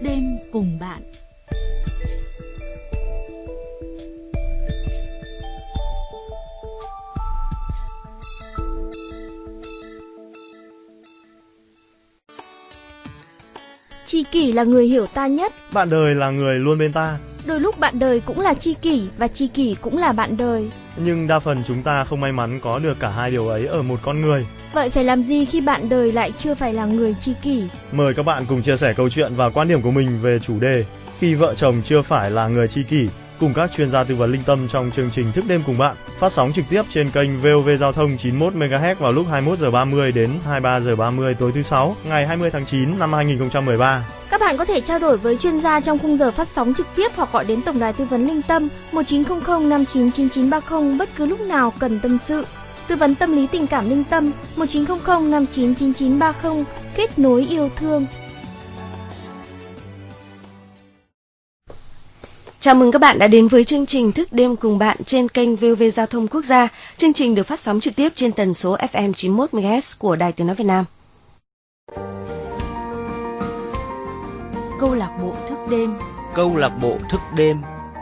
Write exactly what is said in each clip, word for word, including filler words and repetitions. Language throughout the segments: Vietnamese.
đêm cùng bạn. Tri kỷ là người hiểu ta nhất. Bạn đời là người luôn bên ta. Đôi lúc bạn đời cũng là tri kỷ và tri kỷ cũng là bạn đời. Nhưng đa phần chúng ta không may mắn có được cả hai điều ấy ở một con người. Vậy phải làm gì khi bạn đời lại chưa phải là người tri kỷ? Mời các bạn cùng chia sẻ câu chuyện và quan điểm của mình về chủ đề khi vợ chồng chưa phải là người tri kỷ cùng các chuyên gia tư vấn linh tâm trong chương trình Thức đêm cùng bạn, phát sóng trực tiếp trên kênh vê o vê Giao thông chín mươi mốt mê ga héc vào lúc hai mươi mốt giờ ba mươi đến hai mươi ba giờ ba mươi tối thứ sáu, ngày hai mươi tháng chín năm hai nghìn không trăm mười ba. Các bạn có thể trao đổi với chuyên gia trong khung giờ phát sóng trực tiếp hoặc gọi đến tổng đài tư vấn linh tâm một chín không không năm chín chín chín ba không bất cứ lúc nào cần tâm sự. Tư vấn tâm lý tình cảm linh tâm một chín không không năm chín chín chín ba không, kết nối yêu thương. Chào mừng các bạn đã đến với chương trình Thức đêm cùng bạn trên kênh vê o vê Giao thông Quốc gia. Chương trình được phát sóng trực tiếp trên tần số ép em chín mươi mốt mê ga héc của Đài Tiếng nói Việt Nam. Câu lạc bộ thức đêm. Câu lạc bộ thức đêm.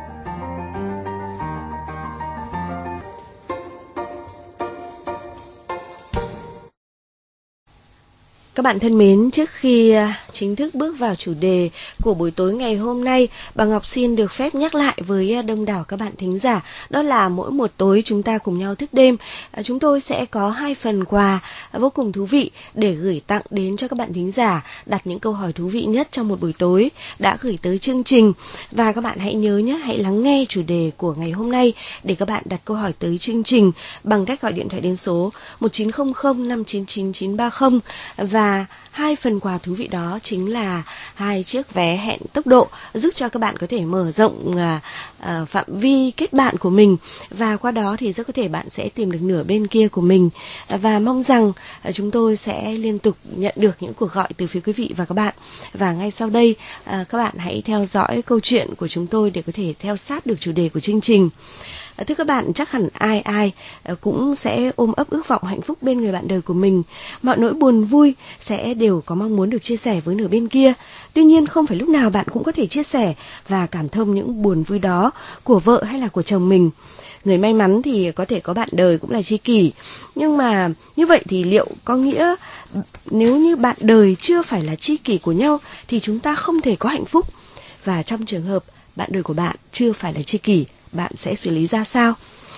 Các bạn thân mến, trước khi chính thức bước vào chủ đề của buổi tối ngày hôm nay, bà Ngọc xin được phép nhắc lại với đông đảo các bạn thính giả, đó là mỗi một tối chúng ta cùng nhau thức đêm, chúng tôi sẽ có hai phần quà vô cùng thú vị để gửi tặng đến cho các bạn thính giả đặt những câu hỏi thú vị nhất trong một buổi tối đã gửi tới chương trình. Và các bạn hãy nhớ nhé, hãy lắng nghe chủ đề của ngày hôm nay để các bạn đặt câu hỏi tới chương trình bằng cách gọi điện thoại đến số một chín không không năm chín chín chín ba không. Và Và hai phần quà thú vị đó chính là hai chiếc vé hẹn tốc độ giúp cho các bạn có thể mở rộng à, à, phạm vi kết bạn của mình, và qua đó thì rất có thể bạn sẽ tìm được nửa bên kia của mình. Và mong rằng à, chúng tôi sẽ liên tục nhận được những cuộc gọi từ phía quý vị và các bạn. Và ngay sau đây à, các bạn hãy theo dõi câu chuyện của chúng tôi để có thể theo sát được chủ đề của chương trình. Thưa các bạn, chắc hẳn ai ai cũng sẽ ôm ấp ước vọng hạnh phúc bên người bạn đời của mình. Mọi nỗi buồn vui sẽ đều có mong muốn được chia sẻ với nửa bên kia. Tuy nhiên không phải lúc nào bạn cũng có thể chia sẻ và cảm thông những buồn vui đó của vợ hay là của chồng mình. Người may mắn thì có thể có bạn đời cũng là tri kỷ. Nhưng mà như vậy thì liệu có nghĩa nếu như bạn đời chưa phải là tri kỷ của nhau thì chúng ta không thể có hạnh phúc? Và trong trường hợp bạn đời của bạn chưa phải là tri kỷ, bạn sẽ xử lý ra sao?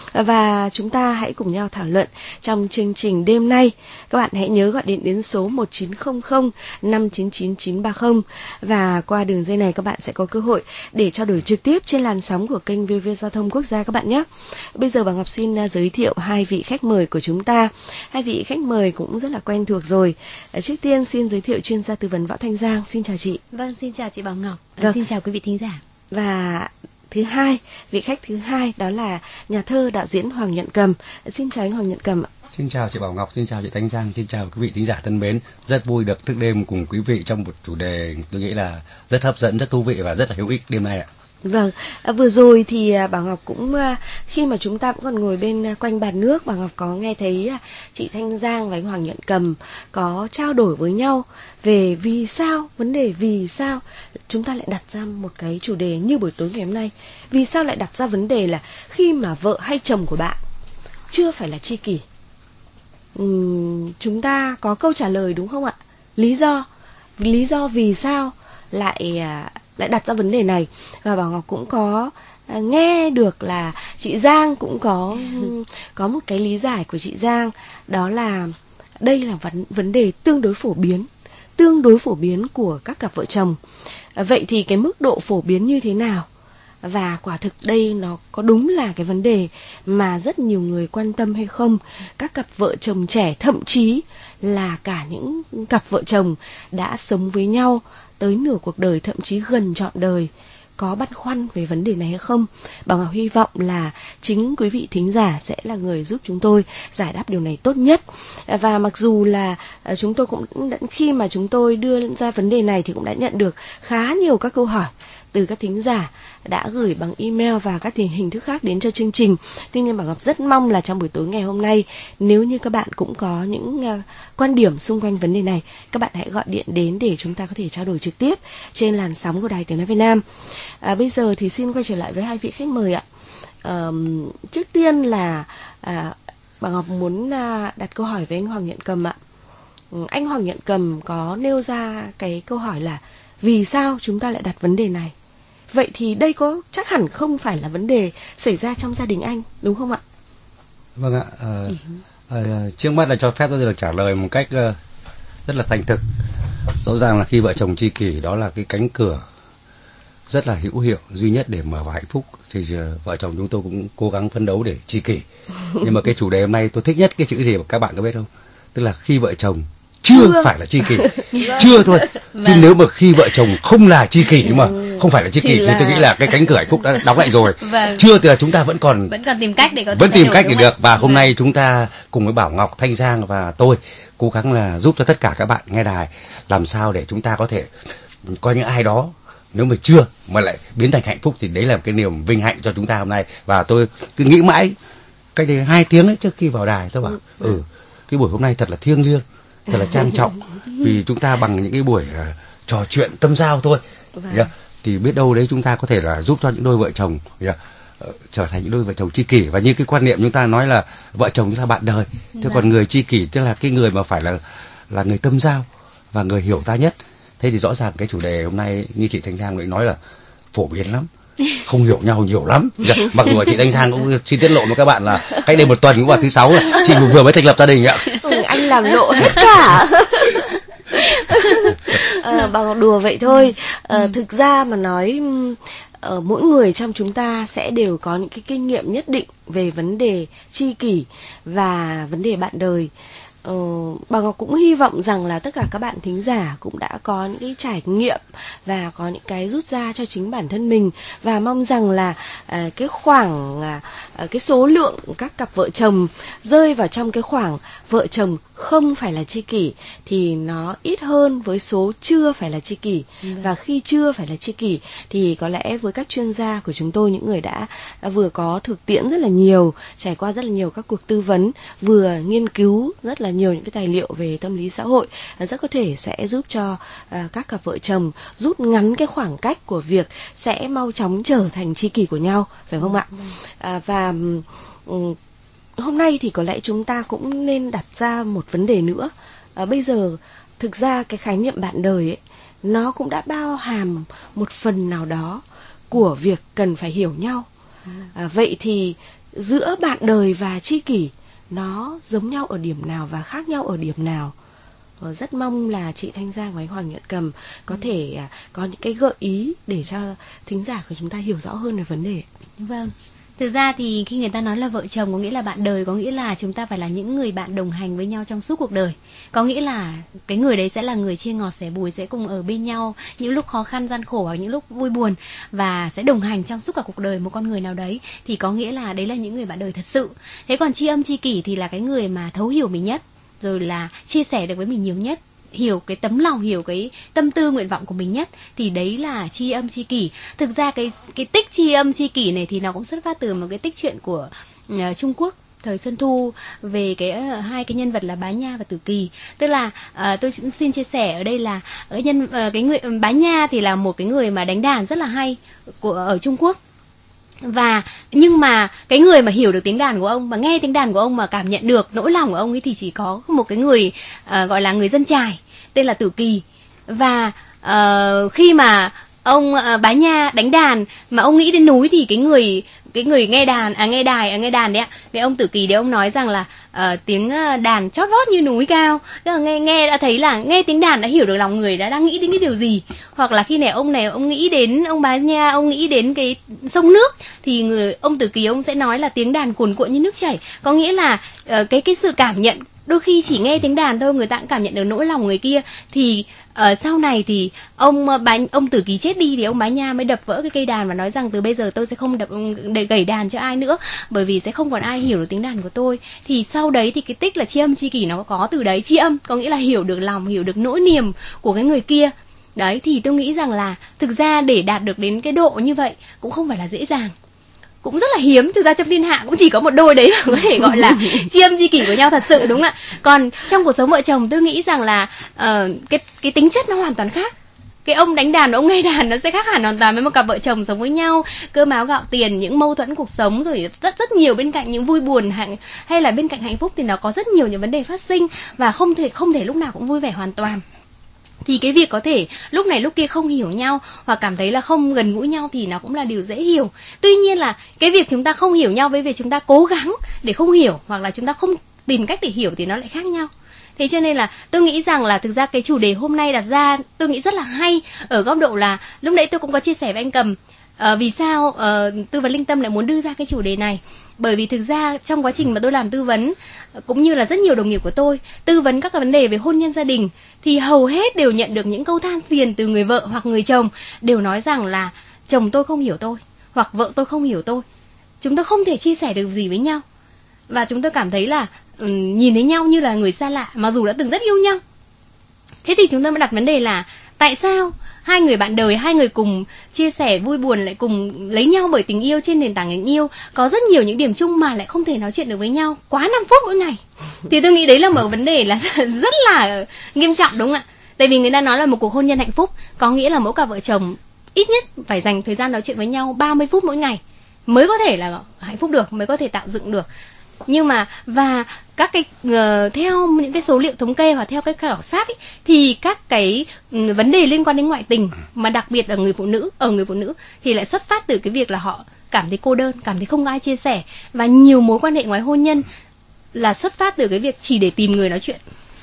Và chúng ta hãy cùng nhau thảo luận trong chương trình đêm nay. Các bạn hãy nhớ gọi điện đến số một chín không không năm chín chín chín ba không. Và qua đường dây này các bạn sẽ có cơ hội để trao đổi trực tiếp trên làn sóng của kênh vê o vê Giao thông Quốc gia các bạn nhé. Bây giờ bà Ngọc xin giới thiệu hai vị khách mời của chúng ta. Hai vị khách mời cũng rất là quen thuộc rồi. Trước tiên xin giới thiệu chuyên gia tư vấn Võ Thanh Giang. Xin chào chị. Vâng, xin chào chị Bảo Ngọc. Vâng. Xin chào quý vị thính giả. Và thứ hai, vị khách thứ hai đó là nhà thơ đạo diễn Hoàng Nhuận Cầm. Xin chào anh Hoàng Nhuận Cầm ạ. Xin chào chị Bảo Ngọc, xin chào chị Thanh Giang, xin chào quý vị thính giả thân mến. Rất vui được thức đêm cùng quý vị trong một chủ đề tôi nghĩ là rất hấp dẫn, rất thú vị và rất là hữu ích đêm nay ạ. Vâng, à, vừa rồi thì à, Bảo Ngọc cũng à, khi mà chúng ta cũng còn ngồi bên à, quanh bàn nước, Bảo Ngọc có nghe thấy à, chị Thanh Giang và anh Hoàng Nhuận Cầm có trao đổi với nhau về vì sao, vấn đề vì sao chúng ta lại đặt ra một cái chủ đề như buổi tối ngày hôm nay. Vì sao lại đặt ra vấn đề là khi mà vợ hay chồng của bạn chưa phải là tri kỷ? Uhm, chúng ta có câu trả lời đúng không ạ? Lý do, lý do vì sao lại à, lại đặt ra vấn đề này. Và Bảo Ngọc cũng có à, nghe được là chị Giang cũng có có một cái lý giải của chị Giang, đó là đây là vấn, vấn đề tương đối phổ biến tương đối phổ biến của các cặp vợ chồng. à, Vậy thì cái mức độ phổ biến như thế nào? Và quả thực đây nó có đúng là cái vấn đề mà rất nhiều người quan tâm hay không? Các cặp vợ chồng trẻ, thậm chí là cả những cặp vợ chồng đã sống với nhau tới nửa cuộc đời, thậm chí gần trọn đời, có băn khoăn về vấn đề này hay không? Bảo Ngọc hy vọng là chính quý vị thính giả sẽ là người giúp chúng tôi giải đáp điều này tốt nhất. Và mặc dù là chúng tôi cũng khi mà chúng tôi đưa ra vấn đề này thì cũng đã nhận được khá nhiều các câu hỏi từ các thính giả đã gửi bằng email và các hình thức khác đến cho chương trình. Tuy nhiên Bảo Ngọc rất mong là trong buổi tối ngày hôm nay, nếu như các bạn cũng có những uh, quan điểm xung quanh vấn đề này, các bạn hãy gọi điện đến để chúng ta có thể trao đổi trực tiếp trên làn sóng của Đài Tiếng nói Việt Nam. À, bây giờ thì xin quay trở lại với hai vị khách mời ạ. À, trước tiên là à, Bảo Ngọc muốn à, đặt câu hỏi với anh Hoàng Nhận Cầm ạ. Anh Hoàng Nhận Cầm có nêu ra cái câu hỏi là vì sao chúng ta lại đặt vấn đề này? Vậy thì đây có chắc hẳn không phải là vấn đề xảy ra trong gia đình anh, đúng không ạ? Vâng ạ. À, à, trước mắt là cho phép tôi được trả lời một cách uh, rất là thành thực. Rõ ràng là khi vợ chồng tri kỷ đó là cái cánh cửa rất là hữu hiệu duy nhất để mở vào hạnh phúc, thì uh, vợ chồng chúng tôi cũng cố gắng phấn đấu để tri kỷ. Nhưng mà cái chủ đề hôm nay tôi thích nhất cái chữ gì mà các bạn có biết không? Tức là khi vợ chồng chưa, chưa. phải là tri kỷ, chưa thôi. Vâng. Chứ nếu mà khi vợ chồng không là tri kỷ nhưng mà không phải là tri kỷ thì, là... thì tôi nghĩ là cái cánh cửa hạnh phúc đã đóng lại rồi. Vâng. Chưa thì là chúng ta vẫn còn vẫn còn tìm cách để có vẫn tìm cách để được. Và hôm vâng. nay chúng ta cùng với Bảo Ngọc, Thanh Giang và tôi cố gắng là giúp cho tất cả các bạn nghe đài làm sao để chúng ta có thể có những ai đó nếu mà chưa mà lại biến thành hạnh phúc, thì đấy là cái niềm vinh hạnh cho chúng ta hôm nay. Và tôi cứ nghĩ mãi cách đây hai tiếng ấy, trước khi vào đài tôi bảo ừ cái buổi hôm nay thật là thiêng liêng, thật là trang trọng, vì chúng ta bằng những cái buổi uh, trò chuyện tâm giao thôi, vâng. yeah. thì biết đâu đấy chúng ta có thể là giúp cho những đôi vợ chồng yeah, uh, trở thành những đôi vợ chồng tri kỷ. Và như cái quan niệm chúng ta nói là vợ chồng chúng ta bạn đời, thế vâng. còn người tri kỷ tức là cái người mà phải là là người tâm giao và người hiểu ta nhất. Thế thì rõ ràng cái chủ đề hôm nay như chị Thanh Giang nói là phổ biến lắm, không hiểu nhau nhiều lắm. Mặc dù chị Thanh Giang cũng xin tiết lộ với các bạn là cách đây một tuần cũng vào thứ sáu là chị vừa mới thành lập gia đình ạ. Ừ, anh làm lộ hết cả. à, bằng đùa vậy thôi. À, thực ra mà nói ở mỗi người trong chúng ta sẽ đều có những cái kinh nghiệm nhất định về vấn đề tri kỷ và vấn đề bạn đời. Ờ, bà Ngọc cũng hy vọng rằng là tất cả các bạn thính giả cũng đã có những cái trải nghiệm và có những cái rút ra cho chính bản thân mình, và mong rằng là à, cái khoảng à, cái số lượng các cặp vợ chồng rơi vào trong cái khoảng vợ chồng không phải là tri kỷ thì nó ít hơn với số chưa phải là tri kỷ. Ừ. Và khi chưa phải là tri kỷ thì có lẽ với các chuyên gia của chúng tôi, những người đã, đã vừa có thực tiễn rất là nhiều, trải qua rất là nhiều các cuộc tư vấn, vừa nghiên cứu rất là nhiều những cái tài liệu về tâm lý xã hội, rất có thể sẽ giúp cho à, các cặp vợ chồng rút ngắn cái khoảng cách của việc sẽ mau chóng trở thành tri kỷ của nhau, phải không ạ? À, và um, hôm nay thì có lẽ chúng ta cũng nên đặt ra một vấn đề nữa. À, bây giờ thực ra cái khái niệm bạn đời ấy, nó cũng đã bao hàm một phần nào đó của việc cần phải hiểu nhau. À, vậy thì giữa bạn đời và tri kỷ nó giống nhau ở điểm nào và khác nhau ở điểm nào? Ờ, rất mong là chị Thanh Giang và anh Hoàng Nhận Cầm có thể à, có những cái gợi ý để cho thính giả của chúng ta hiểu rõ hơn về vấn đề. Vâng. Thực ra thì khi người ta nói là vợ chồng có nghĩa là bạn đời, có nghĩa là chúng ta phải là những người bạn đồng hành với nhau trong suốt cuộc đời. Có nghĩa là cái người đấy sẽ là người chia ngọt sẻ bùi, sẽ cùng ở bên nhau những lúc khó khăn gian khổ hoặc những lúc vui buồn, và sẽ đồng hành trong suốt cả cuộc đời một con người nào đấy. Thì có nghĩa là đấy là những người bạn đời thật sự. Thế còn tri âm tri kỷ thì là cái người mà thấu hiểu mình nhất, rồi là chia sẻ được với mình nhiều nhất, hiểu cái tấm lòng, hiểu cái tâm tư nguyện vọng của mình nhất, thì đấy là tri âm tri kỷ. Thực ra cái cái tích tri âm tri kỷ này thì nó cũng xuất phát từ một cái tích truyện của uh, Trung Quốc thời Xuân Thu về cái uh, hai cái nhân vật là Bá Nha và Tử Kỳ. Tức là uh, tôi xin chia sẻ ở đây là cái nhân uh, cái người um, Bá Nha thì là một cái người mà đánh đàn rất là hay của ở Trung Quốc. Và nhưng mà cái người mà hiểu được tiếng đàn của ông, mà nghe tiếng đàn của ông mà cảm nhận được nỗi lòng của ông ấy thì chỉ có một cái người uh, gọi là người dân chài tên là Tử Kỳ. Và uh, khi mà ông uh, Bá Nha đánh đàn mà ông nghĩ đến núi thì cái người cái người nghe đàn à nghe đài à nghe đàn đấy ạ, cái ông Tử Kỳ đấy ông nói rằng là uh, tiếng đàn chót vót như núi cao. Tức là nghe nghe đã thấy là nghe tiếng đàn đã hiểu được lòng người đã đang nghĩ đến cái điều gì. Hoặc là khi này ông này ông nghĩ đến ông Bá Nha, ông nghĩ đến cái sông nước thì người ông Tử Kỳ ông sẽ nói là tiếng đàn cuồn cuộn như nước chảy. Có nghĩa là uh, cái cái sự cảm nhận, đôi khi chỉ nghe tiếng đàn thôi người ta cũng cảm nhận được nỗi lòng người kia. Thì uh, sau này thì ông bá, ông Tử Kỳ chết đi thì ông Bá Nha mới đập vỡ cái cây đàn và nói rằng từ bây giờ tôi sẽ không đập để gảy đàn cho ai nữa, bởi vì sẽ không còn ai hiểu được tiếng đàn của tôi. Thì sau đấy thì cái tích là tri âm tri kỷ nó có từ đấy. Tri âm có nghĩa là hiểu được lòng, hiểu được nỗi niềm của cái người kia. Đấy, thì tôi nghĩ rằng là thực ra để đạt được đến cái độ như vậy cũng không phải là dễ dàng, cũng rất là hiếm. Thực ra trong thiên hạ cũng chỉ có một đôi đấy mà có thể gọi là tri âm tri kỷ của nhau thật sự, đúng không ạ? Còn trong cuộc sống vợ chồng tôi nghĩ rằng là uh, cái cái tính chất nó hoàn toàn khác. Cái ông đánh đàn, ông nghe đàn nó sẽ khác hẳn hoàn toàn với một cặp vợ chồng sống với nhau, cơm áo gạo tiền, những mâu thuẫn cuộc sống, rồi rất rất nhiều bên cạnh những vui buồn hay là bên cạnh hạnh phúc thì nó có rất nhiều những vấn đề phát sinh, và không thể không thể lúc nào cũng vui vẻ hoàn toàn. Thì cái việc có thể lúc này lúc kia không hiểu nhau hoặc cảm thấy là không gần gũi nhau thì nó cũng là điều dễ hiểu. Tuy nhiên là cái việc chúng ta không hiểu nhau với việc chúng ta cố gắng để không hiểu, hoặc là chúng ta không tìm cách để hiểu thì nó lại khác nhau. Thế cho nên là tôi nghĩ rằng là thực ra cái chủ đề hôm nay đặt ra tôi nghĩ rất là hay, ở góc độ là lúc nãy tôi cũng có chia sẻ với anh Cầm uh, vì sao uh, tư vấn linh tâm lại muốn đưa ra cái chủ đề này. Bởi vì thực ra trong quá trình mà tôi làm tư vấn, cũng như là rất nhiều đồng nghiệp của tôi tư vấn các cái vấn đề về hôn nhân gia đình, thì hầu hết đều nhận được những câu than phiền từ người vợ hoặc người chồng, đều nói rằng là chồng tôi không hiểu tôi, hoặc vợ tôi không hiểu tôi, chúng tôi không thể chia sẻ được gì với nhau, và chúng tôi cảm thấy là um, nhìn thấy nhau như là người xa lạ, mặc dù đã từng rất yêu nhau. Thế thì chúng tôi mới đặt vấn đề là tại sao hai người bạn đời, hai người cùng chia sẻ vui buồn, lại cùng lấy nhau bởi tình yêu trên nền tảng tình yêu, có rất nhiều những điểm chung mà lại không thể nói chuyện được với nhau quá năm phút mỗi ngày. Thì tôi nghĩ đấy là một vấn đề là rất là nghiêm trọng, đúng không ạ? Tại vì người ta nói là một cuộc hôn nhân hạnh phúc có nghĩa là mỗi cặp vợ chồng ít nhất phải dành thời gian nói chuyện với nhau ba mươi phút mỗi ngày mới có thể là hạnh phúc được, mới có thể tạo dựng được. Nhưng mà và các cái uh, theo những cái số liệu thống kê và theo cái khảo sát ấy, thì các cái um, vấn đề liên quan đến ngoại tình, mà đặc biệt ở người phụ nữ ở người phụ nữ thì lại xuất phát từ cái việc là họ cảm thấy cô đơn, cảm thấy không ai chia sẻ, và nhiều mối quan hệ ngoài hôn nhân là xuất phát từ cái việc chỉ để tìm người nói chuyện.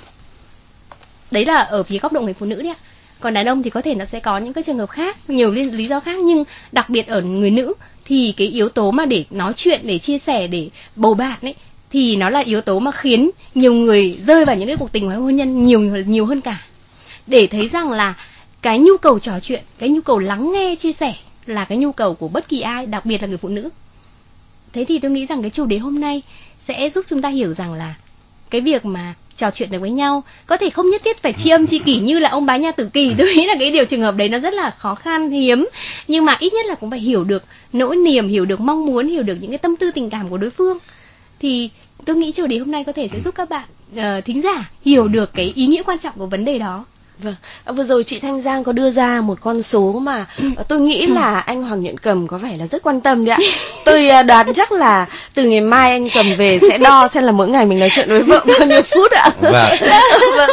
Đấy là ở phía góc độ người phụ nữ đấy ạ. Còn đàn ông thì có thể nó sẽ có những cái trường hợp khác, nhiều lý do khác, nhưng đặc biệt ở người nữ thì cái yếu tố mà để nói chuyện, để chia sẻ, để bầu bạn ấy, thì nó là yếu tố mà khiến nhiều người rơi vào những cái cuộc tình ngoài hôn nhân nhiều nhiều hơn cả. Để thấy rằng là cái nhu cầu trò chuyện, cái nhu cầu lắng nghe, chia sẻ là cái nhu cầu của bất kỳ ai, đặc biệt là người phụ nữ. Thế thì tôi nghĩ rằng cái chủ đề hôm nay sẽ giúp chúng ta hiểu rằng là cái việc mà trò chuyện được với nhau có thể không nhất thiết phải tri âm tri kỷ như là ông Bá Nha Tử Kỳ. Tôi nghĩ là cái điều trường hợp đấy nó rất là khó khăn, hiếm, nhưng mà ít nhất là cũng phải hiểu được nỗi niềm, hiểu được mong muốn, hiểu được những cái tâm tư tình cảm của đối phương. Thì tôi nghĩ chủ đề hôm nay có thể sẽ giúp các bạn uh, thính giả hiểu được cái ý nghĩa quan trọng của vấn đề đó. Vâng, vừa rồi chị Thanh Giang có đưa ra một con số mà tôi nghĩ là anh Hoàng Nhuận Cầm có vẻ là rất quan tâm đấy ạ. Tôi đoán chắc là từ ngày mai anh Cầm về sẽ đo xem là mỗi ngày mình nói chuyện với vợ bao nhiêu phút ạ. Vâng. Vâng.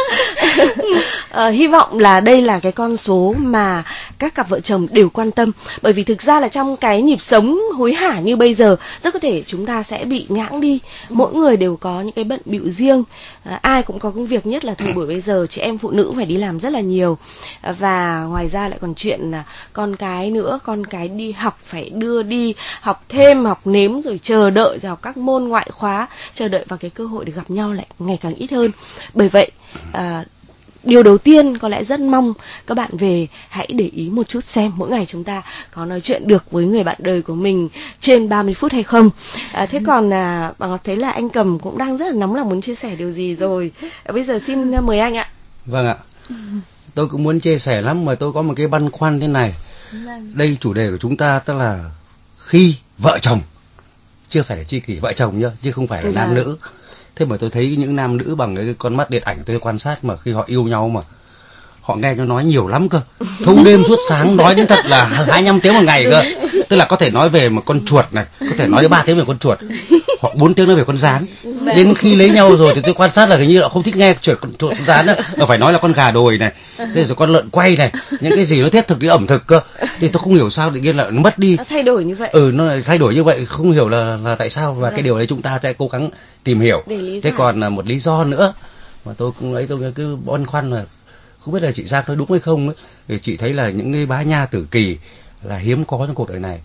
À, hy vọng là đây là cái con số mà các cặp vợ chồng đều quan tâm, bởi vì thực ra là trong cái nhịp sống hối hả như bây giờ rất có thể chúng ta sẽ bị ngãng đi. Mỗi người đều có những cái bận bịu riêng, à, ai cũng có công việc, nhất là thời buổi bây giờ chị em phụ nữ phải đi làm rất là nhiều, và ngoài ra lại còn chuyện là con cái nữa, con cái đi học phải đưa đi học thêm, học nếm, rồi chờ đợi vào các môn ngoại khóa, chờ đợi vào cái cơ hội để gặp nhau lại ngày càng ít hơn. Bởi vậy à, điều đầu tiên có lẽ rất mong các bạn về hãy để ý một chút xem mỗi ngày chúng ta có nói chuyện được với người bạn đời của mình trên ba mươi phút hay không. À, thế còn à, bà Ngọc thấy là anh Cầm cũng đang rất là nóng lòng muốn chia sẻ điều gì rồi. À, bây giờ xin mời anh ạ. Vâng ạ. Tôi cũng muốn chia sẻ lắm, mà tôi có một cái băn khoăn thế này. Đây chủ đề của chúng ta tức là khi vợ chồng, chưa phải là tri kỷ, vợ chồng nhá, chứ không phải là nam nữ. Thế mà tôi thấy những nam nữ bằng cái con mắt điện ảnh tôi quan sát, mà khi họ yêu nhau mà họ nghe nó nói nhiều lắm cơ, thâu đêm suốt sáng, nói đến thật là hai mươi lăm tiếng một ngày cơ. Tức là có thể nói về một con chuột này, có thể nói đến ba tiếng về con chuột, hoặc bốn tiếng nói về con gián. Đến khi lấy nhau rồi thì tôi quan sát là hình như là không thích nghe chuột con chuột con gián nữa, mà phải nói là con gà đồi này, rồi con lợn quay này, những cái gì nó thiết thực, cái ẩm thực cơ. Thì tôi không hiểu sao tự nhiên là nó mất đi, nó thay đổi như vậy. Ừ, nó thay đổi như vậy, không hiểu là là tại sao, và cái điều đấy chúng ta sẽ cố gắng tìm hiểu. Thế còn là một lý do nữa mà tôi cũng ấy, tôi cứ băn khoăn là không biết là chị Giang nói đúng hay không ấy, thì chị thấy là những cái Bá Nha Tử Kỳ là hiếm có trong cuộc đời này,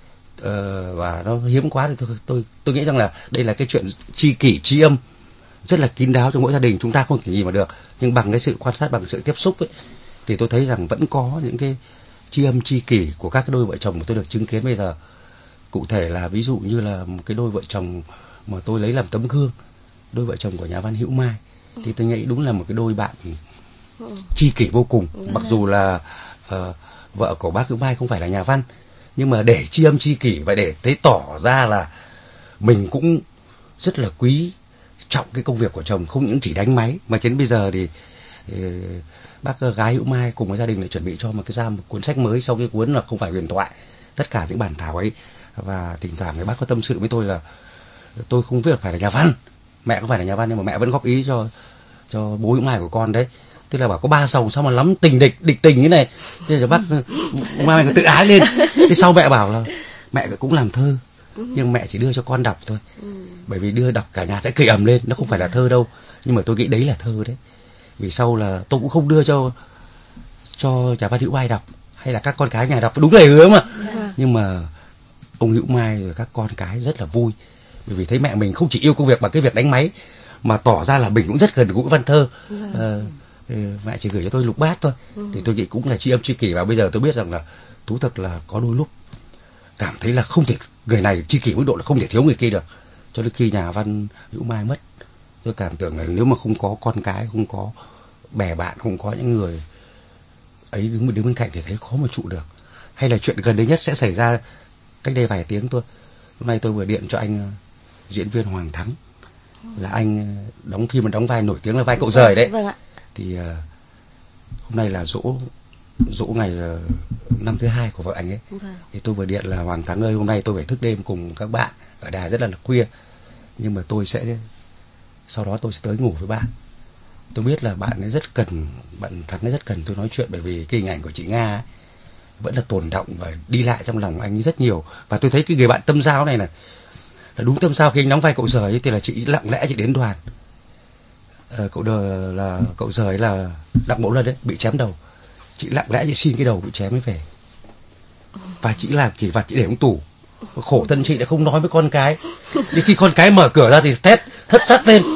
ờ, và nó hiếm quá thì tôi tôi tôi nghĩ rằng là đây là cái chuyện tri kỷ tri âm rất là kín đáo trong mỗi gia đình, chúng ta không thể nhìn mà được, nhưng bằng cái sự quan sát, bằng sự tiếp xúc ấy, thì tôi thấy rằng vẫn có những cái tri âm tri kỷ của các đôi vợ chồng mà tôi được chứng kiến bây giờ. Cụ thể là ví dụ như là một cái đôi vợ chồng mà tôi lấy làm tấm gương, đôi vợ chồng của nhà văn Hữu Mai, thì tôi nghĩ đúng là một cái đôi bạn tri kỷ vô cùng. Mặc dù là uh, vợ của bác Hữu Mai không phải là nhà văn, nhưng mà để tri âm tri kỷ và để thấy tỏ ra là mình cũng rất là quý trọng cái công việc của chồng, không những chỉ đánh máy mà đến bây giờ thì uh, bác gái Hữu Mai cùng với gia đình lại chuẩn bị cho một cái ra một cuốn sách mới sau cái cuốn là Không Phải Huyền Thoại, tất cả những bản thảo ấy. Và thỉnh thoảng người bác có tâm sự với tôi là tôi không biết phải là nhà văn, mẹ không phải là nhà văn nhưng mà mẹ vẫn góp ý cho cho bố Hữu Mai của con đấy. Tức là bảo có ba sòng sao mà lắm tình địch địch tình như này, thế là bác Mai tự ái lên. Thế sau mẹ bảo là mẹ cũng làm thơ nhưng mẹ chỉ đưa cho con đọc thôi, bởi vì đưa đọc cả nhà sẽ cười ầm lên, nó không phải là thơ đâu. Nhưng mà tôi nghĩ đấy là thơ đấy, vì sau là tôi cũng không đưa cho cho nhà văn Hữu Mai đọc hay là các con cái nhà đọc, đúng lời hứa mà. Nhưng mà ông Hữu Mai và các con cái rất là vui, bởi vì thấy mẹ mình không chỉ yêu công việc bằng cái việc đánh máy mà tỏ ra là mình cũng rất gần gũi văn thơ. Ờ, mẹ chỉ gửi cho tôi lục bát thôi, thì tôi nghĩ cũng là tri âm tri kỷ. Và bây giờ tôi biết rằng là thú thật là có đôi lúc cảm thấy là không thể, người này tri kỷ mức độ là không thể thiếu người kia được. Cho đến khi nhà văn Hữu Mai mất, tôi cảm tưởng là nếu mà không có con cái, không có bè bạn, không có những người ấy đứng, đứng bên cạnh thì thấy khó mà trụ được. Hay là chuyện gần đây nhất sẽ xảy ra cách đây vài tiếng thôi. Hôm nay tôi vừa điện cho anh diễn viên Hoàng Thắng, là anh đóng phim mà đóng vai nổi tiếng là vai cậu rời đấy. Vâng ạ. Thì uh, hôm nay là dỗ dỗ ngày uh, năm thứ hai của vợ anh ấy. Vâng. Thì tôi vừa điện là Hoàng Thắng ơi, hôm nay tôi phải thức đêm cùng các bạn ở đài rất là, là khuya, nhưng mà tôi sẽ sau đó tôi sẽ tới ngủ với bạn. Tôi biết là bạn ấy rất cần, bạn Thắng ấy rất cần tôi nói chuyện, bởi vì cái hình ảnh của chị Nga ấy vẫn là tồn động và đi lại trong lòng anh ấy rất nhiều. Và tôi thấy cái người bạn tâm giao này này là đúng tâm giao. Khi anh đóng vai cậu rời ấy, thì là chị lặng lẽ chị đến đoàn. Ờ, cậu đời là cậu rời là Đặng Mẫu Lân đấy, bị chém đầu, chị lặng lẽ chị xin cái đầu bị chém mới về, và chị làm kỷ vật, chị để trong tủ. Khổ thân chị đã không nói với con cái, đến khi con cái mở cửa ra thì thét thất sắc lên.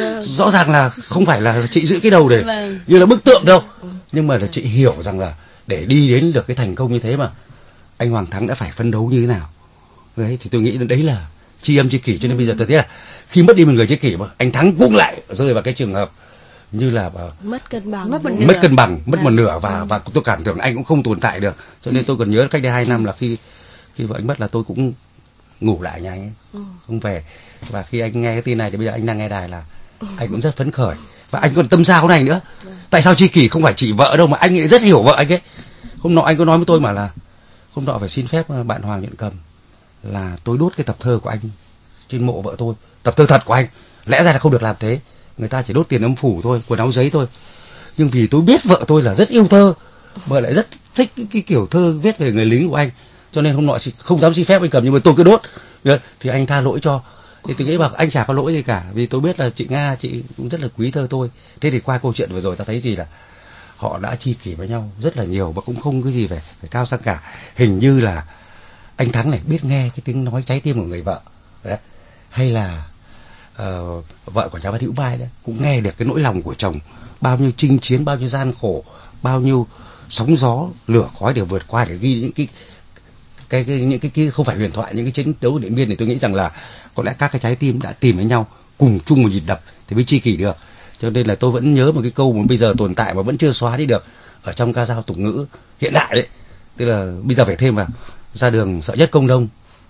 Rõ ràng là không phải là chị giữ cái đầu để vâng. như là bức tượng đâu, nhưng mà là chị hiểu rằng là để đi đến được cái thành công như thế mà anh Hoàng Thắng đã phải phấn đấu như thế nào. Đấy thì tôi nghĩ đấy là tri âm tri kỷ. Cho nên bây giờ tôi thấy là khi mất đi một người tri kỷ mà anh Thắng cũng lại rơi vào cái trường hợp như là mất cân bằng, mất, mất cân bằng, mất một nửa, và và tôi cảm tưởng anh cũng không tồn tại được. Cho nên tôi còn nhớ cách đây hai năm là khi khi vợ anh mất là tôi cũng ngủ lại nhà anh ấy, không về. Và khi anh nghe cái tin này thì bây giờ anh đang nghe đài là anh cũng rất phấn khởi, và anh còn tâm sao này nữa. Tại sao tri kỷ không phải chỉ vợ đâu mà anh ấy rất hiểu vợ anh ấy. Hôm nọ anh có nói với tôi mà là hôm nọ phải xin phép bạn Hoàng Nhận Cầm là tôi đốt cái tập thơ của anh trên mộ vợ tôi, tập thơ thật của anh. Lẽ ra là không được làm thế, người ta chỉ đốt tiền âm phủ thôi, quần áo giấy thôi. Nhưng vì tôi biết vợ tôi là rất yêu thơ, mà lại rất thích cái, cái kiểu thơ viết về người lính của anh, cho nên hôm nọ không dám xin phép anh Cầm, nhưng mà tôi cứ đốt thì anh tha lỗi cho. Thì tôi nghĩ bảo anh chả có lỗi gì cả, vì tôi biết là chị Nga chị cũng rất là quý thơ tôi. Thế thì qua câu chuyện vừa rồi ta thấy gì là họ đã tri kỷ với nhau rất là nhiều, và cũng không cái gì phải, phải cao sang cả. Hình như là anh Thắng này biết nghe cái tiếng nói trái tim của người vợ đấy, hay là uh, vợ của nhà văn Hữu Mai đấy cũng nghe được cái nỗi lòng của chồng, bao nhiêu chinh chiến, bao nhiêu gian khổ, bao nhiêu sóng gió lửa khói để vượt qua, để ghi những cái cái, cái những cái, cái không phải huyền thoại, những cái chiến đấu Điện Biên. Thì tôi nghĩ rằng là có lẽ các cái trái tim đã tìm với nhau cùng chung một nhịp đập thì mới tri kỷ được. Cho nên là tôi vẫn nhớ một cái câu mà bây giờ tồn tại mà vẫn chưa xóa đi được ở trong ca dao tục ngữ hiện đại đấy, tức là bây giờ phải thêm vào: ra đường sợ nhất công đông,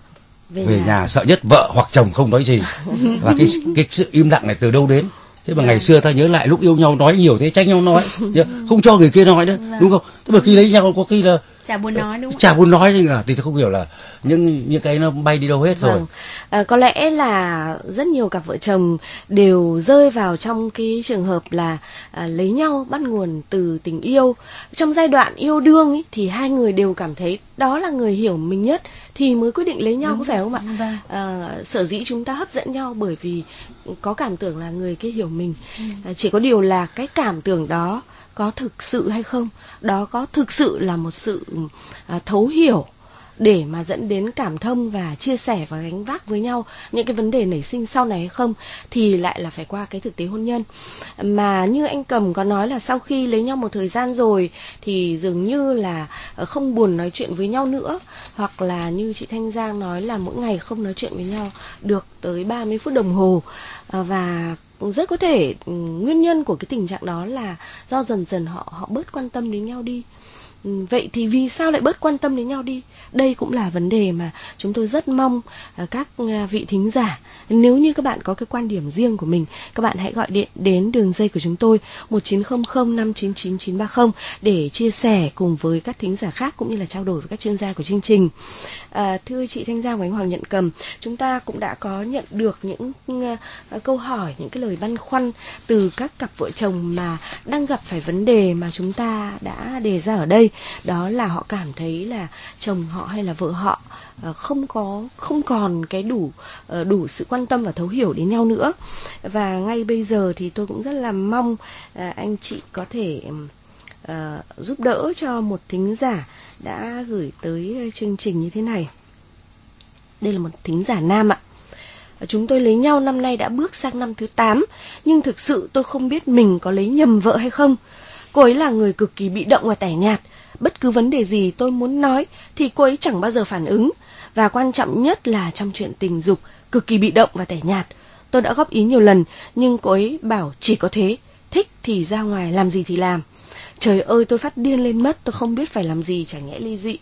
về, về nhà. nhà sợ nhất vợ hoặc chồng không nói gì. Và cái cái sự im lặng này từ đâu đến? Thế mà ngày xưa ta nhớ lại lúc yêu nhau nói nhiều thế, trách nhau nói, không cho người kia nói nữa, đúng không? Thế mà khi lấy nhau có khi là chả buồn nói, đúng không? Chả buồn nói nhưng mà thì tôi không hiểu là những những cái nó bay đi đâu hết rồi. Vâng. À, có lẽ là rất nhiều cặp vợ chồng đều rơi vào trong cái trường hợp là à, lấy nhau bắt nguồn từ tình yêu. Trong giai đoạn yêu đương ý, thì hai người đều cảm thấy đó là người hiểu mình nhất thì mới quyết định lấy nhau, đúng, có phải không ạ? Vâng. À, sở dĩ chúng ta hấp dẫn nhau bởi vì có cảm tưởng là người kia hiểu mình. Ừ. À, chỉ có điều là cái cảm tưởng đó có thực sự hay không, đó có thực sự là một sự à, thấu hiểu, để mà dẫn đến cảm thông và chia sẻ và gánh vác với nhau những cái vấn đề nảy sinh sau này hay không, thì lại là phải qua cái thực tế hôn nhân. Mà như anh Cầm có nói là sau khi lấy nhau một thời gian rồi thì dường như là không buồn nói chuyện với nhau nữa, hoặc là như chị Thanh Giang nói là mỗi ngày không nói chuyện với nhau được tới ba mươi phút đồng hồ. Và rất có thể nguyên nhân của cái tình trạng đó là do dần dần họ họ bớt quan tâm đến nhau đi. Vậy thì vì sao lại bớt quan tâm đến nhau đi? Đây cũng là vấn đề mà chúng tôi rất mong các vị thính giả, nếu như các bạn có cái quan điểm riêng của mình, các bạn hãy gọi điện đến đường dây của chúng tôi một chín không không năm chín chín chín ba không để chia sẻ cùng với các thính giả khác, cũng như là trao đổi với các chuyên gia của chương trình. À, thưa chị Thanh Giang và anh Hoàng Nhận Cầm, chúng ta cũng đã có nhận được những uh, câu hỏi, những cái lời băn khoăn từ các cặp vợ chồng mà đang gặp phải vấn đề mà chúng ta đã đề ra ở đây. Đó là họ cảm thấy là chồng họ hay là vợ họ uh, không có không còn cái đủ uh, đủ sự quan tâm và thấu hiểu đến nhau nữa. Và ngay bây giờ thì tôi cũng rất là mong uh, anh chị có thể uh, giúp đỡ cho một thính giả đã gửi tới chương trình như thế này. Đây là một thính giả nam ạ. Chúng tôi lấy nhau năm nay đã bước sang năm thứ tám, nhưng thực sự tôi không biết mình có lấy nhầm vợ hay không. Cô ấy là người cực kỳ bị động và tẻ nhạt. Bất cứ vấn đề gì tôi muốn nói thì cô ấy chẳng bao giờ phản ứng. Và quan trọng nhất là trong chuyện tình dục, cực kỳ bị động và tẻ nhạt. Tôi đã góp ý nhiều lần, nhưng cô ấy bảo chỉ có thế, thích thì ra ngoài làm gì thì làm. Trời ơi, tôi phát điên lên mất, tôi không biết phải làm gì, chả nhẽ ly dị.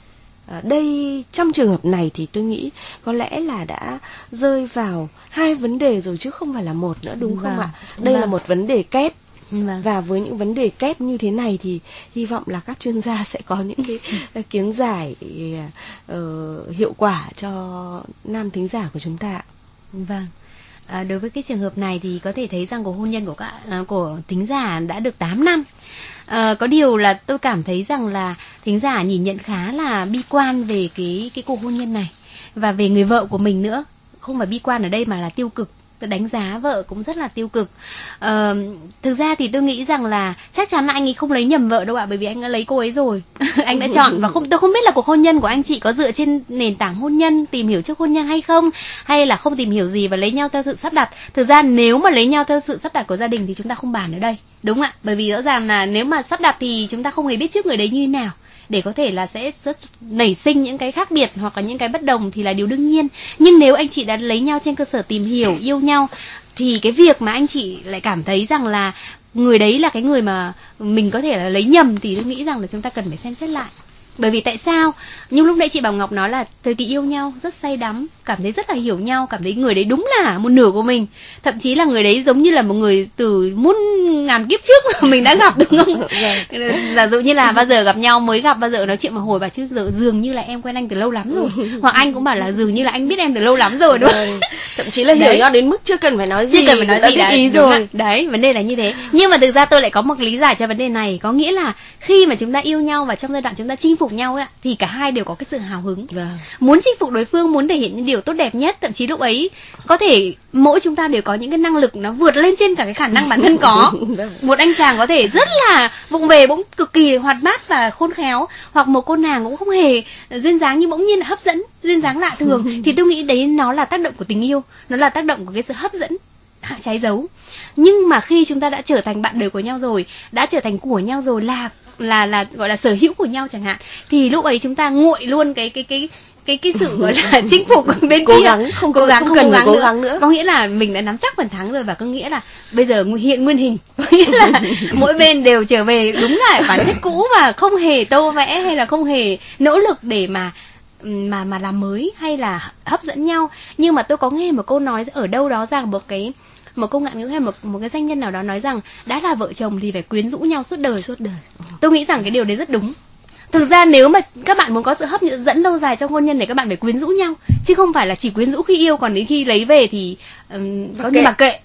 À, đây, trong trường hợp này thì tôi nghĩ có lẽ là đã rơi vào hai vấn đề rồi chứ không phải là một nữa, đúng không vâng, ạ? Đây vâng. là một vấn đề kép. Vâng. Và với những vấn đề kép như thế này thì hy vọng là các chuyên gia sẽ có những cái kiến giải uh, hiệu quả cho nam thính giả của chúng ta. Vâng. À, đối với cái trường hợp này thì có thể thấy rằng cuộc hôn nhân của các à, của thính giả đã được tám năm. À, có điều là tôi cảm thấy rằng là thính giả nhìn nhận khá là bi quan về cái cái cuộc hôn nhân này và về người vợ của mình nữa. Không phải bi quan ở đây mà là tiêu cực. Tôi đánh giá vợ cũng rất là tiêu cực. à, Thực ra thì tôi nghĩ rằng là chắc chắn là anh ấy không lấy nhầm vợ đâu ạ, bởi vì anh đã lấy cô ấy rồi. Anh đã chọn. Và không, tôi không biết là cuộc hôn nhân của anh chị có dựa trên nền tảng hôn nhân, tìm hiểu trước hôn nhân hay không, hay là không tìm hiểu gì và lấy nhau theo sự sắp đặt. Thực ra nếu mà lấy nhau theo sự sắp đặt của gia đình thì chúng ta không bàn ở đây, đúng không ạ? Bởi vì rõ ràng là nếu mà sắp đặt thì chúng ta không hề biết trước người đấy như thế nào, để có thể là sẽ rất nảy sinh những cái khác biệt hoặc là những cái bất đồng thì là điều đương nhiên. Nhưng nếu anh chị đã lấy nhau trên cơ sở tìm hiểu, yêu nhau, thì cái việc mà anh chị lại cảm thấy rằng là người đấy là cái người mà mình có thể là lấy nhầm thì tôi nghĩ rằng là chúng ta cần phải xem xét lại. Bởi vì tại sao? Nhưng lúc nãy chị Bảo Ngọc nói là thời kỳ yêu nhau rất say đắm, cảm thấy rất là hiểu nhau, cảm thấy người đấy đúng là một nửa của mình. Thậm chí là người đấy giống như là một người từ muôn ngàn kiếp trước mà mình đã gặp, đúng không? Giả dụ như là bao giờ gặp nhau, mới gặp bao giờ nói chuyện một hồi bà chứ giờ dường như là em quen anh từ lâu lắm rồi. Hoặc anh cũng bảo là dường như là anh biết em từ lâu lắm rồi, đúng không? Thậm chí là hiểu nhau đến mức chưa cần phải nói gì, chưa cần phải nói đã gì biết đã, ý rồi. Đấy, vấn đề là như thế. Nhưng mà thực ra tôi lại có một lý giải cho vấn đề này, có nghĩa là khi mà chúng ta yêu nhau và trong giai đoạn chúng ta chinh phục nhau ấy, thì cả hai đều có cái sự hào hứng, vâng. muốn chinh phục đối phương, muốn thể hiện những điều tốt đẹp nhất. Thậm chí lúc ấy có thể mỗi chúng ta đều có những cái năng lực nó vượt lên trên cả cái khả năng bản thân có. Một anh chàng có thể rất là vụng về bỗng cực kỳ hoạt bát và khôn khéo, hoặc một cô nàng cũng không hề duyên dáng nhưng bỗng nhiên là hấp dẫn, duyên dáng lạ thường. Thì tôi nghĩ đấy nó là tác động của tình yêu, nó là tác động của cái sự hấp dẫn hạ trái dấu. Nhưng mà khi chúng ta đã trở thành bạn đời của nhau rồi, đã trở thành của nhau rồi, là là là gọi là sở hữu của nhau chẳng hạn, thì lúc ấy chúng ta nguội luôn cái cái cái cái cái sự gọi là chinh phục bên cố kia, gắng không cố gắng không, không cần cố gắng, cố nữa. gắng nữa. Có nghĩa là mình đã nắm chắc phần thắng rồi, và có nghĩa là bây giờ hiện nguyên hình, có nghĩa là mỗi bên đều trở về đúng là bản chất cũ và không hề tô vẽ hay là không hề nỗ lực để mà mà mà làm mới hay là hấp dẫn nhau. Nhưng mà tôi có nghe một câu nói ở đâu đó rằng một cái một câu ngạn ngữ hay một một cái danh nhân nào đó nói rằng đã là vợ chồng thì phải quyến rũ nhau suốt đời suốt đời. Tôi nghĩ rằng cái điều đấy rất đúng. Thực ra nếu mà các bạn muốn có sự hấp dẫn lâu dài trong hôn nhân thì các bạn phải quyến rũ nhau, chứ không phải là chỉ quyến rũ khi yêu, còn đến khi lấy về thì um, có như mặc kệ.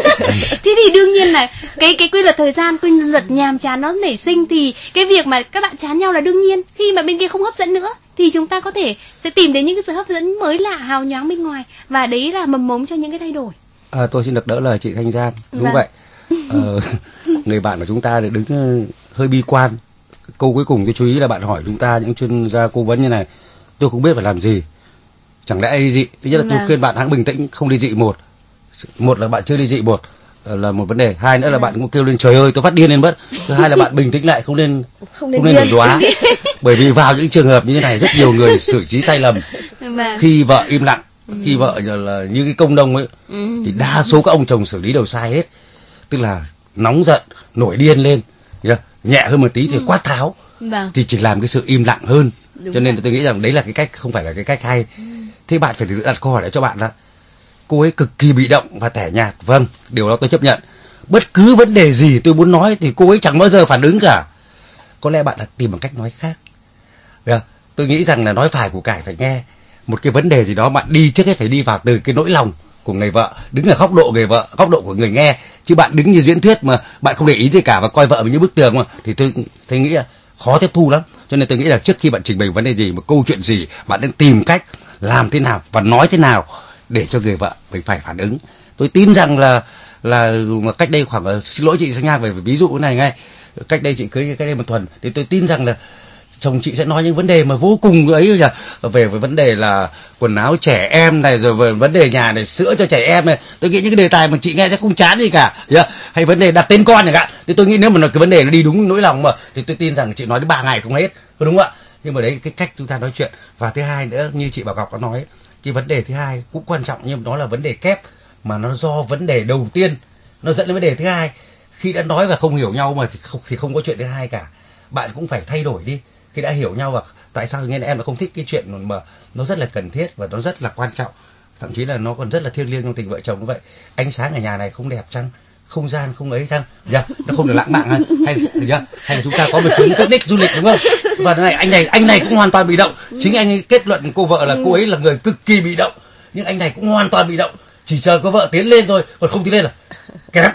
Thế thì đương nhiên là cái cái quy luật thời gian, quy luật nhàm chán nó nảy sinh, thì cái việc mà các bạn chán nhau là đương nhiên. Khi mà bên kia không hấp dẫn nữa thì chúng ta có thể sẽ tìm đến những cái sự hấp dẫn mới lạ, hào nhoáng bên ngoài, và đấy là mầm mống cho những cái thay đổi. À, tôi xin được đỡ lời chị Thanh Giang. Đúng Vâng. vậy. Ờ, người bạn của chúng ta đứng hơi bi quan. Câu cuối cùng tôi chú ý là bạn hỏi chúng ta những chuyên gia cố vấn như này. tôi không biết phải làm gì. Chẳng lẽ ly dị? Thứ nhất là tôi khuyên bạn hãy bình tĩnh, không ly dị. Một, một là bạn chưa ly dị, một là một vấn đề. Hai nữa là bạn cũng kêu lên trời ơi tôi phát điên lên mất. Thứ hai là bạn bình tĩnh lại, không nên không nên, không nên đóa. Bởi vì vào những trường hợp như thế này rất nhiều người xử trí sai lầm. Khi vợ im lặng, khi vợ là như cái công nông ấy, thì đa số các ông chồng xử lý đều sai hết. Tức là nóng giận, nổi điên lên, nhẹ hơn một tí thì quát tháo, thì chỉ làm cái sự im lặng hơn. Cho nên tôi nghĩ rằng đấy là cái cách, không phải là cái cách hay. Thế bạn phải tự đặt câu hỏi lại cho bạn là cô ấy cực kỳ bị động và tẻ nhạt. Vâng, điều đó tôi chấp nhận. Bất cứ vấn đề gì tôi muốn nói thì cô ấy chẳng bao giờ phản ứng cả. Có lẽ bạn đã tìm một cách nói khác. Được. Tôi nghĩ rằng là nói phải của cải phải nghe. Một cái vấn đề gì đó bạn đi trước hết phải đi vào từ cái nỗi lòng của người vợ, đứng ở góc độ người vợ, góc độ của người nghe. Chứ bạn đứng như diễn thuyết mà bạn không để ý gì cả và coi vợ mình như bức tường mà, thì tôi tôi nghĩ là khó tiếp thu lắm. Cho nên tôi nghĩ là trước khi bạn trình bày vấn đề gì, một câu chuyện gì, bạn nên tìm cách làm thế nào và nói thế nào để cho người vợ mình phải phản ứng. Tôi tin rằng là là cách đây khoảng, xin lỗi chị Thanh Nga về ví dụ này ngay, cách đây chị cưới cách đây một tuần thì tôi tin rằng là chồng chị sẽ nói những vấn đề mà vô cùng ấy nhỉ, về về vấn đề là quần áo trẻ em này, rồi về vấn đề nhà này, sữa cho trẻ em này. Tôi nghĩ những cái đề tài mà chị nghe sẽ không chán gì cả, yeah. Hay vấn đề đặt tên con chẳng hạn. Thì tôi nghĩ nếu mà cái vấn đề nó đi đúng nỗi lòng mà thì tôi tin rằng chị nói đến ba ngày không hết, đúng không ạ? Nhưng mà đấy cái cách chúng ta nói chuyện. Và thứ hai nữa, như chị Bảo Ngọc có nói, cái vấn đề thứ hai cũng quan trọng, nhưng đó là vấn đề kép mà nó do vấn đề đầu tiên nó dẫn đến vấn đề thứ hai. Khi đã nói và không hiểu nhau mà thì không, thì không có chuyện thứ hai cả. Bạn cũng phải thay đổi đi. Khi đã hiểu nhau và tại sao nghe em là không thích cái chuyện mà nó rất là cần thiết và nó rất là quan trọng, thậm chí là nó còn rất là thiêng liêng trong tình vợ chồng như vậy. Ánh sáng ở nhà này không đẹp chăng? Không gian không ấy chăng? Yeah, nó không được lãng mạn hay hay, yeah, hay là chúng ta có một chuyến picnic du lịch đúng không? Và này anh này anh này cũng hoàn toàn bị động. Chính anh ấy kết luận cô vợ là cô ấy là người cực kỳ bị động, nhưng anh này cũng hoàn toàn bị động, chỉ chờ có vợ tiến lên thôi, còn không tiến lên là kém.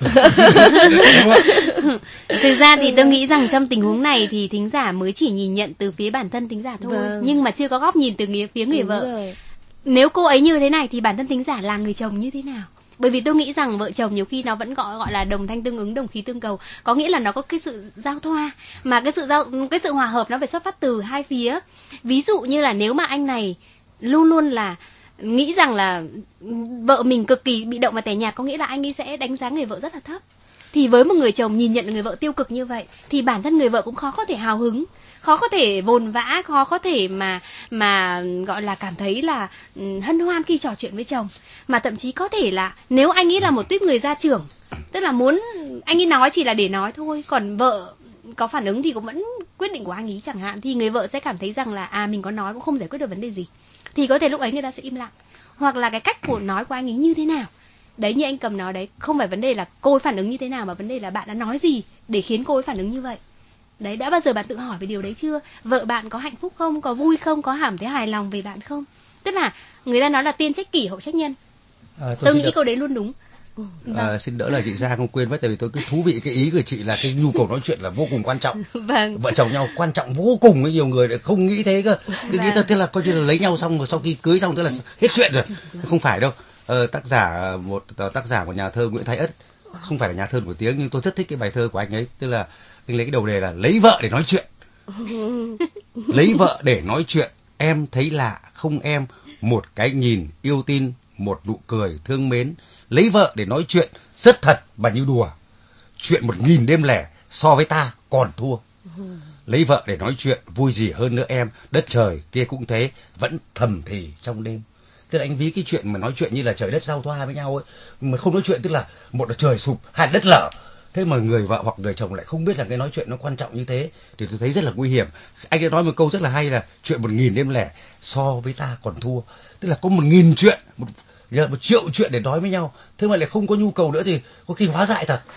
Thực ra thì tôi nghĩ rằng trong tình huống này thì thính giả mới chỉ nhìn nhận từ phía bản thân thính giả thôi, vâng. Nhưng mà chưa có góc nhìn từ phía người Đúng vợ rồi. Nếu cô ấy như thế này thì bản thân thính giả là người chồng như thế nào? Bởi vì tôi nghĩ rằng vợ chồng nhiều khi nó vẫn gọi gọi là đồng thanh tương ứng, đồng khí tương cầu, có nghĩa là nó có cái sự giao thoa, mà cái sự giao cái sự hòa hợp nó phải xuất phát từ hai phía. Ví dụ như là nếu mà anh này luôn luôn là nghĩ rằng là vợ mình cực kỳ bị động và tẻ nhạt, có nghĩa là anh ấy sẽ đánh giá người vợ rất là thấp. Thì với một người chồng nhìn nhận người vợ tiêu cực như vậy thì bản thân người vợ cũng khó có thể hào hứng, khó có thể vồn vã, khó có thể mà mà gọi là cảm thấy là hân hoan khi trò chuyện với chồng. Mà thậm chí có thể là nếu anh ấy là một tuýp người gia trưởng, tức là muốn anh ấy nói chỉ là để nói thôi, còn vợ có phản ứng thì cũng vẫn quyết định của anh ấy chẳng hạn, thì người vợ sẽ cảm thấy rằng là à mình có nói cũng không giải quyết được vấn đề gì, thì có thể lúc ấy người ta sẽ im lặng. Hoặc là cái cách của nói của anh ấy như thế nào. Đấy, như anh Cầm nói đấy, không phải vấn đề là cô ấy phản ứng như thế nào, mà vấn đề là bạn đã nói gì để khiến cô ấy phản ứng như vậy. Đấy, đã bao giờ bạn tự hỏi về điều đấy chưa? Vợ bạn có hạnh phúc không? Có vui không? Có cảm thấy hài lòng về bạn không? Tức là người ta nói là tiên trách kỷ hậu trách nhân. à, Tôi, tôi nghĩ câu đấy luôn đúng. À, xin đỡ là chị Giang không quên mất, tại vì tôi cứ thú vị cái ý của chị là cái nhu cầu nói chuyện là vô cùng quan trọng. Vâng. Vợ chồng nhau quan trọng vô cùng, với nhiều người lại không nghĩ thế cơ. Cứ nghĩ tức là coi như là lấy nhau xong rồi sau khi cưới xong tức là hết chuyện rồi. Không phải đâu. Ờ, tác giả một tác giả của nhà thơ Nguyễn Thái Ất, không phải là nhà thơ nổi tiếng nhưng tôi rất thích cái bài thơ của anh ấy, tức là anh lấy cái đầu đề là lấy vợ để nói chuyện. Lấy vợ để nói chuyện, em thấy lạ không em, một cái nhìn yêu tin, một nụ cười thương mến. Lấy vợ để nói chuyện rất thật và như đùa, chuyện một nghìn đêm lẻ so với ta còn thua. Lấy vợ để nói chuyện vui gì hơn nữa em, đất trời kia cũng thế, vẫn thầm thì trong đêm. Tức là anh ví cái chuyện mà nói chuyện như là trời đất giao thoa với nhau ấy, mà không nói chuyện tức là một là trời sụp, hai là đất lở. Thế mà người vợ hoặc người chồng lại không biết là cái nói chuyện nó quan trọng như thế, thì tôi thấy rất là nguy hiểm. Anh đã nói một câu rất là hay là chuyện một nghìn đêm lẻ so với ta còn thua. Tức là có một nghìn chuyện, một, một triệu chuyện để nói với nhau, thế mà lại không có nhu cầu nữa thì có khi hóa dại thật.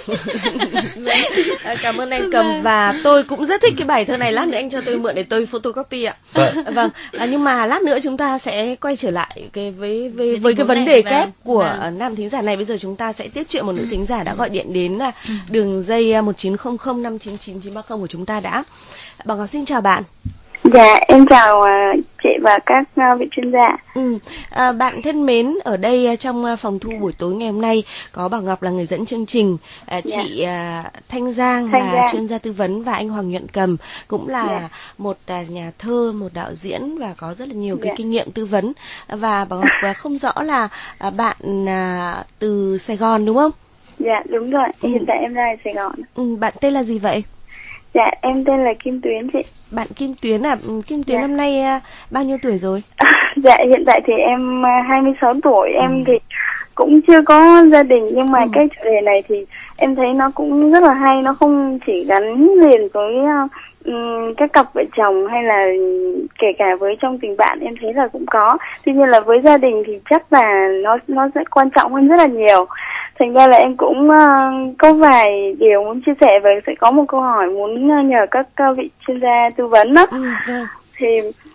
Cảm ơn anh Cầm, và tôi cũng rất thích cái bài thơ này. Lát nữa anh cho tôi mượn để tôi photocopy ạ. Vâng, à, nhưng mà lát nữa chúng ta sẽ quay trở lại cái với với với cái vấn đề kép của vâng. nam thính giả này. Bây giờ chúng ta sẽ tiếp chuyện một nữ thính giả đã gọi điện đến đường dây một chín không không năm chín chín chín ba không của chúng ta đã. Bà Ngọc xin chào bạn. Dạ, em chào uh, chị và các uh, vị chuyên gia. Ừ, à, bạn thân mến, ở đây trong phòng thu buổi tối ngày hôm nay có Bảo Ngọc là người dẫn chương trình, à, chị dạ. uh, Thanh Giang Thanh là Giang. chuyên gia tư vấn, và anh Hoàng Nhuận Cầm cũng là dạ. một uh, nhà thơ, một đạo diễn và có rất là nhiều dạ. cái kinh nghiệm tư vấn. Và Bảo Ngọc uh, không rõ là uh, bạn uh, từ Sài Gòn đúng không? Dạ đúng rồi, ừ. hiện tại em đang ở Sài Gòn. Ừ, bạn tên là gì vậy? Dạ em tên là Kim Tuyến chị. Bạn Kim Tuyến à? Kim Tuyến dạ. năm nay uh, bao nhiêu tuổi rồi? Dạ hiện tại thì em uh, hai mươi sáu tuổi, em ừ. thì cũng chưa có gia đình, nhưng mà ừ. cái chủ đề này thì em thấy nó cũng rất là hay, nó không chỉ gắn liền với uh, um, các cặp vợ chồng hay là kể cả với trong tình bạn, em thấy là cũng có. Tuy nhiên là với gia đình thì chắc là nó nó sẽ quan trọng hơn rất là nhiều. Thành ra là em cũng uh, có vài điều muốn chia sẻ, và sẽ có một câu hỏi muốn uh, nhờ các uh, vị chuyên gia tư vấn đó. Ừ, vâng. Thì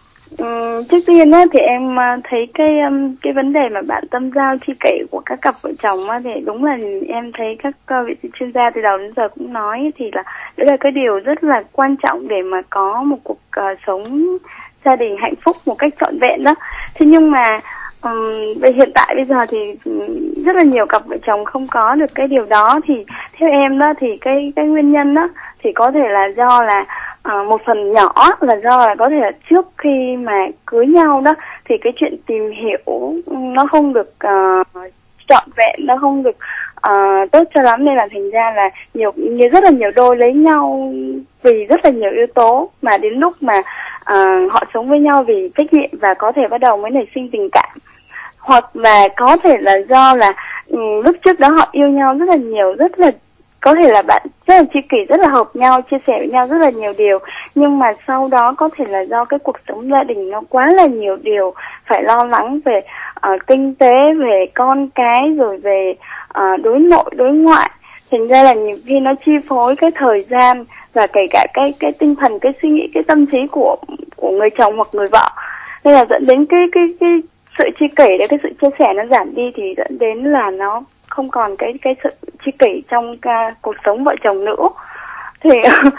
um, trước tiên á, thì em uh, thấy cái um, cái vấn đề mà bạn tâm giao chi kỷ của các cặp vợ chồng á, thì đúng là em thấy các uh, vị chuyên gia từ đầu đến giờ cũng nói thì là đấy là cái điều rất là quan trọng để mà có một cuộc uh, sống gia đình hạnh phúc một cách trọn vẹn đó. Thế nhưng mà Um, về hiện tại bây giờ thì rất là nhiều cặp vợ chồng không có được cái điều đó, thì theo em đó thì cái cái nguyên nhân đó thì có thể là do là uh, một phần nhỏ là do là có thể là trước khi mà cưới nhau đó thì cái chuyện tìm hiểu nó không được uh, trọn vẹn, nó không được uh, tốt cho lắm, nên là thành ra là nhiều nhiều rất là nhiều đôi lấy nhau vì rất là nhiều yếu tố, mà đến lúc mà uh, họ sống với nhau vì trách nhiệm và có thể bắt đầu mới nảy sinh tình cảm. Hoặc là có thể là do là um, lúc trước đó họ yêu nhau rất là nhiều, rất là có thể là bạn rất là tri kỷ, rất là hợp nhau, chia sẻ với nhau rất là nhiều điều, nhưng mà sau đó có thể là do cái cuộc sống gia đình nó quá là nhiều điều phải lo lắng về uh, kinh tế, về con cái, rồi về uh, đối nội đối ngoại, thành ra là nhiều khi nó chi phối cái thời gian và kể cả cái cái tinh thần, cái suy nghĩ, cái tâm trí của của người chồng hoặc người vợ, nên là dẫn đến cái cái cái sự tri kỷ đấy, cái sự chia sẻ nó giảm đi, thì dẫn đến là nó không còn cái cái sự tri kỷ trong uh, cuộc sống vợ chồng nữa. Thì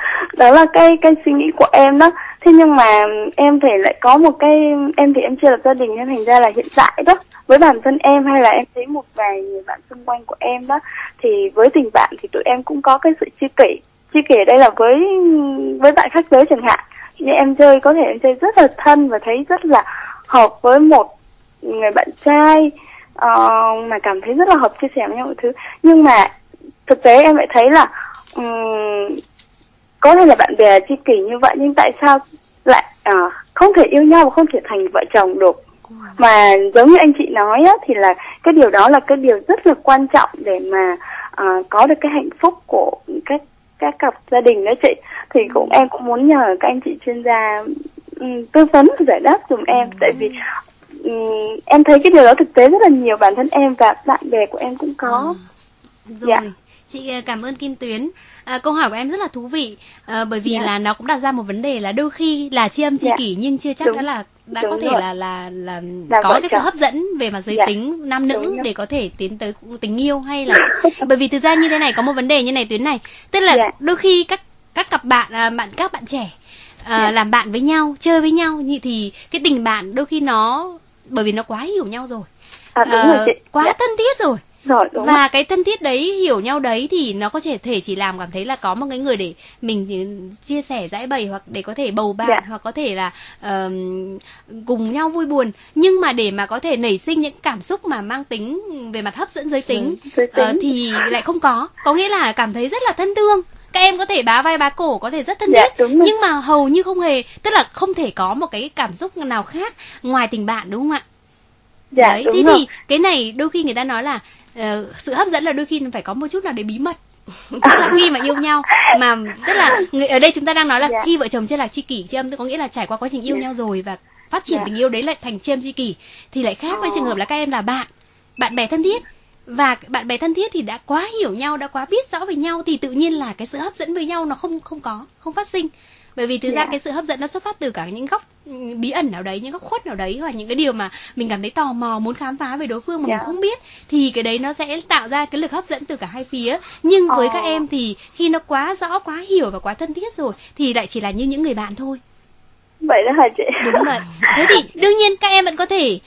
đó là cái cái suy nghĩ của em đó. Thế nhưng mà em thì lại có một cái, em thì em chưa lập gia đình nên thành ra là hiện tại đó, với bản thân em hay là em thấy một vài người bạn xung quanh của em đó, thì với tình bạn thì tụi em cũng có cái sự tri kỷ. Tri kỷ ở đây là với với bạn khác giới chẳng hạn, như em chơi có thể em chơi rất là thân và thấy rất là hợp với một người bạn trai, uh, mà cảm thấy rất là hợp chia sẻ với nhau mọi thứ, nhưng mà thực tế em lại thấy là um, có thể là bạn bè tri kỷ như vậy, nhưng tại sao lại uh, không thể yêu nhau và không thể thành vợ chồng được? Mà giống như anh chị nói á, thì là cái điều đó là cái điều rất là quan trọng để mà uh, có được cái hạnh phúc của các các cặp gia đình đó chị. Thì cũng em cũng muốn nhờ các anh chị chuyên gia um, tư vấn giải đáp dùm em, tại vì um, em thấy cái điều đó thực tế rất là nhiều, bản thân em và bạn bè của em cũng có. À, rồi. Dạ. Chị cảm ơn Kim Tuyến. À, câu hỏi của em rất là thú vị, à, bởi vì yeah. là nó cũng đặt ra một vấn đề là đôi khi là tri âm tri yeah. kỷ nhưng chưa chắc Đúng. đã là đã Đúng có thể rồi. là là là, là có cái sự hấp dẫn về mặt giới yeah. tính nam nữ để có thể tiến tới tình yêu, hay là bởi vì thực ra như thế này, có một vấn đề như này Tuyến này, tức là yeah. đôi khi các các cặp bạn à, bạn các bạn trẻ à, yeah. làm bạn với nhau, chơi với nhau như thì cái tình bạn đôi khi nó bởi vì nó quá hiểu nhau rồi, à, đúng à, rồi chị. quá yeah. thân thiết rồi. Rồi, và rồi. Cái thân thiết đấy, hiểu nhau đấy thì nó có thể thể chỉ làm cảm thấy là có một cái người để mình thì chia sẻ giải bày, hoặc để có thể bầu bạn, yeah. hoặc có thể là uh, cùng nhau vui buồn, nhưng mà để mà có thể nảy sinh những cảm xúc mà mang tính về mặt hấp dẫn giới tính, giới tính. Uh, thì lại không có. Có nghĩa là cảm thấy rất là thân thương, các em có thể bá vai bá cổ, có thể rất thân thiết, yeah, nhưng mà hầu như không hề, tức là không thể có một cái cảm xúc nào khác ngoài tình bạn, đúng không ạ? Dạ, đấy, thế rồi. Thì cái này đôi khi người ta nói là uh, sự hấp dẫn là đôi khi phải có một chút nào để bí mật. Tức là khi mà yêu nhau mà, tức là ở đây chúng ta đang nói là dạ. khi vợ chồng chưa là tri kỷ tri âm, có nghĩa là trải qua quá trình yêu dạ. nhau rồi và phát triển dạ. tình yêu đấy lại thành tri âm tri kỷ, thì lại khác với trường hợp là các em là bạn bạn bè thân thiết, và bạn bè thân thiết thì đã quá hiểu nhau, đã quá biết rõ về nhau, thì tự nhiên là cái sự hấp dẫn với nhau nó không không có không phát sinh. Bởi vì thực ra yeah. cái sự hấp dẫn nó xuất phát từ cả những góc bí ẩn nào đấy, những góc khuất nào đấy, hoặc những cái điều mà mình cảm thấy tò mò, muốn khám phá về đối phương mà yeah. mình không biết, thì cái đấy nó sẽ tạo ra cái lực hấp dẫn từ cả hai phía. Nhưng với oh. các em thì khi nó quá rõ, quá hiểu và quá thân thiết rồi thì lại chỉ là như những người bạn thôi. Vậy đó hả chị? Đúng vậy. Thế thì đương nhiên các em vẫn có thể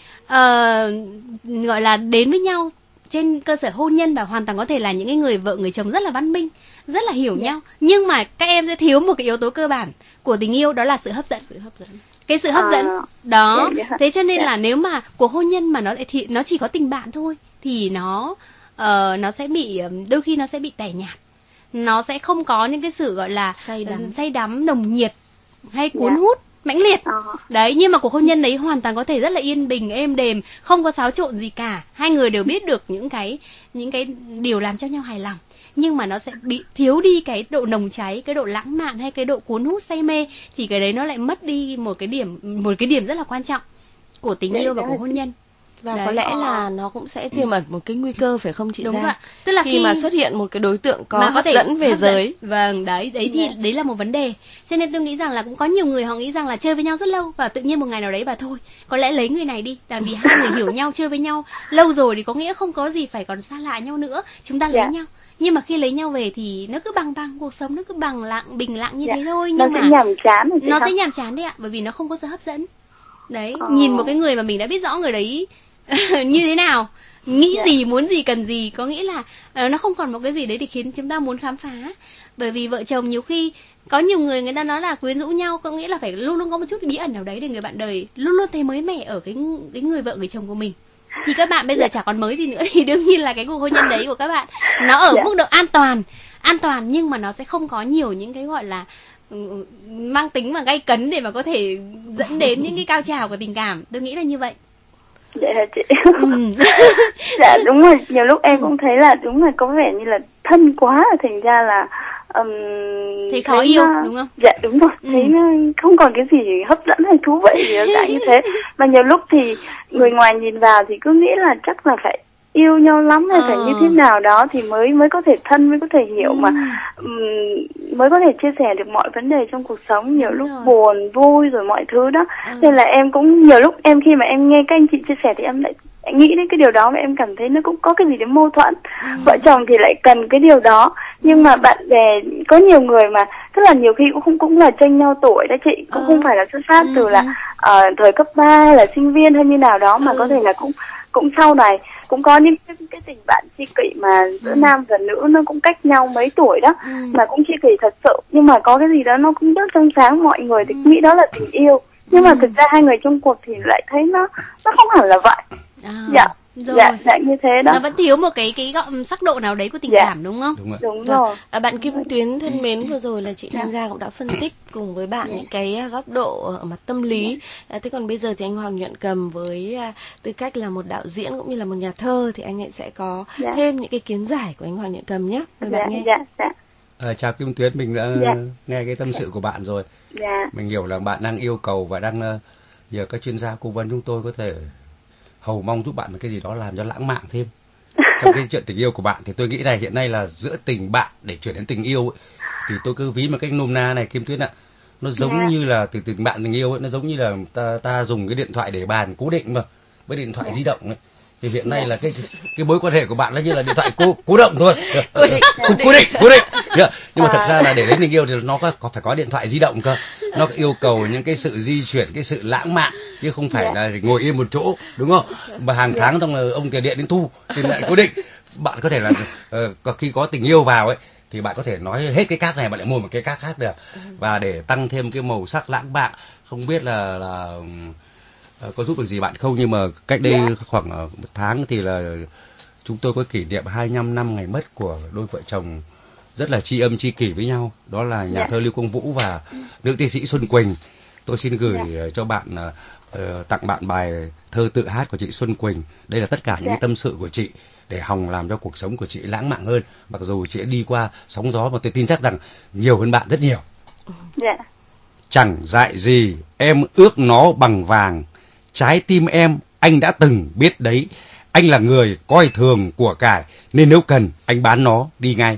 uh, gọi là đến với nhau trên cơ sở hôn nhân và hoàn toàn có thể là những cái người vợ người chồng rất là văn minh, rất là hiểu yeah. nhau. Nhưng mà các em sẽ thiếu một cái yếu tố cơ bản của tình yêu, đó là sự hấp dẫn. Sự hấp dẫn. Cái sự hấp dẫn à, đó. Yeah, yeah. Thế cho nên yeah. là nếu mà cuộc hôn nhân mà nó thì nó chỉ có tình bạn thôi thì nó uh, nó sẽ bị đôi khi nó sẽ bị tẻ nhạt. Nó sẽ không có những cái sự gọi là say đắm, say đắm nồng nhiệt hay cuốn yeah. hút mãnh liệt. À. Đấy, nhưng mà cuộc hôn nhân đấy hoàn toàn có thể rất là yên bình, êm đềm, không có xáo trộn gì cả. Hai người đều biết được những cái những cái điều làm cho nhau hài lòng. Nhưng mà nó sẽ bị thiếu đi cái độ nồng cháy, cái độ lãng mạn hay cái độ cuốn hút say mê, thì cái đấy nó lại mất đi một cái điểm một cái điểm rất là quan trọng của tình yêu và của hôn nhân. Và đấy. Có lẽ là nó cũng sẽ tiềm ẩn một cái nguy cơ phải không chị? Đúng Giang? Rồi. Tức là khi, khi mà xuất hiện một cái đối tượng có, có hấp thể dẫn về hấp giới. Dẫn. Vâng, đấy, đấy thì yeah. đấy là một vấn đề. Cho nên tôi nghĩ rằng là cũng có nhiều người họ nghĩ rằng là chơi với nhau rất lâu và tự nhiên một ngày nào đấy và thôi, có lẽ lấy người này đi, tại vì hai người hiểu nhau, chơi với nhau lâu rồi thì có nghĩa không có gì phải còn xa lạ nhau nữa, chúng ta lấy yeah. nhau. Nhưng mà khi lấy nhau về thì nó cứ bằng bằng, cuộc sống nó cứ bằng lặng, bình lặng như dạ. thế thôi. Nhưng nó mà sẽ nhàm chán. Nó không? sẽ nhàm chán đấy ạ, bởi vì nó không có sự hấp dẫn. Đấy, ờ. nhìn một cái người mà mình đã biết rõ người đấy như thế nào, nghĩ dạ. gì, muốn gì, cần gì, có nghĩa là uh, nó không còn một cái gì đấy để khiến chúng ta muốn khám phá. Bởi vì vợ chồng nhiều khi có nhiều người người ta nói là quyến rũ nhau, có nghĩa là phải luôn luôn có một chút bí ẩn nào đấy để người bạn đời luôn luôn thấy mới mẻ ở cái cái người vợ người chồng của mình. Thì các bạn bây giờ chả còn mới gì nữa thì đương nhiên là cái cuộc hôn nhân đấy của các bạn nó ở mức độ an toàn, an toàn nhưng mà nó sẽ không có nhiều những cái gọi là mang tính mà gay cấn để mà có thể dẫn đến những cái cao trào của tình cảm. Tôi nghĩ là như vậy. Dạ hả chị? Ừ. Dạ đúng rồi, nhiều lúc em cũng thấy là đúng là có vẻ như là thân quá, thành ra là um, thấy khó thấy yêu nó... đúng không? Dạ đúng rồi, ừ. thấy nó không còn cái gì hấp dẫn hay thú vị gì cả như thế. Mà nhiều lúc thì người ngoài nhìn vào thì cứ nghĩ là chắc là phải yêu nhau lắm hay ờ. phải như thế nào đó thì mới mới có thể thân, mới có thể hiểu, ừ. mà um, mới có thể chia sẻ được mọi vấn đề trong cuộc sống, nhiều đúng lúc rồi. Buồn vui rồi mọi thứ đó. Ừ. Nên là em cũng nhiều lúc em khi mà em nghe các anh chị chia sẻ thì em lại nghĩ đến cái điều đó và em cảm thấy nó cũng có cái gì đấy mâu thuẫn. Ừ. Vợ chồng thì lại cần cái điều đó, nhưng mà bạn bè có nhiều người mà tức là nhiều khi cũng không cũng là chênh nhau tuổi đó chị, cũng ừ. không phải là xuất phát ừ. từ là uh, thời cấp ba là sinh viên hay như nào đó, mà ừ. có thể là cũng cũng sau này cũng có những cái, cái tình bạn tri kỷ mà giữa ừ. nam và nữ nó cũng cách nhau mấy tuổi đó, ừ. mà cũng tri kỷ thật sự, nhưng mà có cái gì đó nó cũng rất trong sáng, mọi người thì ừ. nghĩ đó là tình yêu, nhưng ừ. mà thực ra hai người trong cuộc thì lại thấy nó nó không hẳn là vậy. À, dạ. Rồi. Dạ, dạ như thế đó. Nó vẫn thiếu một cái cái gọng sắc độ nào đấy của tình dạ. cảm đúng không? Đúng rồi. Đúng rồi. À, bạn Kim Tuyến thân mến, vừa rồi là chị Thanh Giang cũng đã phân tích cùng với bạn dạ. những cái góc độ ở mặt tâm lý. À, thế còn bây giờ thì anh Hoàng Nhuận Cầm với à, tư cách là một đạo diễn cũng như là một nhà thơ thì anh ấy sẽ có dạ. thêm những cái kiến giải của anh Hoàng Nhuận Cầm nhé. Mời dạ, bạn nghe. Dạ, dạ. À, chào Kim Tuyến, mình đã dạ. nghe cái tâm sự của bạn rồi. Dạ. Mình hiểu là bạn đang yêu cầu và đang uh, nhờ các chuyên gia cố vấn chúng tôi có thể hầu mong giúp bạn một cái gì đó làm cho lãng mạn thêm trong cái chuyện tình yêu của bạn. Thì tôi nghĩ này, hiện nay là giữa tình bạn để chuyển đến tình yêu ấy, thì tôi cứ ví một cách nôm na này Kim Tuyến ạ, nó giống yeah. như là từ tình bạn tình yêu ấy, nó giống như là ta ta dùng cái điện thoại để bàn cố định mà với điện thoại yeah. di động ấy. Thì hiện nay là cái cái mối quan hệ của bạn nó như là điện thoại cố cố động thôi, cố định cố định cố định yeah. Nhưng mà thật ra là để đến tình yêu thì nó có, có phải có điện thoại di động cơ, nó yêu cầu những cái sự di chuyển, cái sự lãng mạn, chứ không phải là ngồi yên một chỗ, đúng không? Mà hàng tháng xong là ông tiền điện đến thu thì lại cố định. Bạn có thể là uh, khi có tình yêu vào ấy thì bạn có thể nói hết cái cát này bạn lại mua một cái cát khác được, và để tăng thêm cái màu sắc lãng mạn. Không biết là là uh, có giúp được gì bạn không, nhưng mà cách đây yeah. khoảng uh, một tháng thì là chúng tôi có kỷ niệm hai mươi lăm năm ngày mất của đôi vợ chồng rất là tri âm tri kỷ với nhau, đó là nhà yeah. thơ Lưu Quang Vũ và nữ tiến sĩ Xuân Quỳnh. Tôi xin gửi yeah. cho bạn uh, tặng bạn bài thơ tự hát của chị Xuân Quỳnh. Đây là tất cả những yeah. cái tâm sự của chị để hòng làm cho cuộc sống của chị lãng mạn hơn, mặc dù chị đã đi qua sóng gió mà tôi tin chắc rằng nhiều hơn bạn rất nhiều. Yeah. Chẳng dại gì em ước nó bằng vàng, trái tim em anh đã từng biết đấy, anh là người coi thường của cải nên nếu cần anh bán nó đi ngay.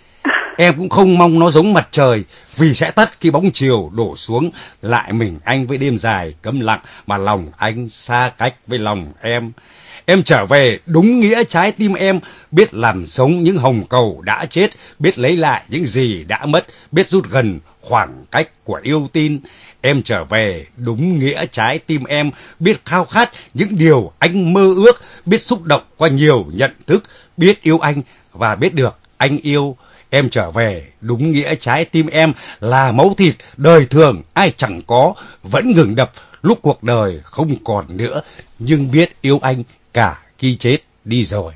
Em cũng không mong nó giống mặt trời, vì sẽ tắt khi bóng chiều đổ xuống, lại mình anh với đêm dài câm lặng mà lòng anh xa cách với lòng em. Em trở về đúng nghĩa trái tim em, biết làm sống những hồng cầu đã chết, biết lấy lại những gì đã mất, biết rút gần khoảng cách của yêu tin. Em trở về đúng nghĩa trái tim em, biết khao khát những điều anh mơ ước, biết xúc động qua nhiều nhận thức, biết yêu anh và biết được anh yêu. Em trở về đúng nghĩa trái tim em là máu thịt đời thường ai chẳng có, vẫn ngừng đập lúc cuộc đời không còn nữa, nhưng biết yêu anh cả khi chết đi rồi.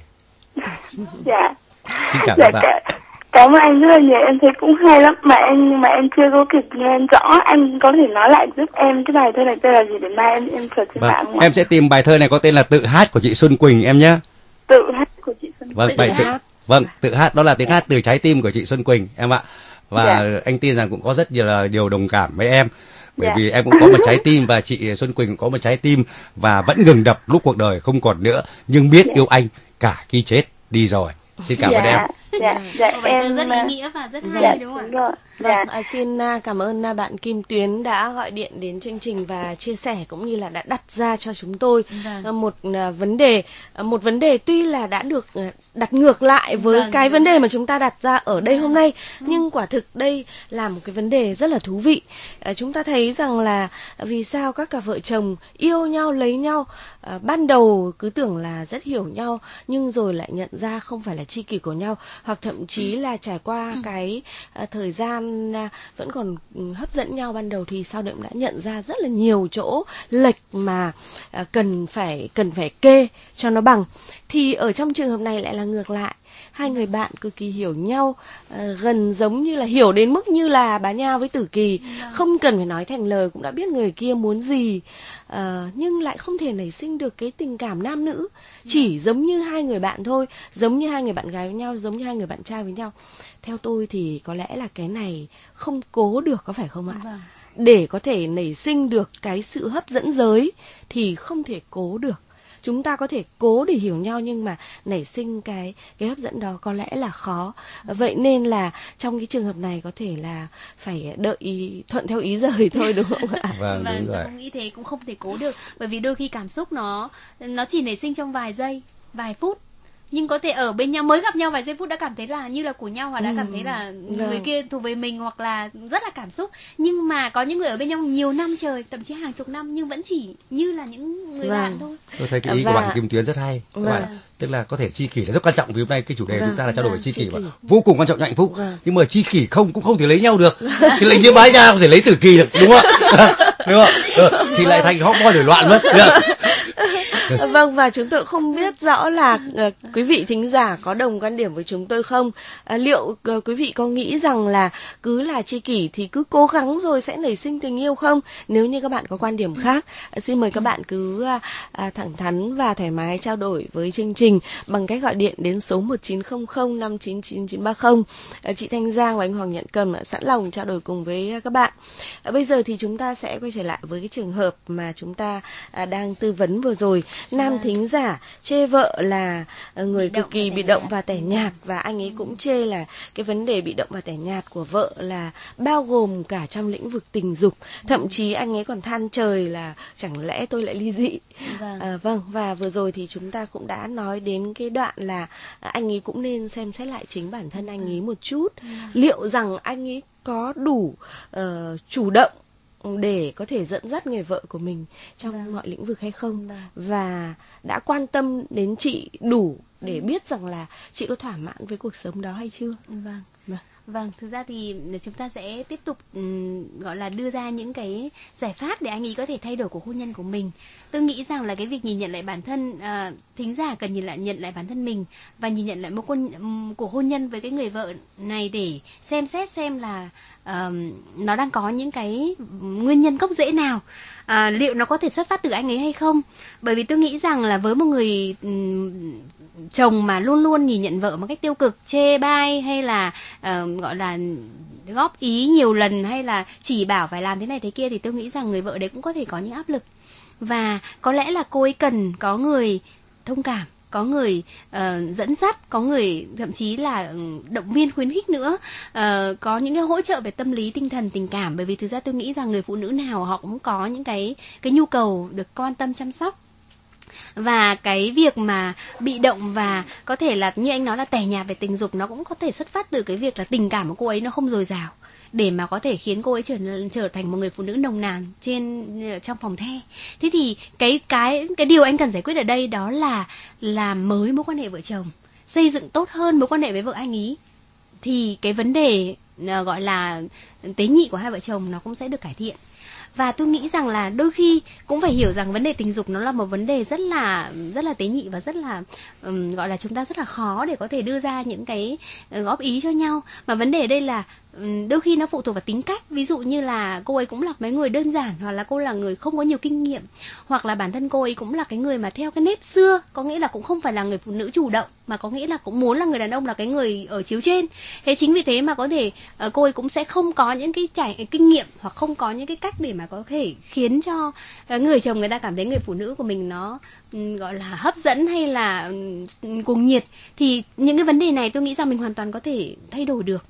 Dạ. Xin cảm Dạ, ơn bạn. cả, cảm ơn anh rất là nhiều, em thấy cũng hay lắm mà em nhưng mà em chưa có kịp nghe rõ. Anh có thể nói lại giúp em cái bài thơ này tên là gì để mai em em search trên Vâng, mạng không ạ? em sẽ tìm bài thơ này có tên là Tự hát của chị Xuân Quỳnh em nhé. Tự hát của chị Xuân. Vâng, Tự bài tự, hát. vâng, tự hát đó là tiếng hát từ trái tim của chị Xuân Quỳnh em ạ. Và Dạ. anh tin rằng cũng có rất nhiều là điều đồng cảm với em. Bởi Dạ. vì em cũng có một trái tim và chị Xuân Quỳnh cũng có một trái tim và vẫn ngừng đập lúc cuộc đời không còn nữa, nhưng biết Dạ. yêu anh cả khi chết đi rồi. Xin cảm ơn em. Dạ, dạ, Một bài thơ em rất ý à, nghĩa và rất hay dạ, đúng không đúng ạ? rồi. Vâng, Dạ. à, xin à, cảm ơn à, bạn Kim Tuyến đã gọi điện đến chương trình và chia sẻ cũng như là đã đặt ra cho chúng tôi Vâng. à, một à, vấn đề, à, một vấn đề tuy là đã được à, đặt ngược lại với Vâng, cái đúng vấn đề rồi. mà chúng ta đặt ra ở đây hôm nay, nhưng quả thực đây là một cái vấn đề rất là thú vị. À, chúng ta thấy rằng là vì sao các cặp vợ chồng yêu nhau, lấy nhau, à, ban đầu cứ tưởng là rất hiểu nhau nhưng rồi lại nhận ra không phải là tri kỷ của nhau, hoặc thậm chí là trải qua cái à, thời gian à, vẫn còn ừ, hấp dẫn nhau ban đầu thì sau đó cũng đã nhận ra rất là nhiều chỗ lệch mà à, cần phải cần phải kê cho nó bằng. Thì ở trong trường hợp này lại là ngược lại, hai người bạn cực kỳ hiểu nhau, à, gần giống như là hiểu đến mức như là bà Nha với Tử Kỳ, không cần phải nói thành lời cũng đã biết người kia muốn gì, à, nhưng lại không thể nảy sinh được cái tình cảm nam nữ, chỉ giống như hai người bạn thôi, giống như hai người bạn gái với nhau, giống như hai người bạn trai với nhau. Theo tôi thì có lẽ là cái này không cố được, có phải không ạ? Vâng. Để có thể nảy sinh được cái sự hấp dẫn giới thì không thể cố được. Chúng ta có thể cố để hiểu nhau nhưng mà nảy sinh cái cái hấp dẫn đó có lẽ là khó. Vậy nên là trong cái trường hợp này có thể là phải đợi ý, thuận theo ý rời thôi, đúng không ạ? Vâng, Vâng, đúng tôi rồi. cũng nghĩ thế, cũng không thể cố được, bởi vì đôi khi cảm xúc nó nó chỉ nảy sinh trong vài giây, vài phút, nhưng có thể ở bên nhau mới gặp nhau vài giây phút đã cảm thấy là như là của nhau, hoặc đã cảm thấy là người vâng. kia thuộc về mình, hoặc là rất là cảm xúc. Nhưng mà có những người ở bên nhau nhiều năm trời, thậm chí hàng chục năm, nhưng vẫn chỉ như là những người Vâng. bạn thôi. Tôi thấy cái ý Và- của bạn Kim Tuyến rất hay. Các Vâng. bạn, tức là có thể tri kỷ là rất quan trọng, vì hôm nay cái chủ đề Vâng, chúng ta là trao đổi vâng, tri tri kỷ mà kỷ. vô cùng quan trọng cho hạnh phúc. Vâng. Nhưng mà tri kỷ không cũng không thể lấy nhau được. Thì lấy như bái nha không thể lấy Tử Kỳ được, đúng không ạ? Đúng không? Ừ, thì lại thành hot boy nổi loạn mất. Vâng, và chúng tôi không biết rõ là uh, quý vị thính giả có đồng quan điểm với chúng tôi không? Uh, liệu uh, quý vị có nghĩ rằng là cứ là tri kỷ thì cứ cố gắng rồi sẽ nảy sinh tình yêu không? Nếu như các bạn có quan điểm khác, uh, xin mời các bạn cứ uh, uh, thẳng thắn và thoải mái trao đổi với chương trình bằng cách gọi điện đến số một chín không không năm chín chín chín ba không. Uh, chị Thanh Giang và anh Hoàng Nhận Cầm uh, sẵn lòng trao đổi cùng với uh, các bạn. Uh, bây giờ thì chúng ta sẽ quay trở lại với cái trường hợp mà chúng ta uh, đang tư vấn vừa rồi. Nam Vâng. thính giả chê vợ là uh, người Bị động cực kỳ và bị tẻ động nhạt. và tẻ nhạt, và anh ấy cũng chê là cái vấn đề bị động và tẻ nhạt của vợ là bao gồm cả trong lĩnh vực tình dục. Thậm chí anh ấy còn than trời là chẳng lẽ tôi lại ly dị. Vâng. À, vâng, và vừa rồi thì chúng ta cũng đã nói đến cái đoạn là à, anh ấy cũng nên xem xét lại chính bản thân anh ấy một chút. Liệu rằng anh ấy có đủ uh, chủ động để có thể dẫn dắt người vợ của mình trong Vâng. mọi lĩnh vực hay không, Vâng. và đã quan tâm đến chị đủ để biết rằng là chị có thỏa mãn với cuộc sống đó hay chưa. Vâng. Vâng. Vâng, thực ra thì chúng ta sẽ tiếp tục um, gọi là đưa ra những cái giải pháp để anh ấy có thể thay đổi cuộc hôn nhân của mình. Tôi nghĩ rằng là cái việc nhìn nhận lại bản thân, uh, thính giả cần nhìn lại nhận lại bản thân mình và nhìn nhận lại mối quan um, cuộc hôn nhân với cái người vợ này để xem xét xem là um, nó đang có những cái nguyên nhân gốc rễ nào. À, liệu nó có thể xuất phát từ anh ấy hay không? Bởi vì tôi nghĩ rằng là với một người um, chồng mà luôn luôn nhìn nhận vợ một cách tiêu cực, chê bai hay là uh, gọi là góp ý nhiều lần hay là chỉ bảo phải làm thế này thế kia, thì tôi nghĩ rằng người vợ đấy cũng có thể có những áp lực. Và có lẽ là cô ấy cần có người thông cảm, có người uh, dẫn dắt, có người thậm chí là động viên khuyến khích nữa, uh, có những cái hỗ trợ về tâm lý, tinh thần, tình cảm. Bởi vì thực ra tôi nghĩ rằng người phụ nữ nào họ cũng có những cái cái nhu cầu được quan tâm chăm sóc. Và cái việc mà bị động và có thể là như anh nói là tẻ nhạt về tình dục, nó cũng có thể xuất phát từ cái việc là tình cảm của cô ấy nó không dồi dào để mà có thể khiến cô ấy trở trở thành một người phụ nữ nồng nàn trên trong phòng the. Thế thì cái cái cái điều anh cần giải quyết ở đây đó là làm mới mối quan hệ vợ chồng, xây dựng tốt hơn mối quan hệ với vợ anh ý, thì cái vấn đề uh, gọi là tế nhị của hai vợ chồng nó cũng sẽ được cải thiện. Và tôi nghĩ rằng là đôi khi cũng phải hiểu rằng vấn đề tình dục nó là một vấn đề rất là rất là tế nhị và rất là um, gọi là chúng ta rất là khó để có thể đưa ra những cái uh, góp ý cho nhau. Mà vấn đề ở đây là um, đôi khi nó phụ thuộc vào tính cách. Ví dụ như là cô ấy cũng là mấy người đơn giản, hoặc là cô là người không có nhiều kinh nghiệm, hoặc là bản thân cô ấy cũng là cái người mà theo cái nếp xưa, có nghĩa là cũng không phải là người phụ nữ chủ động, mà có nghĩa là cũng muốn là người đàn ông là cái người ở chiếu trên. Thế chính vì thế mà có thể uh, cô ấy cũng sẽ không có những cái trải cái kinh nghiệm, hoặc không có những cái cách để mà có thể khiến cho uh, người chồng người ta cảm thấy người phụ nữ của mình nó um, gọi là hấp dẫn hay là um, cuồng nhiệt. Thì những cái vấn đề này tôi nghĩ rằng mình hoàn toàn có thể thay đổi được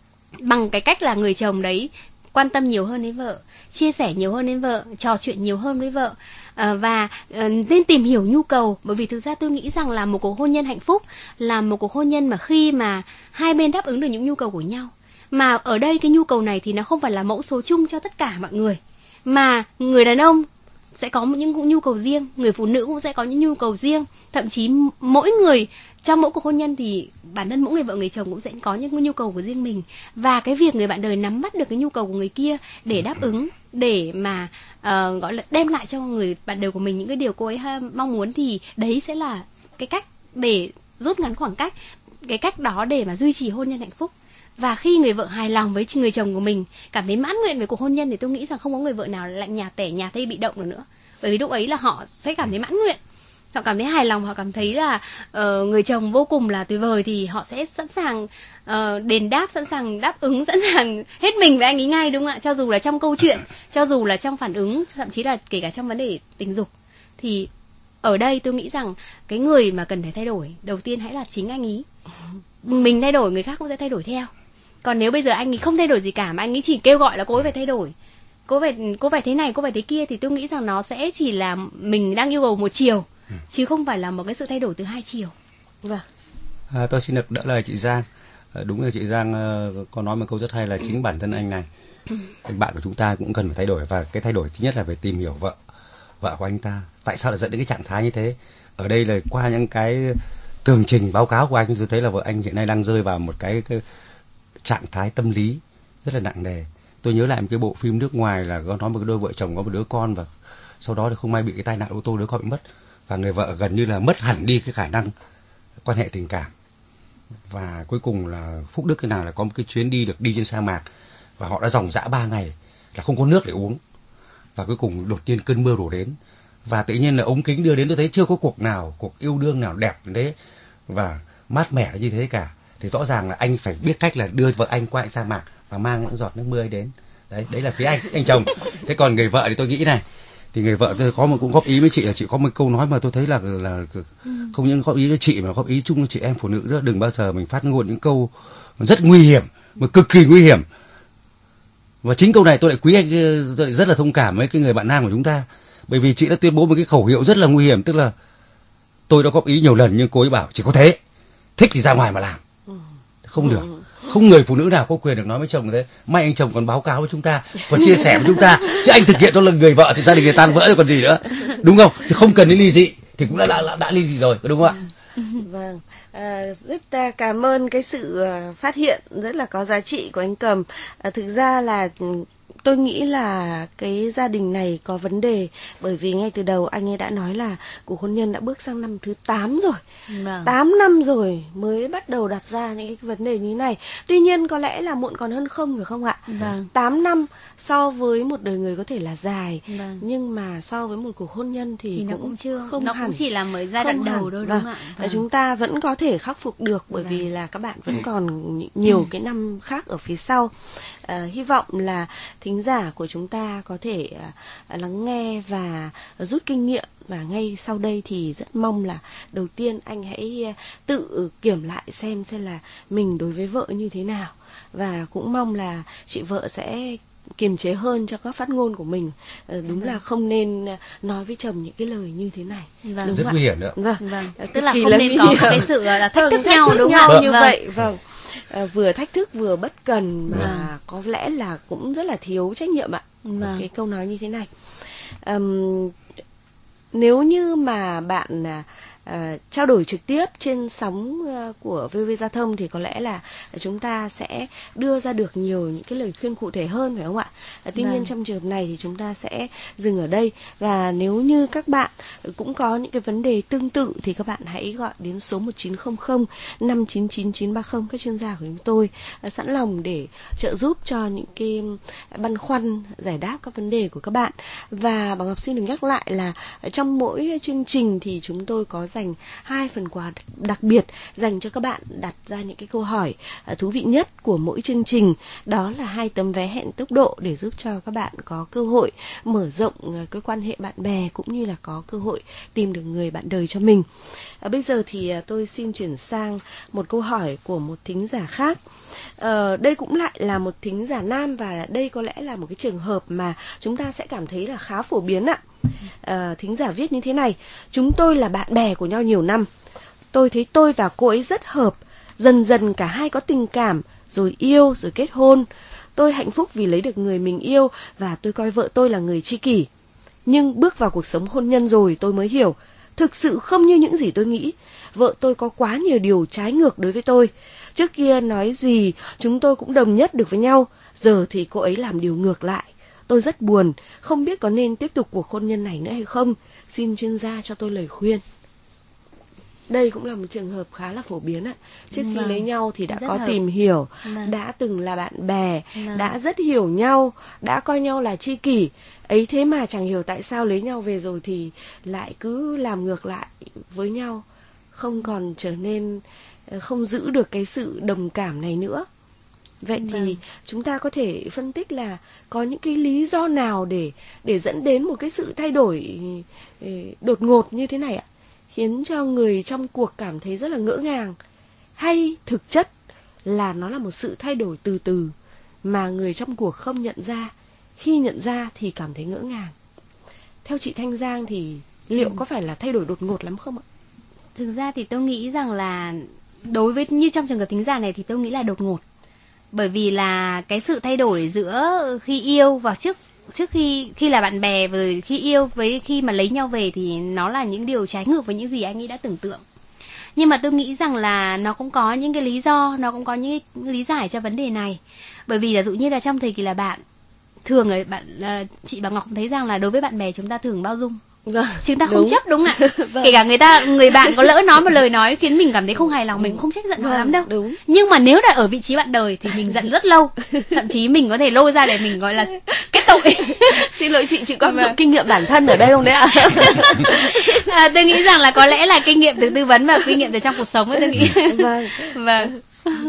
bằng cái cách là người chồng đấy quan tâm nhiều hơn đến vợ, chia sẻ nhiều hơn đến vợ, trò chuyện nhiều hơn với vợ, à, và à, nên tìm hiểu nhu cầu. Bởi vì thực ra tôi nghĩ rằng là một cuộc hôn nhân hạnh phúc là một cuộc hôn nhân mà khi mà hai bên đáp ứng được những nhu cầu của nhau. Mà ở đây cái nhu cầu này thì nó không phải là mẫu số chung cho tất cả mọi người, mà người đàn ông sẽ có những nhu cầu riêng, người phụ nữ cũng sẽ có những nhu cầu riêng. Thậm chí mỗi người trong mỗi cuộc hôn nhân thì bản thân mỗi người vợ người chồng cũng sẽ có những nhu cầu của riêng mình. Và cái việc người bạn đời nắm bắt được cái nhu cầu của người kia để đáp ứng, để mà uh, gọi là đem lại cho người bạn đời của mình những cái điều cô ấy ha, mong muốn, thì đấy sẽ là cái cách để rút ngắn khoảng cách, cái cách đó để mà duy trì hôn nhân hạnh phúc. Và khi người vợ hài lòng với người chồng của mình, cảm thấy mãn nguyện với cuộc hôn nhân, thì tôi nghĩ rằng không có người vợ nào lạnh nhạt, tẻ nhạt hay bị động được nữa. Bởi vì lúc ấy là họ sẽ cảm thấy mãn nguyện, họ cảm thấy hài lòng, họ cảm thấy là uh, người chồng vô cùng là tuyệt vời, thì họ sẽ sẵn sàng uh, đền đáp, sẵn sàng đáp ứng, sẵn sàng hết mình với anh ấy ngay, đúng không ạ? Cho dù là trong câu chuyện, cho dù là trong phản ứng, thậm chí là kể cả trong vấn đề tình dục. Thì ở đây tôi nghĩ rằng cái người mà cần phải thay đổi đầu tiên hãy là chính anh ấy. Mình thay đổi, người khác cũng sẽ thay đổi theo. Còn nếu bây giờ anh ấy không thay đổi gì cả, mà anh ấy chỉ kêu gọi là cô ấy phải thay đổi, cô phải cô phải thế này, cô phải thế kia, thì tôi nghĩ rằng nó sẽ chỉ là mình đang yêu cầu một chiều, ừ. chứ không phải là một cái sự thay đổi từ hai chiều. Vâng. À, tôi xin được đỡ lời chị Giang. À, đúng là chị Giang uh, có nói một câu rất hay là chính bản thân anh này, anh bạn của chúng ta cũng cần phải thay đổi. Và cái thay đổi thứ nhất là phải tìm hiểu vợ vợ của anh ta, tại sao lại dẫn đến cái trạng thái như thế. Ở đây là qua những cái tường trình báo cáo của anh, tôi thấy là vợ anh hiện nay đang rơi vào một cái, cái trạng thái tâm lý rất là nặng nề. Tôi nhớ lại một cái bộ phim nước ngoài là có nói một đôi vợ chồng có một đứa con, và sau đó thì không may bị cái tai nạn ô tô, đứa con bị mất, và người vợ gần như là mất hẳn đi cái khả năng quan hệ tình cảm. Và cuối cùng là phúc đức cái nào là có một cái chuyến đi được đi trên sa mạc, và họ đã dòng dã ba ngày là không có nước để uống, và cuối cùng đột nhiên cơn mưa đổ đến, và tự nhiên là ống kính đưa đến, tôi thấy chưa có cuộc nào, cuộc yêu đương nào đẹp như thế và mát mẻ như thế cả. Thì rõ ràng là anh phải biết cách là đưa vợ anh qua sa mạc và mang những giọt nước mưa ấy đến. Đấy, đấy là phía anh, anh chồng. Thế còn người vợ thì tôi nghĩ này, thì người vợ tôi có một cũng góp ý với chị là chị có một câu nói mà tôi thấy là là không những góp ý với chị mà góp ý chung với chị em phụ nữ nữa. Đừng bao giờ mình phát ngôn những câu rất nguy hiểm, mà cực kỳ nguy hiểm. Và chính câu này tôi lại quý anh, tôi lại rất là thông cảm với cái người bạn nam của chúng ta, bởi vì chị đã tuyên bố một cái khẩu hiệu rất là nguy hiểm, tức là tôi đã góp ý nhiều lần nhưng cô ấy bảo chỉ có thế, thích thì ra ngoài mà làm. Không được, không người phụ nữ nào có quyền được nói với chồng như thế. May anh chồng còn báo cáo với chúng ta, còn chia sẻ với chúng ta, chứ anh thực hiện đó là người vợ thì gia đình người tan vỡ rồi còn gì nữa, đúng không? Chứ không cần đến ly dị thì cũng đã đã, đã, đã ly dị rồi, đúng không ạ? Vâng, à, rất à, cảm ơn cái sự à, phát hiện rất là có giá trị của anh Cầm. À, thực ra là tôi nghĩ là cái gia đình này có vấn đề, bởi vì ngay từ đầu anh ấy đã nói là cuộc hôn nhân đã bước sang năm thứ tám rồi. Vâng. tám năm rồi mới bắt đầu đặt ra những cái vấn đề như thế này. Tuy nhiên có lẽ là muộn còn hơn không, phải không ạ? Vâng. tám năm so với một đời người có thể là dài, vâng. nhưng mà so với một cuộc hôn nhân thì, thì cũng nó cũng chưa, không nó hẳn, cũng chỉ là mới giai đoạn đầu thôi, đúng không ạ? Vâng. Chúng ta vẫn có thể khắc phục được, bởi vâng. vì là các bạn vẫn còn nhiều ừ. cái năm khác ở phía sau. À, hy vọng là thính giả của chúng ta có thể uh, lắng nghe và uh, rút kinh nghiệm. Và ngay sau đây thì rất mong là đầu tiên anh hãy uh, tự kiểm lại xem xem là mình đối với vợ như thế nào. Và cũng mong là chị vợ sẽ kiềm chế hơn cho các phát ngôn của mình. Ờ, đúng Vâng. là không nên nói với chồng những cái lời như thế này. Vâng. Đúng Rất không nguy ạ? hiểm nữa. Vâng. Vâng. Ờ, Tức là cực kỳ không là nên nguy có hiểm. cái sự là thách Vâng, thức nhau, đúng nhau không? như Vâng. vậy. Vâng. À, vừa thách thức vừa bất cần mà Vâng. có lẽ là cũng rất là thiếu trách nhiệm ạ. Vâng. Cái câu nói như thế này. Ừm, nếu như mà bạn à, à, trao đổi trực tiếp trên sóng à, của vê o vê Giao thông thì có lẽ là chúng ta sẽ đưa ra được nhiều những cái lời khuyên cụ thể hơn, phải không ạ? À, tuy Vâng. nhiên trong trường hợp này thì chúng ta sẽ dừng ở đây, và nếu như các bạn cũng có những cái vấn đề tương tự thì các bạn hãy gọi đến số một chín không không năm chín chín chín ba không. Các chuyên gia của chúng tôi à, sẵn lòng để trợ giúp cho những cái băn khoăn, giải đáp các vấn đề của các bạn. Và Bảo Ngọc xin được nhắc lại là trong mỗi chương trình thì chúng tôi có dành hai phần quà đặc biệt dành cho các bạn đặt ra những cái câu hỏi uh, thú vị nhất của mỗi chương trình. Đó là hai tấm vé hẹn tốc độ để giúp cho các bạn có cơ hội mở rộng uh, cái quan hệ bạn bè, cũng như là có cơ hội tìm được người bạn đời cho mình. Uh, bây giờ thì uh, tôi xin chuyển sang một câu hỏi của một thính giả khác. Uh, đây cũng lại là một thính giả nam, và đây có lẽ là một cái trường hợp mà chúng ta sẽ cảm thấy là khá phổ biến ạ. À, thính giả viết như thế này: chúng tôi là bạn bè của nhau nhiều năm. Tôi thấy tôi và cô ấy rất hợp. Dần dần cả hai có tình cảm, rồi yêu, rồi kết hôn. Tôi hạnh phúc vì lấy được người mình yêu, và tôi coi vợ tôi là người tri kỷ. Nhưng bước vào cuộc sống hôn nhân rồi tôi mới hiểu, thực sự không như những gì tôi nghĩ. Vợ tôi có quá nhiều điều trái ngược đối với tôi. Trước kia nói gì chúng tôi cũng đồng nhất được với nhau, giờ thì cô ấy làm điều ngược lại. Tôi rất buồn, không biết có nên tiếp tục cuộc hôn nhân này nữa hay không. Xin chuyên gia cho tôi lời khuyên. Đây cũng là một trường hợp khá là phổ biến ạ. Trước khi Vâng. lấy nhau thì đã Rất có hợp. tìm hiểu, Vâng. đã từng là bạn bè, Vâng. đã rất hiểu nhau, đã coi nhau là tri kỷ. Ấy thế mà chẳng hiểu tại sao lấy nhau về rồi thì lại cứ làm ngược lại với nhau, không còn trở nên, không giữ được cái sự đồng cảm này nữa. Vậy thì Vâng. chúng ta có thể phân tích là có những cái lý do nào để để dẫn đến một cái sự thay đổi ừ, đột ngột như thế này ạ, khiến cho người trong cuộc cảm thấy rất là ngỡ ngàng, hay thực chất là nó là một sự thay đổi từ từ mà người trong cuộc không nhận ra, khi nhận ra thì cảm thấy ngỡ ngàng. Theo chị Thanh Giang thì liệu Ừ. có phải là thay đổi đột ngột lắm không ạ? Thực ra thì tôi nghĩ rằng là đối với như trong trường hợp thính giả này thì tôi nghĩ là đột ngột. Bởi vì là cái sự thay đổi giữa khi yêu và trước trước khi khi là bạn bè, rồi khi yêu với khi mà lấy nhau về thì nó là những điều trái ngược với những gì anh ấy đã tưởng tượng. Nhưng mà tôi nghĩ rằng là nó cũng có những cái lý do, nó cũng có những cái lý giải cho vấn đề này. Bởi vì giả dụ như là trong thời kỳ là bạn, thường ấy, bạn uh, chị Bảo Ngọc cũng thấy rằng là đối với bạn bè chúng ta thường bao dung. Vâng, Chúng ta không đúng. chấp, đúng ạ. Vâng. Kể cả người ta người bạn có lỡ nói một lời nói khiến mình cảm thấy không hài lòng, mình cũng không trách giận họ Vâng, lắm đâu. đúng. Nhưng mà nếu là ở vị trí bạn đời thì mình giận rất lâu. Thậm chí mình có thể lôi ra để mình gọi là kết tội. Xin lỗi chị, chị có áp dụng Vâng. kinh nghiệm bản thân ở đây không đấy ạ? À, tôi nghĩ rằng là có lẽ là kinh nghiệm từ tư vấn và kinh nghiệm từ trong cuộc sống ấy, tôi nghĩ. Vâng. Vâng.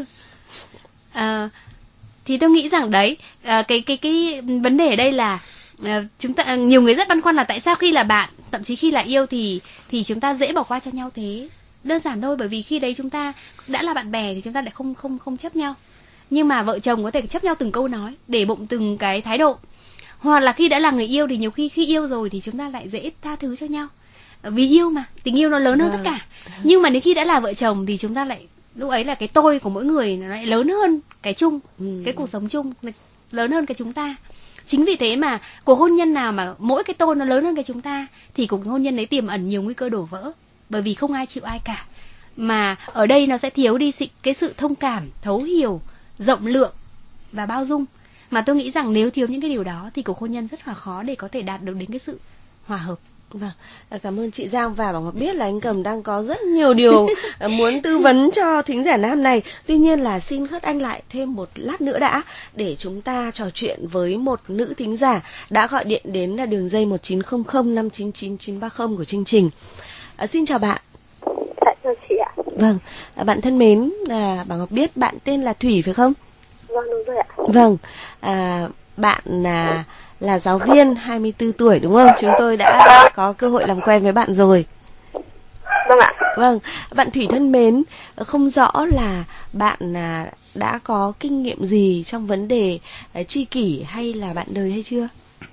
À, thì tôi nghĩ rằng đấy, à, cái cái cái vấn đề ở đây là à, chúng ta nhiều người rất băn khoăn là tại sao khi là bạn, thậm chí khi là yêu thì thì chúng ta dễ bỏ qua cho nhau thế. Đơn giản thôi, bởi vì khi đấy chúng ta đã là bạn bè thì chúng ta lại không không không chấp nhau. Nhưng mà vợ chồng có thể chấp nhau từng câu nói, để bụng từng cái thái độ. Hoặc là khi đã là người yêu thì nhiều khi khi yêu rồi thì chúng ta lại dễ tha thứ cho nhau. Vì yêu mà, tình yêu nó lớn hơn Vâng. tất cả. Nhưng mà đến khi đã là vợ chồng thì chúng ta lại, lúc ấy là cái tôi của mỗi người nó lại lớn hơn cái chung, Ừ. cái cuộc sống chung lớn hơn cái chúng ta. Chính vì thế mà cuộc hôn nhân nào mà mỗi cái tôi nó lớn hơn cái chúng ta thì cuộc hôn nhân đấy tiềm ẩn nhiều nguy cơ đổ vỡ. Bởi vì không ai chịu ai cả. Mà ở đây nó sẽ thiếu đi sự, cái sự thông cảm, thấu hiểu, rộng lượng và bao dung. Mà tôi nghĩ rằng nếu thiếu những cái điều đó thì cuộc hôn nhân rất là khó để có thể đạt được đến cái sự hòa hợp. Vâng, cảm ơn chị Giang. Và Bảo Ngọc biết là anh Cầm đang có rất nhiều điều muốn tư vấn cho thính giả nam này. Tuy nhiên là xin khất anh lại thêm một lát nữa đã, để chúng ta trò chuyện với một nữ thính giả đã gọi điện đến là đường dây một chín không không năm chín chín chín ba không của chương trình. À, xin chào bạn. Dạ chào chị ạ. Vâng, à, bạn thân mến, à, Bảo Ngọc biết bạn tên là Thủy phải không? Vâng đúng rồi ạ. Vâng, à, bạn là là giáo viên hai mươi tư tuổi đúng không? Chúng tôi đã có cơ hội làm quen với bạn rồi. Vâng ạ. Vâng, bạn Thủy thân mến, không rõ là bạn à, đã có kinh nghiệm gì trong vấn đề à, tri kỷ hay là bạn đời hay chưa?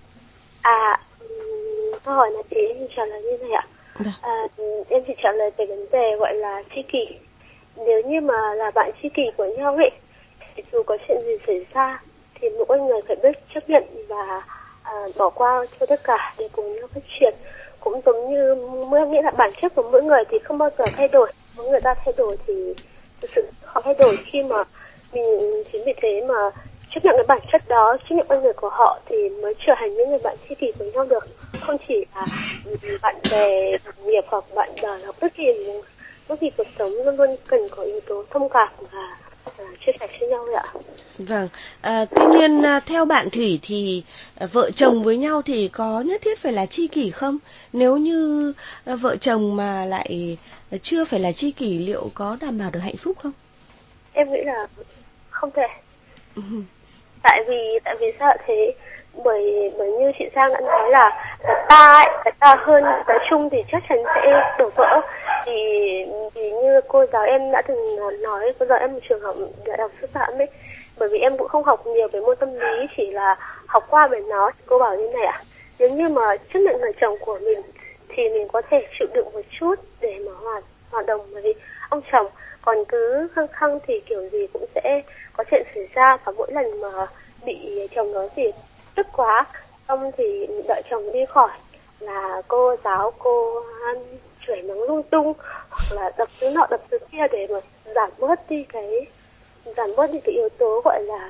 À, câu hỏi này thì em trả lời như này ạ. À, em chỉ trả lời về vấn đề gọi là tri kỷ. Nếu như mà là bạn tri kỷ của nhau ấy, thì dù có chuyện gì xảy ra thì mỗi người phải biết chấp nhận và à, bỏ qua cho tất cả để cùng nhau phát triển. Cũng giống như mỗi nghĩa là bản chất của mỗi người thì không bao giờ thay đổi. Mỗi người ta thay đổi thì thực sự khó thay đổi, khi mà mình chính vì thế mà chấp nhận cái bản chất đó, chấp nhận con người của họ thì mới trở thành những người bạn tri kỷ với nhau được. Không chỉ là bạn bè, đồng nghiệp hoặc bạn đời, hoặc bất kỳ bất kỳ cuộc sống luôn luôn cần có yếu tố thông cảm và uh, chia sẻ với nhau ạ. Vâng, à, tuy nhiên à, theo bạn Thủy thì à, vợ chồng với nhau thì có nhất thiết phải là tri kỷ không? Nếu như à, vợ chồng mà lại chưa phải là tri kỷ, liệu có đảm bảo được hạnh phúc không? Em nghĩ là không thể. Ừ. Tại vì tại vì sao thế? Bởi bởi như chị Giang đã nói là cái ta ấy, cái ta hơn cái chung thì chắc chắn sẽ đổ vỡ. Thì, thì như cô giáo em đã từng nói, cô giáo em một trường học đại học sư phạm ấy, bởi vì em cũng không học nhiều về môn tâm lý, chỉ là học qua về nó. Cô bảo như này ạ, à, nếu như mà chấp nhận người chồng của mình thì mình có thể chịu đựng một chút để mà hòa hòa đồng với ông chồng, còn cứ khăng khăng thì kiểu gì cũng sẽ có chuyện xảy ra. Và mỗi lần mà bị chồng nói gì tức quá, xong thì đợi chồng đi khỏi là cô giáo cô chửi mắng lung tung hoặc là đập thứ nọ đập thứ kia để mà giảm bớt đi cái giảm bớt đi cái yếu tố gọi là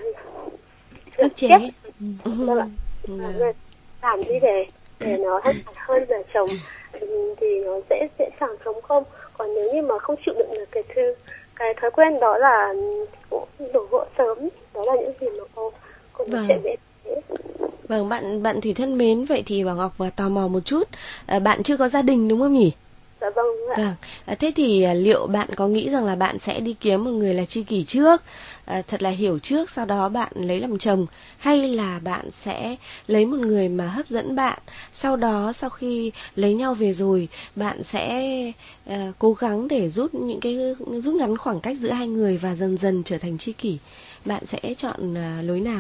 ức chế. Vâng ạ. Giảm đi để để nó thanh thản hơn là chồng thì nó sẽ dễ dàng sống không. Còn nếu như mà không chịu đựng được cái thứ cái thói quen đó là đổ vỡ sớm, đó là những gì mà cô cô nói chuyện với em. Vâng, bạn bạn Thủy thân mến, vậy thì Bảo Ngọc và tò mò một chút, à, bạn chưa có gia đình đúng không nhỉ? Dạ vâng. Vâng. À, thế thì à, liệu bạn có nghĩ rằng là bạn sẽ đi kiếm một người là tri kỷ trước, à, thật là hiểu trước, sau đó bạn lấy làm chồng, hay là bạn sẽ lấy một người mà hấp dẫn bạn, sau đó sau khi lấy nhau về rồi bạn sẽ à, cố gắng để rút những cái rút ngắn khoảng cách giữa hai người và dần dần trở thành tri kỷ? Bạn sẽ chọn à, lối nào?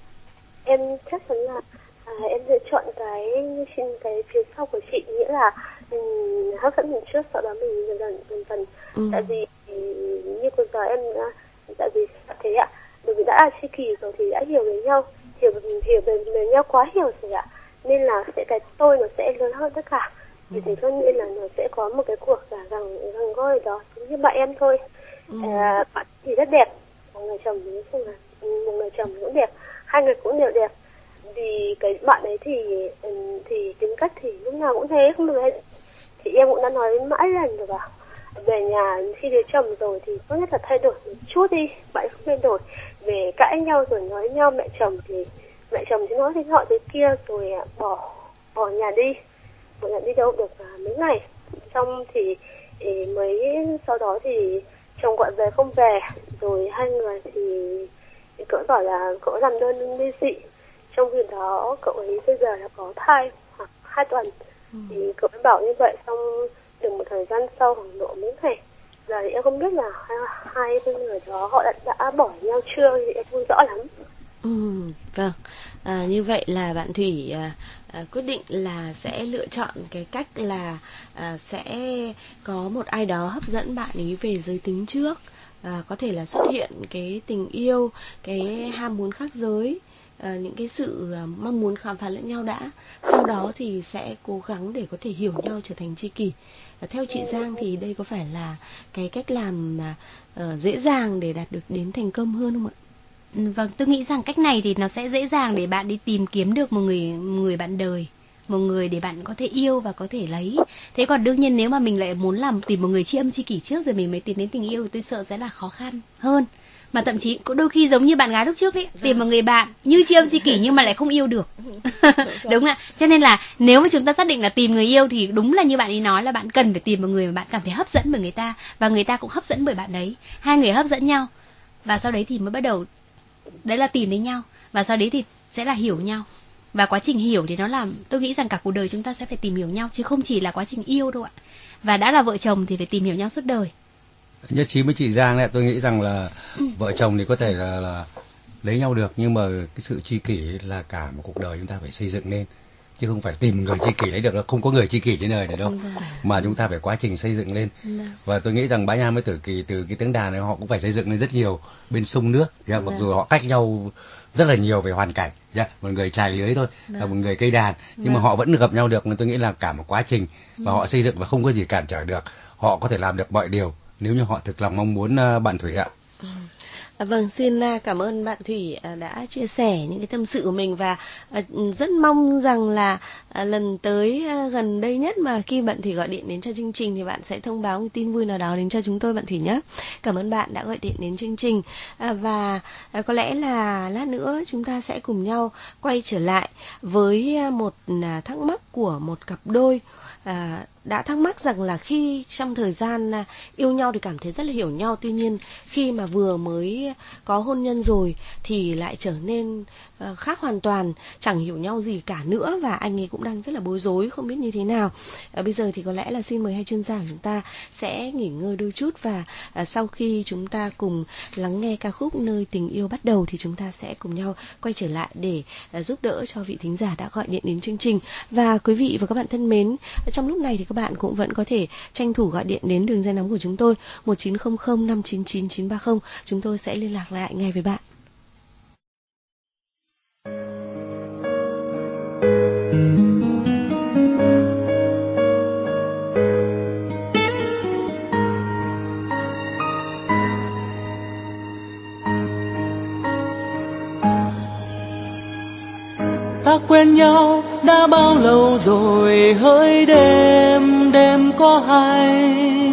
Em chắc chắn là à, em sẽ chọn cái cái phía sau của chị, nghĩa là mình hấp dẫn mình trước, sau đó mình dần dần dần dần. Ừ. Tại vì như cô giáo em đã, tại vì thế ạ, bởi vì đã là tri kỷ rồi thì đã hiểu về nhau, hiểu hiểu về, về nhau quá hiểu rồi ạ, nên là sẽ cái tôi nó sẽ lớn hơn tất cả. Vì thế cho nên là nó sẽ có một cái cuộc là găng găng goi đó, giống như bạn em thôi. Ừ. À, bạn thì rất đẹp, một người chồng thì không là một người chồng cũng đẹp, hai người cũng đều đẹp. Vì cái bạn ấy thì thì tính cách thì lúc nào cũng thế, không được. Thì em cũng đã nói mãi lần rồi, bảo về nhà khi lấy chồng rồi thì tốt nhất là thay đổi một chút đi, bạn không thay đổi. Về cãi nhau rồi nói nhau mẹ chồng thì mẹ chồng thì nói thế nọ thế kia rồi bỏ bỏ nhà đi, bỏ nhà đi đâu được mấy ngày, xong thì, thì mới sau đó thì chồng gọi về không về, rồi hai người thì, thì cậu bảo là cậu làm đơn ly dị, trong khi đó cậu ấy bây giờ là có thai hoặc hai tuần. Ừ. Thì cậu ấy bảo như vậy, xong được một thời gian sau khoảng độ mấy ngày, giờ thì em không biết là hai, hai người đó họ đã, đã bỏ nhau chưa thì em không rõ lắm. Ừ, vâng. À, như vậy là bạn Thủy à, à, quyết định là sẽ lựa chọn cái cách là à, sẽ có một ai đó hấp dẫn bạn ấy về giới tính trước, à, có thể là xuất hiện cái tình yêu, cái ham muốn khác giới, à, những cái sự à, mong muốn khám phá lẫn nhau đã, sau đó thì sẽ cố gắng để có thể hiểu nhau trở thành tri kỷ. À, theo chị Giang thì đây có phải là cái cách làm mà uh, dễ dàng để đạt được đến thành công hơn không ạ? Vâng, tôi nghĩ rằng cách này thì nó sẽ dễ dàng để bạn đi tìm kiếm được một người một người bạn đời, một người để bạn có thể yêu và có thể lấy. Thế còn đương nhiên nếu mà mình lại muốn làm tìm một người tri âm tri kỷ trước rồi mình mới tiến đến tình yêu thì tôi sợ sẽ là khó khăn hơn. Mà thậm chí có đôi khi giống như bạn gái lúc trước ấy, tìm một người bạn như tri âm tri kỷ nhưng mà lại không yêu được. Đúng ạ. Cho nên là nếu mà chúng ta xác định là tìm người yêu thì đúng là như bạn ấy nói là bạn cần phải tìm một người mà bạn cảm thấy hấp dẫn bởi người ta và người ta cũng hấp dẫn bởi bạn đấy. Hai người hấp dẫn nhau và sau đấy thì mới bắt đầu, đấy là tìm đến nhau, và sau đấy thì sẽ là hiểu nhau. Và quá trình hiểu thì nó làm, tôi nghĩ rằng cả cuộc đời chúng ta sẽ phải tìm hiểu nhau chứ không chỉ là quá trình yêu đâu ạ. và đã là vợ chồng thì phải tìm hiểu nhau suốt đời. Nhất trí với chị Giang đấy, tôi nghĩ rằng là vợ chồng thì có thể là, là lấy nhau được, nhưng mà cái sự tri kỷ là cả một cuộc đời chúng ta phải xây dựng lên, chứ không phải tìm người tri kỷ lấy được, không có người tri kỷ trên đời này đâu, mà chúng ta phải quá trình xây dựng lên. Và tôi nghĩ rằng Bá Nham với Tử Kỳ từ cái tiếng đàn này họ cũng phải xây dựng lên rất nhiều bên sông nước, yeah, mặc dù họ cách nhau rất là nhiều về hoàn cảnh, yeah, một người chài lưới thôi, là một người cây đàn, nhưng mà họ vẫn gặp nhau được. Tôi nghĩ là cả một quá trình và họ xây dựng và không có gì cản trở được, họ có thể làm được mọi điều nếu như họ thực lòng mong muốn bạn Thủy ạ. À, vâng, xin cảm ơn bạn Thủy đã chia sẻ những cái tâm sự của mình, và rất mong rằng là lần tới gần đây nhất mà khi bạn Thủy gọi điện đến cho chương trình thì bạn sẽ thông báo một tin vui nào đó đến cho chúng tôi, bạn Thủy nhé. Cảm ơn bạn đã gọi điện đến chương trình, à, và có lẽ là lát nữa chúng ta sẽ cùng nhau quay trở lại với một thắc mắc của một cặp đôi à, đã thắc mắc rằng là khi trong thời gian yêu nhau thì cảm thấy rất là hiểu nhau, tuy nhiên khi mà vừa mới có hôn nhân rồi thì lại trở nên uh, khác hoàn toàn, chẳng hiểu nhau gì cả nữa, và anh ấy cũng đang rất là bối rối không biết như thế nào. Uh, bây giờ thì có lẽ là xin mời hai chuyên gia của chúng ta sẽ nghỉ ngơi đôi chút, và uh, sau khi chúng ta cùng lắng nghe ca khúc Nơi Tình Yêu Bắt Đầu thì chúng ta sẽ cùng nhau quay trở lại để uh, giúp đỡ cho vị thính giả đã gọi điện đến chương trình. Và quý vị và các bạn thân mến, trong lúc này thì các bạn cũng vẫn có thể tranh thủ gọi điện đến đường dây nóng của chúng tôi một chín không không năm chín chín chín ba không. Chúng tôi sẽ liên lạc lại ngay với bạn. Ta quen nhau đã bao lâu rồi, hỡi đêm đêm có hay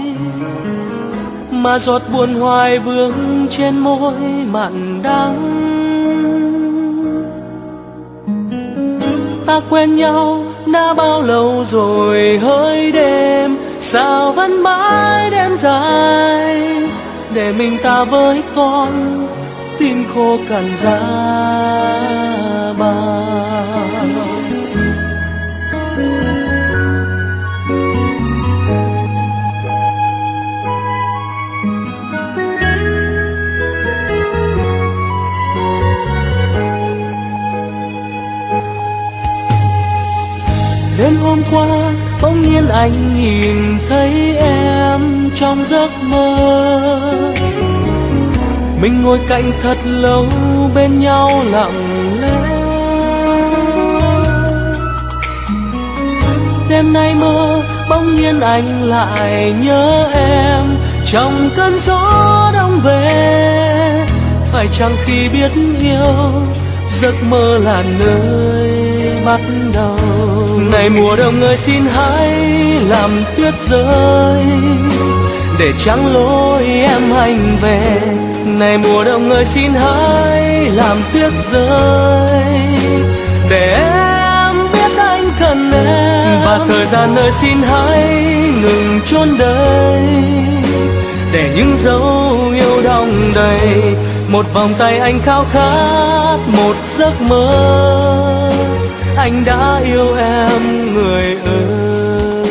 mà giọt buồn hoài vương trên môi mặn đắng. Ta quen nhau đã bao lâu rồi, hỡi đêm sao vẫn mãi đêm dài, để mình ta với con tim khô cằn giá băng. Đêm hôm qua bỗng nhiên anh nhìn thấy em trong giấc mơ, mình ngồi cạnh thật lâu bên nhau lặng lẽ. Đêm nay mơ bỗng nhiên anh lại nhớ em trong cơn gió đông về, phải chăng khi biết yêu giấc mơ là nơi bắt đầu. Này mùa đông ơi xin hãy làm tuyết rơi, để trắng lối em hành về. Này mùa đông ơi xin hãy làm tuyết rơi, để em biết anh cần em. Và thời gian ơi xin hãy ngừng chôn đời, để những dấu yêu đong đầy. Một vòng tay anh khao khát, một giấc mơ, anh đã yêu em người ơi.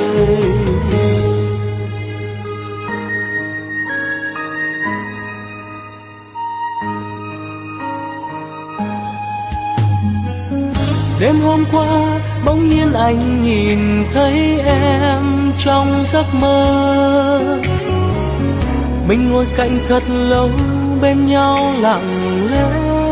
Đêm hôm qua bỗng nhiên anh nhìn thấy em trong giấc mơ, mình ngồi cạnh thật lâu bên nhau lặng lẽ.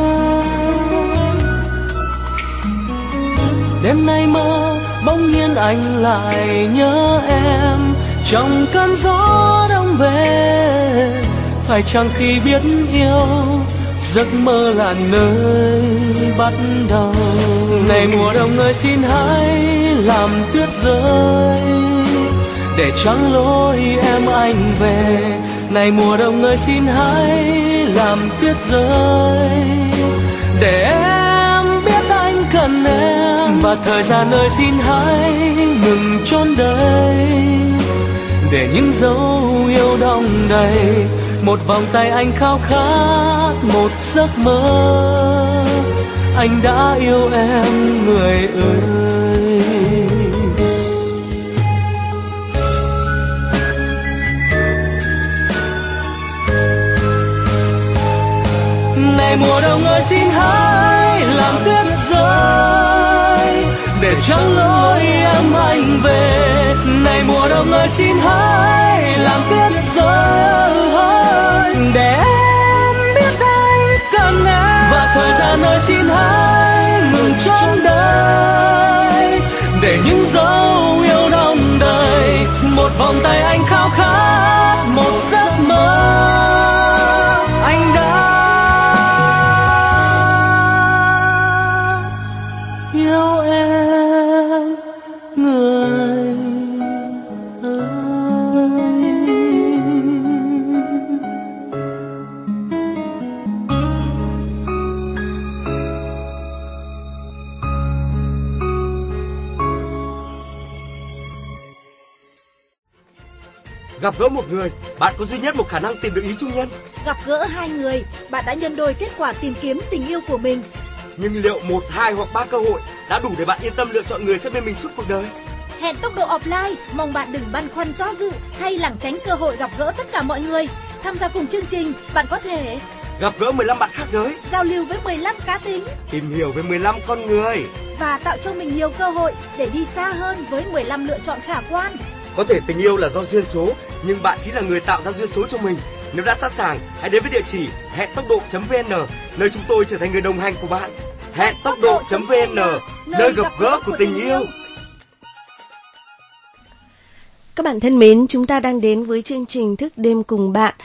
Đêm nay mơ bỗng nhiên anh lại nhớ em trong cơn gió đông về, phải chăng khi biết yêu giấc mơ là nơi bắt đầu. Này mùa đông ơi xin hãy làm tuyết rơi, để trắng lối em anh về. Này mùa đông ơi xin hãy làm tuyết rơi, để em biết anh cần em. Và thời gian ơi xin hãy ngừng chôn đời, để những dấu yêu đong đầy. Một vòng tay anh khao khát, một giấc mơ, anh đã yêu em người ơi. Này mùa đông ơi xin hãy làm tuyết rơi để trắng lối em anh về. Này mùa đông ơi xin hãy làm tuyết rơi để em biết anh cần em. Và thời gian ơi xin hãy ngừng trong đời để những dấu yêu đông đầy. Một vòng tay anh khao khát, một giấc mơ anh đã yêu em người ơi. Gặp gỡ một người, bạn có duy nhất một khả năng tìm được ý chung nhân. Gặp gỡ hai người, bạn đã nhân đôi kết quả tìm kiếm tình yêu của mình. Nhưng liệu một, hai hoặc ba cơ hội đã đủ để bạn yên tâm lựa chọn người sẽ bên mình suốt cuộc đời? Hẹn tốc độ offline, mong bạn đừng băn khoăn do dự hay lảng tránh cơ hội gặp gỡ tất cả mọi người. Tham gia cùng chương trình, bạn có thể gặp gỡ mười lăm bạn khác giới, giao lưu với mười lăm cá tính, tìm hiểu về mười lăm con người và tạo cho mình nhiều cơ hội để đi xa hơn với mười lăm lựa chọn khả quan. Có thể tình yêu là do duyên số, nhưng bạn chính là người tạo ra duyên số cho mình. Nếu đã sẵn sàng, hãy đến với địa chỉ hẹn tốc độ chấm vn, nơi chúng tôi trở thành người đồng hành của bạn. hẹn tốc độ chấm vn, nơi gặp gỡ của tình yêu. Các bạn thân mến, chúng ta đang đến với chương trình Thức đêm cùng bạn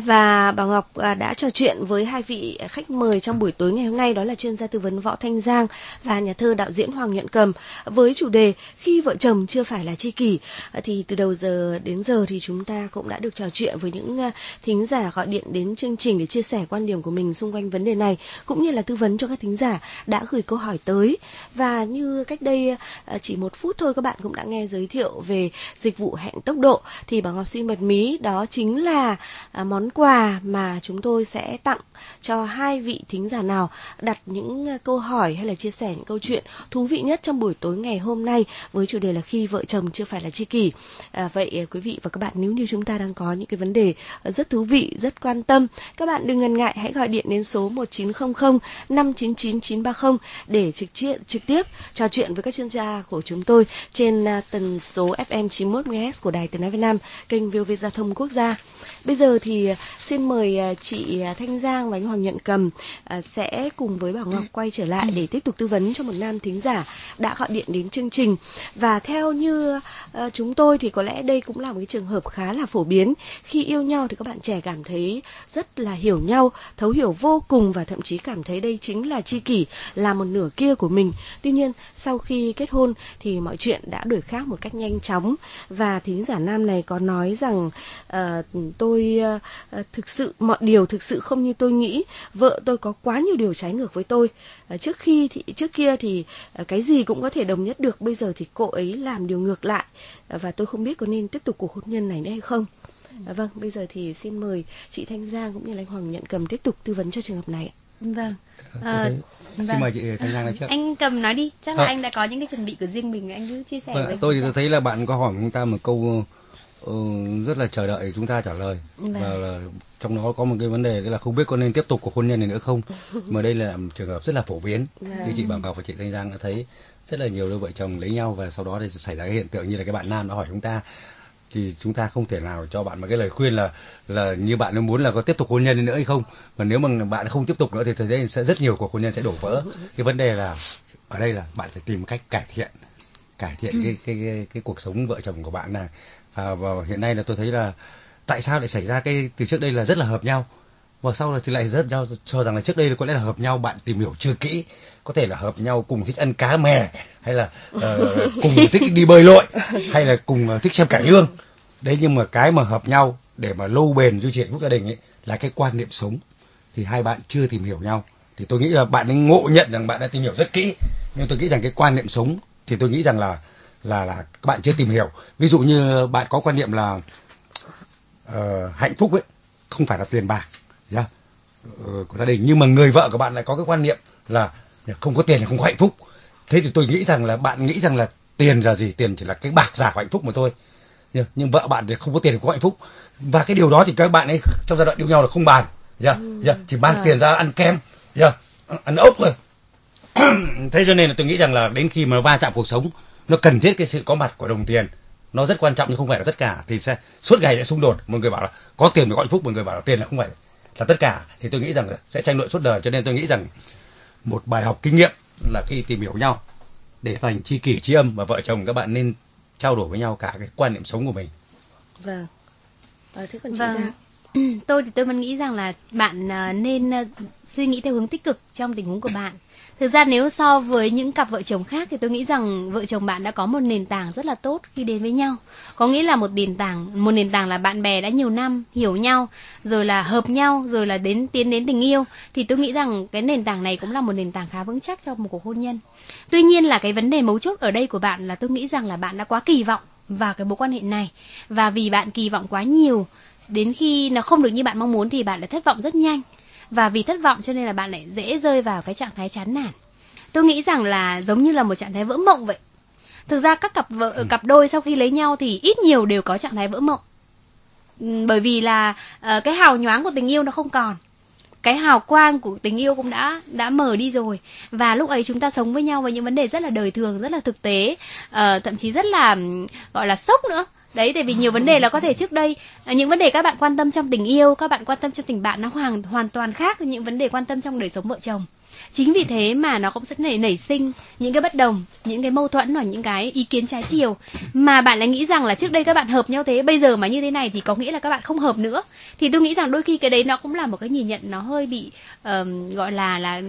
và Bảo Ngọc đã trò chuyện với hai vị khách mời trong buổi tối ngày hôm nay, đó là chuyên gia tư vấn Võ Thanh Giang và nhà thơ đạo diễn Hoàng Nhuận Cầm, với chủ đề Khi vợ chồng chưa phải là tri kỷ. Thì từ đầu giờ đến giờ thì chúng ta cũng đã được trò chuyện với những thính giả gọi điện đến chương trình để chia sẻ quan điểm của mình xung quanh vấn đề này, cũng như là tư vấn cho các thính giả đã gửi câu hỏi tới. Và như cách đây chỉ một phút thôi, các bạn cũng đã nghe giới thiệu về dịch vụ hẹn tốc độ, thì Bảo Ngọc xin bật mí đó chính là à, món quà mà chúng tôi sẽ tặng cho hai vị thính giả nào đặt những uh, câu hỏi hay là chia sẻ những câu chuyện thú vị nhất trong buổi tối ngày hôm nay với chủ đề là Khi vợ chồng chưa phải là tri kỷ. À, vậy quý vị và các bạn, nếu như chúng ta đang có những cái vấn đề rất thú vị, rất quan tâm, các bạn đừng ngần ngại, hãy gọi điện đến số một chín không không năm chín chín chín ba không để trực tiếp trực tiếp trò chuyện với các chuyên gia của chúng tôi trên uh, tần số ép em chín mươi mốt mê ga héc của Đài Tiếng nói Việt Nam, kênh vê o vê Giao thông Quốc gia. Bây giờ thì xin mời chị Thanh Giang và anh Hoàng Nhuận Cầm sẽ cùng với Bảo Ngọc quay trở lại để tiếp tục tư vấn cho một nam thính giả đã gọi điện đến chương trình. Và theo như chúng tôi thì có lẽ đây cũng là một cái trường hợp khá là phổ biến. Khi yêu nhau thì các bạn trẻ cảm thấy rất là hiểu nhau, thấu hiểu vô cùng và thậm chí cảm thấy đây chính là tri kỷ, là một nửa kia của mình. Tuy nhiên sau khi kết hôn thì mọi chuyện đã đổi khác một cách nhanh chóng. Và thính giả nam này có nói rằng uh, tôi uh, thực sự mọi điều thực sự không như tôi nghĩ, vợ tôi có quá nhiều điều trái ngược với tôi. Uh, trước khi thì trước kia thì uh, cái gì cũng có thể đồng nhất được, bây giờ thì cô ấy làm điều ngược lại, uh, và tôi không biết có nên tiếp tục cuộc hôn nhân này nữa hay không. Uh, vâng, bây giờ thì xin mời chị Thanh Giang cũng như là anh Hoàng Nhuận Cầm tiếp tục tư vấn cho trường hợp này. Vâng. À, xin vâng. mời chị Thanh Giang nói trước. Anh Cầm nói đi, chắc là à. anh đã có những cái chuẩn bị của riêng mình, anh cứ chia sẻ vâng, với tôi thì tôi thấy là bạn có hỏi chúng ta một câu uh, rất là chờ đợi chúng ta trả lời. Vâng. Và là trong đó có một cái vấn đề là không biết có nên tiếp tục cuộc hôn nhân này nữa không. Mà đây là một trường hợp rất là phổ biến. Vâng. Như chị Bảo Ngọc và chị Thanh Giang đã thấy rất là nhiều đôi vợ chồng lấy nhau và sau đó thì xảy ra cái hiện tượng như là cái bạn nam đã hỏi chúng ta, thì chúng ta không thể nào cho bạn một cái lời khuyên là là như bạn muốn là có tiếp tục hôn nhân nữa hay không. Và nếu mà bạn không tiếp tục nữa thì thời gian sẽ rất nhiều cuộc hôn nhân sẽ đổ vỡ. Cái vấn đề là ở đây là bạn phải tìm cách cải thiện cải thiện cái cái cái, cái cuộc sống vợ chồng của bạn này. Và, và hiện nay là tôi thấy là tại sao lại xảy ra cái từ trước đây là rất là hợp nhau và sau này thì lại rất hợp nhau, cho rằng là trước đây có lẽ là hợp nhau bạn tìm hiểu chưa kỹ, có thể là hợp nhau cùng thích ăn cá mè, hay là uh, cùng thích đi bơi lội, hay là cùng uh, thích xem cải lương đấy. Nhưng mà cái mà hợp nhau để mà lâu bền duy trì hạnh phúc gia đình ấy là cái quan niệm sống. Thì hai bạn chưa tìm hiểu nhau, thì tôi nghĩ là bạn ấy ngộ nhận rằng bạn đã tìm hiểu rất kỹ, nhưng tôi nghĩ rằng cái quan niệm sống thì tôi nghĩ rằng là là là các bạn chưa tìm hiểu. Ví dụ như bạn có quan niệm là uh, hạnh phúc ấy không phải là tiền bạc, yeah, uh, của gia đình, nhưng mà người vợ của bạn lại có cái quan niệm là không có tiền thì không có hạnh phúc. Thế thì tôi nghĩ rằng là bạn nghĩ rằng là tiền là gì, tiền chỉ là cái bạc giả của hạnh phúc mà thôi. Nhưng vợ bạn thì không có tiền thì không có hạnh phúc, và cái điều đó thì các bạn ấy trong giai đoạn yêu nhau là không bàn, Dạ, ừ. dạ, chỉ mang à. tiền ra ăn kem, dạ, ăn ốc rồi. Thế cho nên là tôi nghĩ rằng là đến khi mà va chạm cuộc sống, nó cần thiết cái sự có mặt của đồng tiền. Nó rất quan trọng nhưng không phải là tất cả, thì sẽ suốt ngày sẽ xung đột. Một người bảo là có tiền mới có hạnh phúc, một người bảo là tiền là không phải là tất cả, thì tôi nghĩ rằng là sẽ tranh luận suốt đời. Cho nên tôi nghĩ rằng một bài học kinh nghiệm là khi tìm hiểu nhau để thành tri kỷ tri âm, và vợ chồng các bạn nên trao đổi với nhau cả cái quan niệm sống của mình. Vâng. À, thế còn chị vâng. Giang? Tôi thì tôi vẫn nghĩ rằng là bạn nên suy nghĩ theo hướng tích cực trong tình huống của bạn. Thực ra nếu so với những cặp vợ chồng khác thì tôi nghĩ rằng vợ chồng bạn đã có một nền tảng rất là tốt khi đến với nhau. Có nghĩa là một nền tảng, một nền tảng là bạn bè đã nhiều năm, hiểu nhau, rồi là hợp nhau, rồi là đến tiến đến tình yêu. Thì tôi nghĩ rằng cái nền tảng này cũng là một nền tảng khá vững chắc cho một cuộc hôn nhân. Tuy nhiên là cái vấn đề mấu chốt ở đây của bạn là tôi nghĩ rằng là bạn đã quá kỳ vọng vào cái mối quan hệ này. Và vì bạn kỳ vọng quá nhiều, đến khi nó không được như bạn mong muốn thì bạn lại thất vọng rất nhanh. Và vì thất vọng cho nên là bạn lại dễ rơi vào cái trạng thái chán nản. Tôi nghĩ rằng là giống như là một trạng thái vỡ mộng vậy. Thực ra các cặp vợ, ừ. cặp đôi sau khi lấy nhau thì ít nhiều đều có trạng thái vỡ mộng. Bởi vì là uh, cái hào nhoáng của tình yêu nó không còn. Cái hào quang của tình yêu cũng đã đã mờ đi rồi. Và lúc ấy chúng ta sống với nhau với những vấn đề rất là đời thường, rất là thực tế, uh, thậm chí rất là gọi là sốc nữa. Đấy, tại vì nhiều vấn đề là có thể trước đây những vấn đề các bạn quan tâm trong tình yêu, các bạn quan tâm trong tình bạn nó hoàn hoàn toàn khác với những vấn đề quan tâm trong đời sống vợ chồng. Chính vì thế mà nó cũng sẽ nảy nảy sinh những cái bất đồng, những cái mâu thuẫn hoặc những cái ý kiến trái chiều. Mà bạn lại nghĩ rằng là trước đây các bạn hợp nhau thế, bây giờ mà như thế này thì có nghĩa là các bạn không hợp nữa. Thì tôi nghĩ rằng đôi khi cái đấy nó cũng là một cái nhìn nhận nó hơi bị uh, gọi là là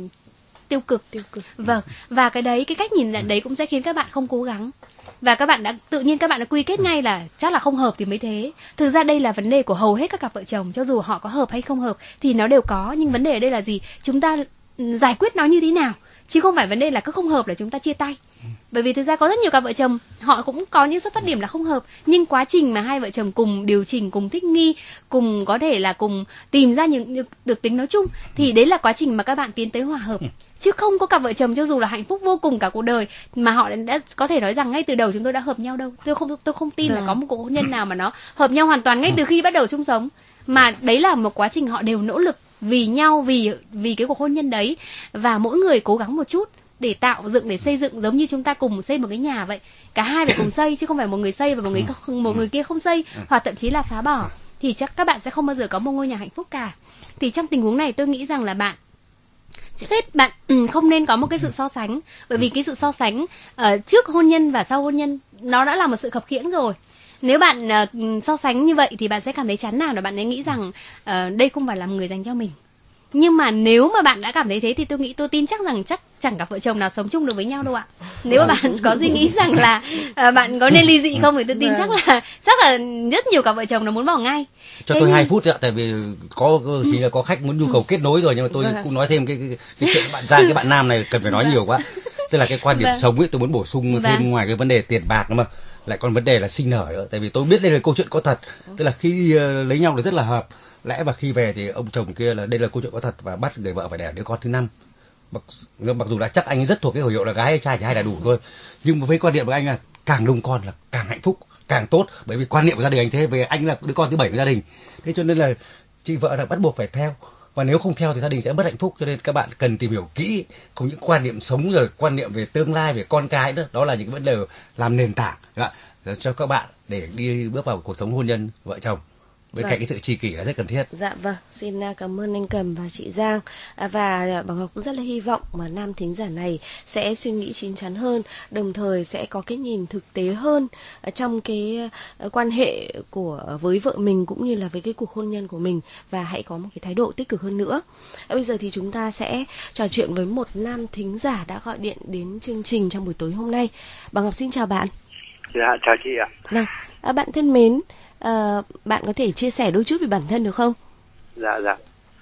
tiêu cực. tiêu cực. Vâng, và cái đấy, cái cách nhìn nhận đấy cũng sẽ khiến các bạn không cố gắng. Và các bạn đã tự nhiên các bạn đã quy kết ngay là chắc là không hợp thì mới thế. Thực ra đây là vấn đề của hầu hết các cặp vợ chồng, cho dù họ có hợp hay không hợp thì nó đều có. Nhưng vấn đề ở đây là gì? Chúng ta giải quyết nó như thế nào, chứ không phải vấn đề là cứ không hợp là chúng ta chia tay. Bởi vì thực ra có rất nhiều cặp vợ chồng họ cũng có những xuất phát điểm là không hợp, nhưng quá trình mà hai vợ chồng cùng điều chỉnh, cùng thích nghi, cùng có thể là cùng tìm ra những được, được tính nói chung, thì đấy là quá trình mà các bạn tiến tới hòa hợp. Chứ không có cặp vợ chồng cho dù là hạnh phúc vô cùng cả cuộc đời mà họ đã có thể nói rằng ngay từ đầu chúng tôi đã hợp nhau đâu. Tôi không tôi không tin là có một cuộc hôn nhân nào mà nó hợp nhau hoàn toàn ngay từ khi bắt đầu chung sống. Mà đấy là một quá trình họ đều nỗ lực vì nhau, vì vì cái cuộc hôn nhân đấy, và mỗi người cố gắng một chút để tạo dựng, để xây dựng, giống như chúng ta cùng xây một cái nhà vậy. Cả hai phải cùng xây chứ không phải một người xây và một người một người kia không xây, hoặc thậm chí là phá bỏ, thì chắc các bạn sẽ không bao giờ có một ngôi nhà hạnh phúc cả. Thì trong tình huống này tôi nghĩ rằng là bạn trước hết bạn ừ, không nên có một cái sự so sánh, bởi vì cái sự so sánh uh, trước hôn nhân và sau hôn nhân nó đã là một sự khập khiễng rồi. Nếu bạn uh, so sánh như vậy thì bạn sẽ cảm thấy chán nản và bạn sẽ nghĩ rằng uh, đây không phải là người dành cho mình. Nhưng mà nếu mà bạn đã cảm thấy thế thì tôi nghĩ tôi tin chắc rằng chắc chẳng cả vợ chồng nào sống chung được với nhau đâu ạ. Nếu mà bạn có suy nghĩ rằng là uh, bạn có nên ly dị không thì tôi tin chắc là chắc là rất nhiều cặp vợ chồng nó muốn bỏ ngay. Cho thế tôi hai phút ạ, tại vì có thì là có khách muốn nhu cầu kết nối rồi, nhưng mà tôi cũng nói thêm cái cái, cái chuyện bạn Giang, cái bạn nam này cần phải nói nhiều quá. Tức là cái quan điểm sống ấy, tôi muốn bổ sung thêm ngoài cái vấn đề tiền bạc nữa mà lại còn vấn đề là sinh nở nữa. Tại vì tôi biết đây là câu chuyện có thật, tức là khi uh, lấy nhau là rất là hợp, lẽ và khi về thì ông chồng kia là đây là câu chuyện có thật và bắt người vợ phải đẻ đứa con thứ năm. Mặc, mặc dù là chắc anh rất thuộc cái khẩu hiệu là gái hay trai thì hai là đủ thôi, nhưng mà với quan điểm của anh là càng đông con là càng hạnh phúc, càng tốt, bởi vì quan niệm của gia đình anh thế. Về anh là đứa con thứ bảy của gia đình, thế cho nên là chị vợ là bắt buộc phải theo, và nếu không theo thì gia đình sẽ mất hạnh phúc. Cho nên các bạn cần tìm hiểu kỹ, không những quan niệm sống rồi quan niệm về tương lai, về con cái nữa, đó là những vấn đề làm nền tảng cho các bạn để đi bước vào cuộc sống hôn nhân vợ chồng. Bên cạnh cái sự tri kỷ là rất cần thiết. Dạ vâng, xin cảm ơn anh Cầm và chị Giang. À, và Bảo Ngọc cũng rất là hy vọng mà nam thính giả này sẽ suy nghĩ chín chắn hơn, đồng thời sẽ có cái nhìn thực tế hơn trong cái quan hệ của với vợ mình cũng như là với cái cuộc hôn nhân của mình, và hãy có một cái thái độ tích cực hơn nữa. À, bây giờ thì chúng ta sẽ trò chuyện với một nam thính giả đã gọi điện đến chương trình trong buổi tối hôm nay. Bảo Ngọc xin chào bạn. Dạ, chào chị ạ. Nào, à, bạn thân mến, À, bạn có thể chia sẻ đôi chút về bản thân được không? Dạ dạ.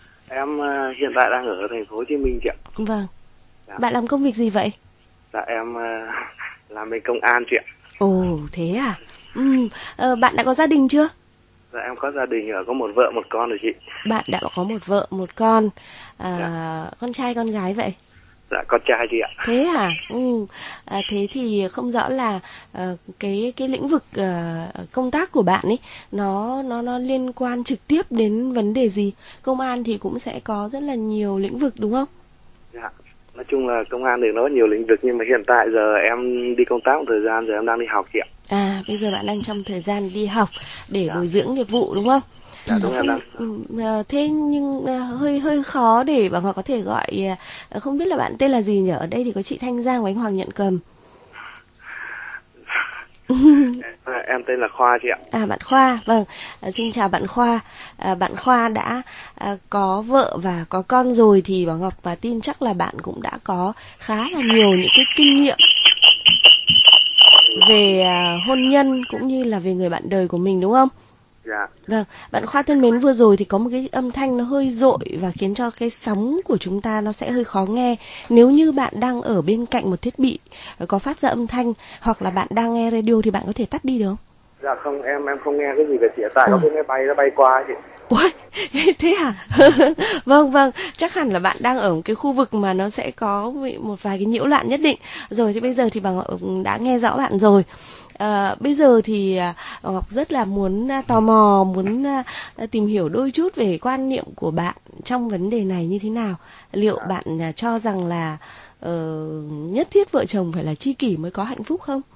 Em uh, hiện tại đang ở thành phố Hồ Chí Minh chị ạ. Vâng. Dạ. Bạn làm công việc gì vậy? Dạ em uh, làm bên công an chị ạ. Ồ thế à? Ừ. Uh, bạn đã có gia đình chưa? Dạ em có gia đình, có một vợ một con rồi chị. Bạn đã có một vợ một con. À, dạ. Con trai con gái vậy? Dạ con trai chị ạ. Thế à? Ừ. À, thế thì không rõ là uh, cái cái lĩnh vực uh, công tác của bạn ấy nó nó nó liên quan trực tiếp đến vấn đề gì? Công an thì cũng sẽ có rất là nhiều lĩnh vực đúng không? Dạ. Nói chung là công an thì nó có nhiều lĩnh vực, nhưng mà hiện tại giờ em đi công tác một thời gian, giờ em đang đi học chị ạ. À, bây giờ bạn đang trong thời gian đi học để dạ. bồi dưỡng nghiệp vụ đúng không? Dạ đúng rồi. Đang... Thế nhưng hơi hơi khó để bạn Ngọc có thể gọi, không biết là bạn tên là gì nhỉ? Ở đây thì có chị Thanh Giang và anh Hoàng Nhận Cầm. Em tên là Khoa chị ạ. À, bạn Khoa, vâng. À, xin chào bạn Khoa. À, bạn Khoa đã à, có vợ và có con rồi thì Bảo Ngọc và tin chắc là bạn cũng đã có khá là nhiều những cái kinh nghiệm về à, hôn nhân cũng như là về người bạn đời của mình đúng không? Dạ. Vâng, bạn Khoa thân mến, vừa rồi thì có một cái âm thanh nó hơi dội và khiến cho cái sóng của chúng ta nó sẽ hơi khó nghe. Nếu như bạn đang ở bên cạnh một thiết bị có phát ra âm thanh hoặc là bạn đang nghe radio thì bạn có thể tắt đi được không? Dạ không, em em không nghe cái gì cả chị. Tại có cái máy bay nó bay qua chị. Ôi, thế hả? Vâng vâng, chắc hẳn là bạn đang ở một cái khu vực mà nó sẽ có một vài cái nhiễu loạn nhất định. Rồi thì bây giờ thì bà Ngọc đã nghe rõ bạn rồi. À, bây giờ thì bà Ngọc rất là muốn tò mò, muốn tìm hiểu đôi chút về quan niệm của bạn trong vấn đề này như thế nào. Liệu à. bạn cho rằng là uh, nhất thiết vợ chồng phải là tri kỷ mới có hạnh phúc không?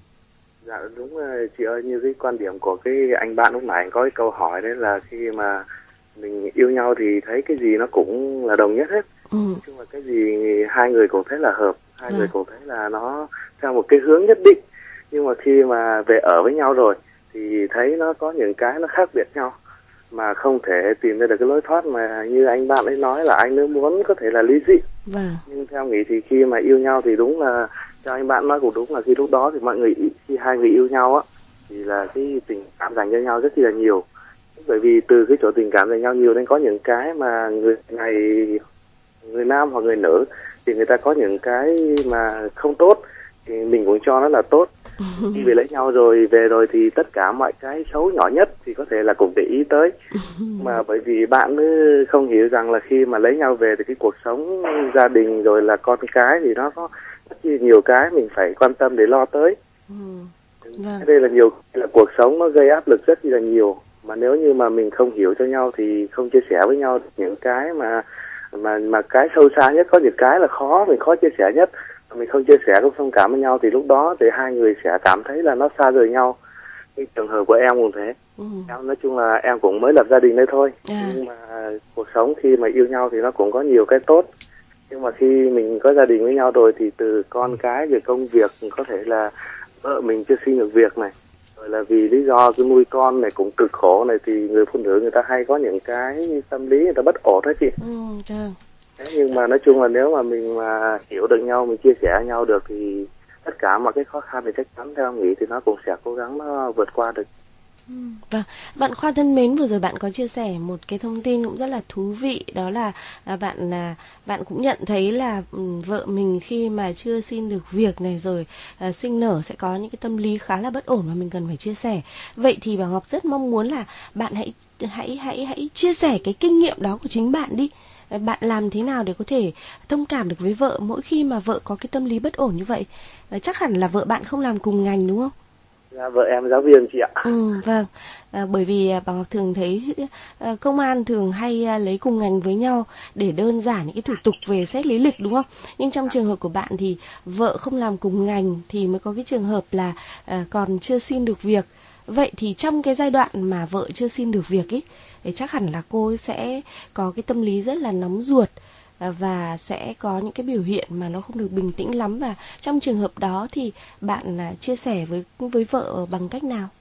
Dạ đúng rồi chị ơi, như cái quan điểm của cái anh bạn lúc nãy anh có cái câu hỏi đấy là khi mà mình yêu nhau thì thấy cái gì nó cũng là đồng nhất hết. Ừ. Nhưng mà cái gì hai người cũng thấy là hợp, hai à. người cũng thấy là nó theo một cái hướng nhất định. Nhưng mà khi mà về ở với nhau rồi thì thấy nó có những cái nó khác biệt nhau mà không thể tìm ra được cái lối thoát, mà như anh bạn ấy nói là anh ấy muốn có thể là ly dị. Vâng. Nhưng theo nghĩ thì khi mà yêu nhau thì đúng là cho anh bạn nói cũng đúng là khi lúc đó thì mọi người, khi hai người yêu nhau á thì là cái tình cảm dành cho nhau rất là nhiều. Bởi vì từ cái chỗ tình cảm dành nhau nhiều nên có những cái mà người này, người nam hoặc người nữ thì người ta có những cái mà không tốt thì mình cũng cho nó là tốt. Khi về lấy nhau rồi về rồi thì tất cả mọi cái xấu nhỏ nhất thì có thể là cũng để ý tới. Mà bởi vì bạn không hiểu rằng là khi mà lấy nhau về thì cái cuộc sống gia đình rồi là con cái thì nó có rất nhiều cái mình phải quan tâm để lo tới. Vâng. Đây là nhiều là cuộc sống nó gây áp lực rất là nhiều, mà nếu như mà mình không hiểu cho nhau thì không chia sẻ với nhau những cái mà mà mà cái sâu xa nhất, có những cái là khó mình khó chia sẻ nhất, mình không chia sẻ, không thông cảm với nhau thì lúc đó thì hai người sẽ cảm thấy là nó xa rời nhau. Cái trường hợp của em cũng thế. Ừ. Em nói chung là em cũng mới lập gia đình đây thôi. À. Nhưng mà cuộc sống khi mà yêu nhau thì nó cũng có nhiều cái tốt. Nhưng mà khi mình có gia đình với nhau rồi thì từ con cái về công việc, có thể là vợ mình chưa xin được việc này, rồi là vì lý do cái nuôi con này cũng cực khổ này, thì người phụ nữ người ta hay có những cái tâm lý người ta bất ổn đó chị. Ừ, yeah. Thế nhưng mà nói chung là nếu mà mình mà hiểu được nhau, mình chia sẻ nhau được thì tất cả mọi cái khó khăn thì chắc chắn theo em nghĩ thì nó cũng sẽ cố gắng nó vượt qua được. Ừ, vâng, bạn Khoa thân mến, vừa rồi bạn có chia sẻ một cái thông tin cũng rất là thú vị, đó là à, bạn à, bạn cũng nhận thấy là um, vợ mình khi mà chưa xin được việc này rồi à, sinh nở sẽ có những cái tâm lý khá là bất ổn mà mình cần phải chia sẻ. Vậy thì bà Ngọc rất mong muốn là bạn hãy hãy hãy hãy chia sẻ cái kinh nghiệm đó của chính bạn đi. Bạn làm thế nào để có thể thông cảm được với vợ mỗi khi mà vợ có cái tâm lý bất ổn như vậy? Chắc hẳn là vợ bạn không làm cùng ngành đúng không? Dạ, vợ em giáo viên chị ạ. Ừ, vâng. À, bởi vì bà Ngọc thường thấy à, công an thường hay à, lấy cùng ngành với nhau để đơn giản những cái thủ tục về xét lý lịch đúng không? Nhưng trong trường hợp của bạn thì vợ không làm cùng ngành thì mới có cái trường hợp là à, còn chưa xin được việc. Vậy thì trong cái giai đoạn mà vợ chưa xin được việc ấy, thì chắc hẳn là cô sẽ có cái tâm lý rất là nóng ruột và sẽ có những cái biểu hiện mà nó không được bình tĩnh lắm. Và trong trường hợp đó thì bạn chia sẻ với với vợ bằng cách nào?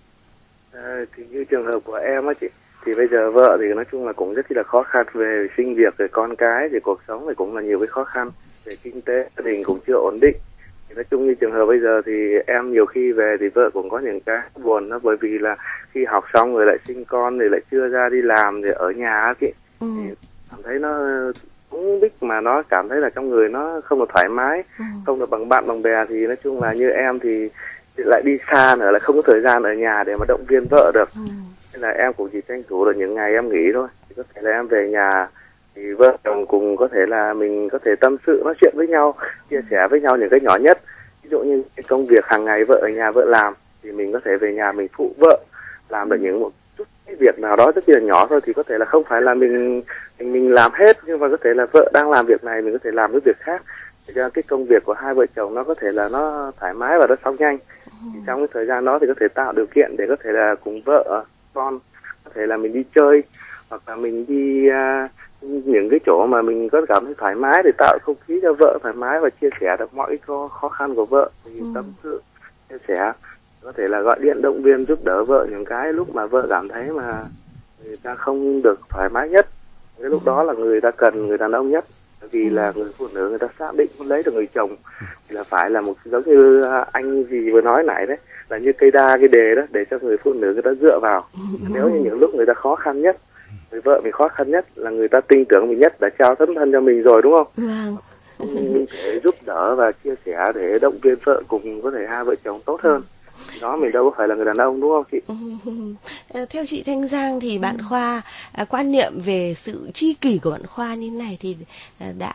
À, thì như trường hợp của em á chị, thì bây giờ vợ thì nói chung là cũng rất là khó khăn về sinh việc, về con cái, về cuộc sống thì cũng là nhiều cái khó khăn, về kinh tế gia đình cũng chưa ổn định. Thì nói chung như trường hợp bây giờ thì em nhiều khi về thì vợ cũng có những cái buồn, nó bởi vì là khi học xong rồi lại sinh con rồi lại chưa ra đi làm thì ở nhà á chị. Ừ. Thì cảm thấy nó cũng biết mà nó cảm thấy là trong người nó không được thoải mái, ừ. không được bằng bạn bằng bè. Thì nói chung là như em thì lại đi xa nữa, là không có thời gian ở nhà để mà động viên vợ được. Ừ. Nên là em cũng chỉ tranh thủ được những ngày em nghỉ thôi. Thì có thể là em về nhà thì vợ chồng cùng có thể là mình có thể tâm sự nói chuyện với nhau, chia sẻ với nhau những cái nhỏ nhất. Ví dụ như cái công việc hàng ngày vợ ở nhà vợ làm thì mình có thể về nhà mình phụ vợ làm được những một chút cái việc nào đó rất là nhỏ thôi, thì có thể là không phải là mình mình, mình làm hết, nhưng mà có thể là vợ đang làm việc này mình có thể làm cái việc khác, để cho cái công việc của hai vợ chồng nó có thể là nó thoải mái và nó xong nhanh. Thì trong cái thời gian đó thì có thể tạo điều kiện để có thể là cùng vợ con có thể là mình đi chơi, hoặc là mình đi uh, những cái chỗ mà mình có cảm thấy thoải mái để tạo không khí cho vợ thoải mái và chia sẻ được mọi khó, khó khăn của vợ, thì ừ. tâm sự chia sẻ, có thể là gọi điện động viên giúp đỡ vợ những cái lúc mà vợ cảm thấy mà người ta không được thoải mái nhất. Cái lúc đó là người ta cần người đàn ông nhất, bởi vì là người phụ nữ người ta xác định muốn lấy được người chồng thì là phải là một giống như anh gì vừa nói nãy đấy, là như cây đa cây đề đó, để cho người phụ nữ người ta dựa vào. Nếu như những lúc người ta khó khăn nhất, người vợ mình khó khăn nhất là người ta tin tưởng mình nhất, đã trao tấm thân cho mình rồi, đúng không? Vâng. Mình thể giúp đỡ và chia sẻ để động viên vợ cùng có thể hai vợ chồng tốt hơn. Đó, mình đâu có phải là người đàn ông, đúng không chị? À, theo chị Thanh Giang thì bạn Khoa à, quan niệm về sự tri kỷ của bạn Khoa như thế này thì à, đã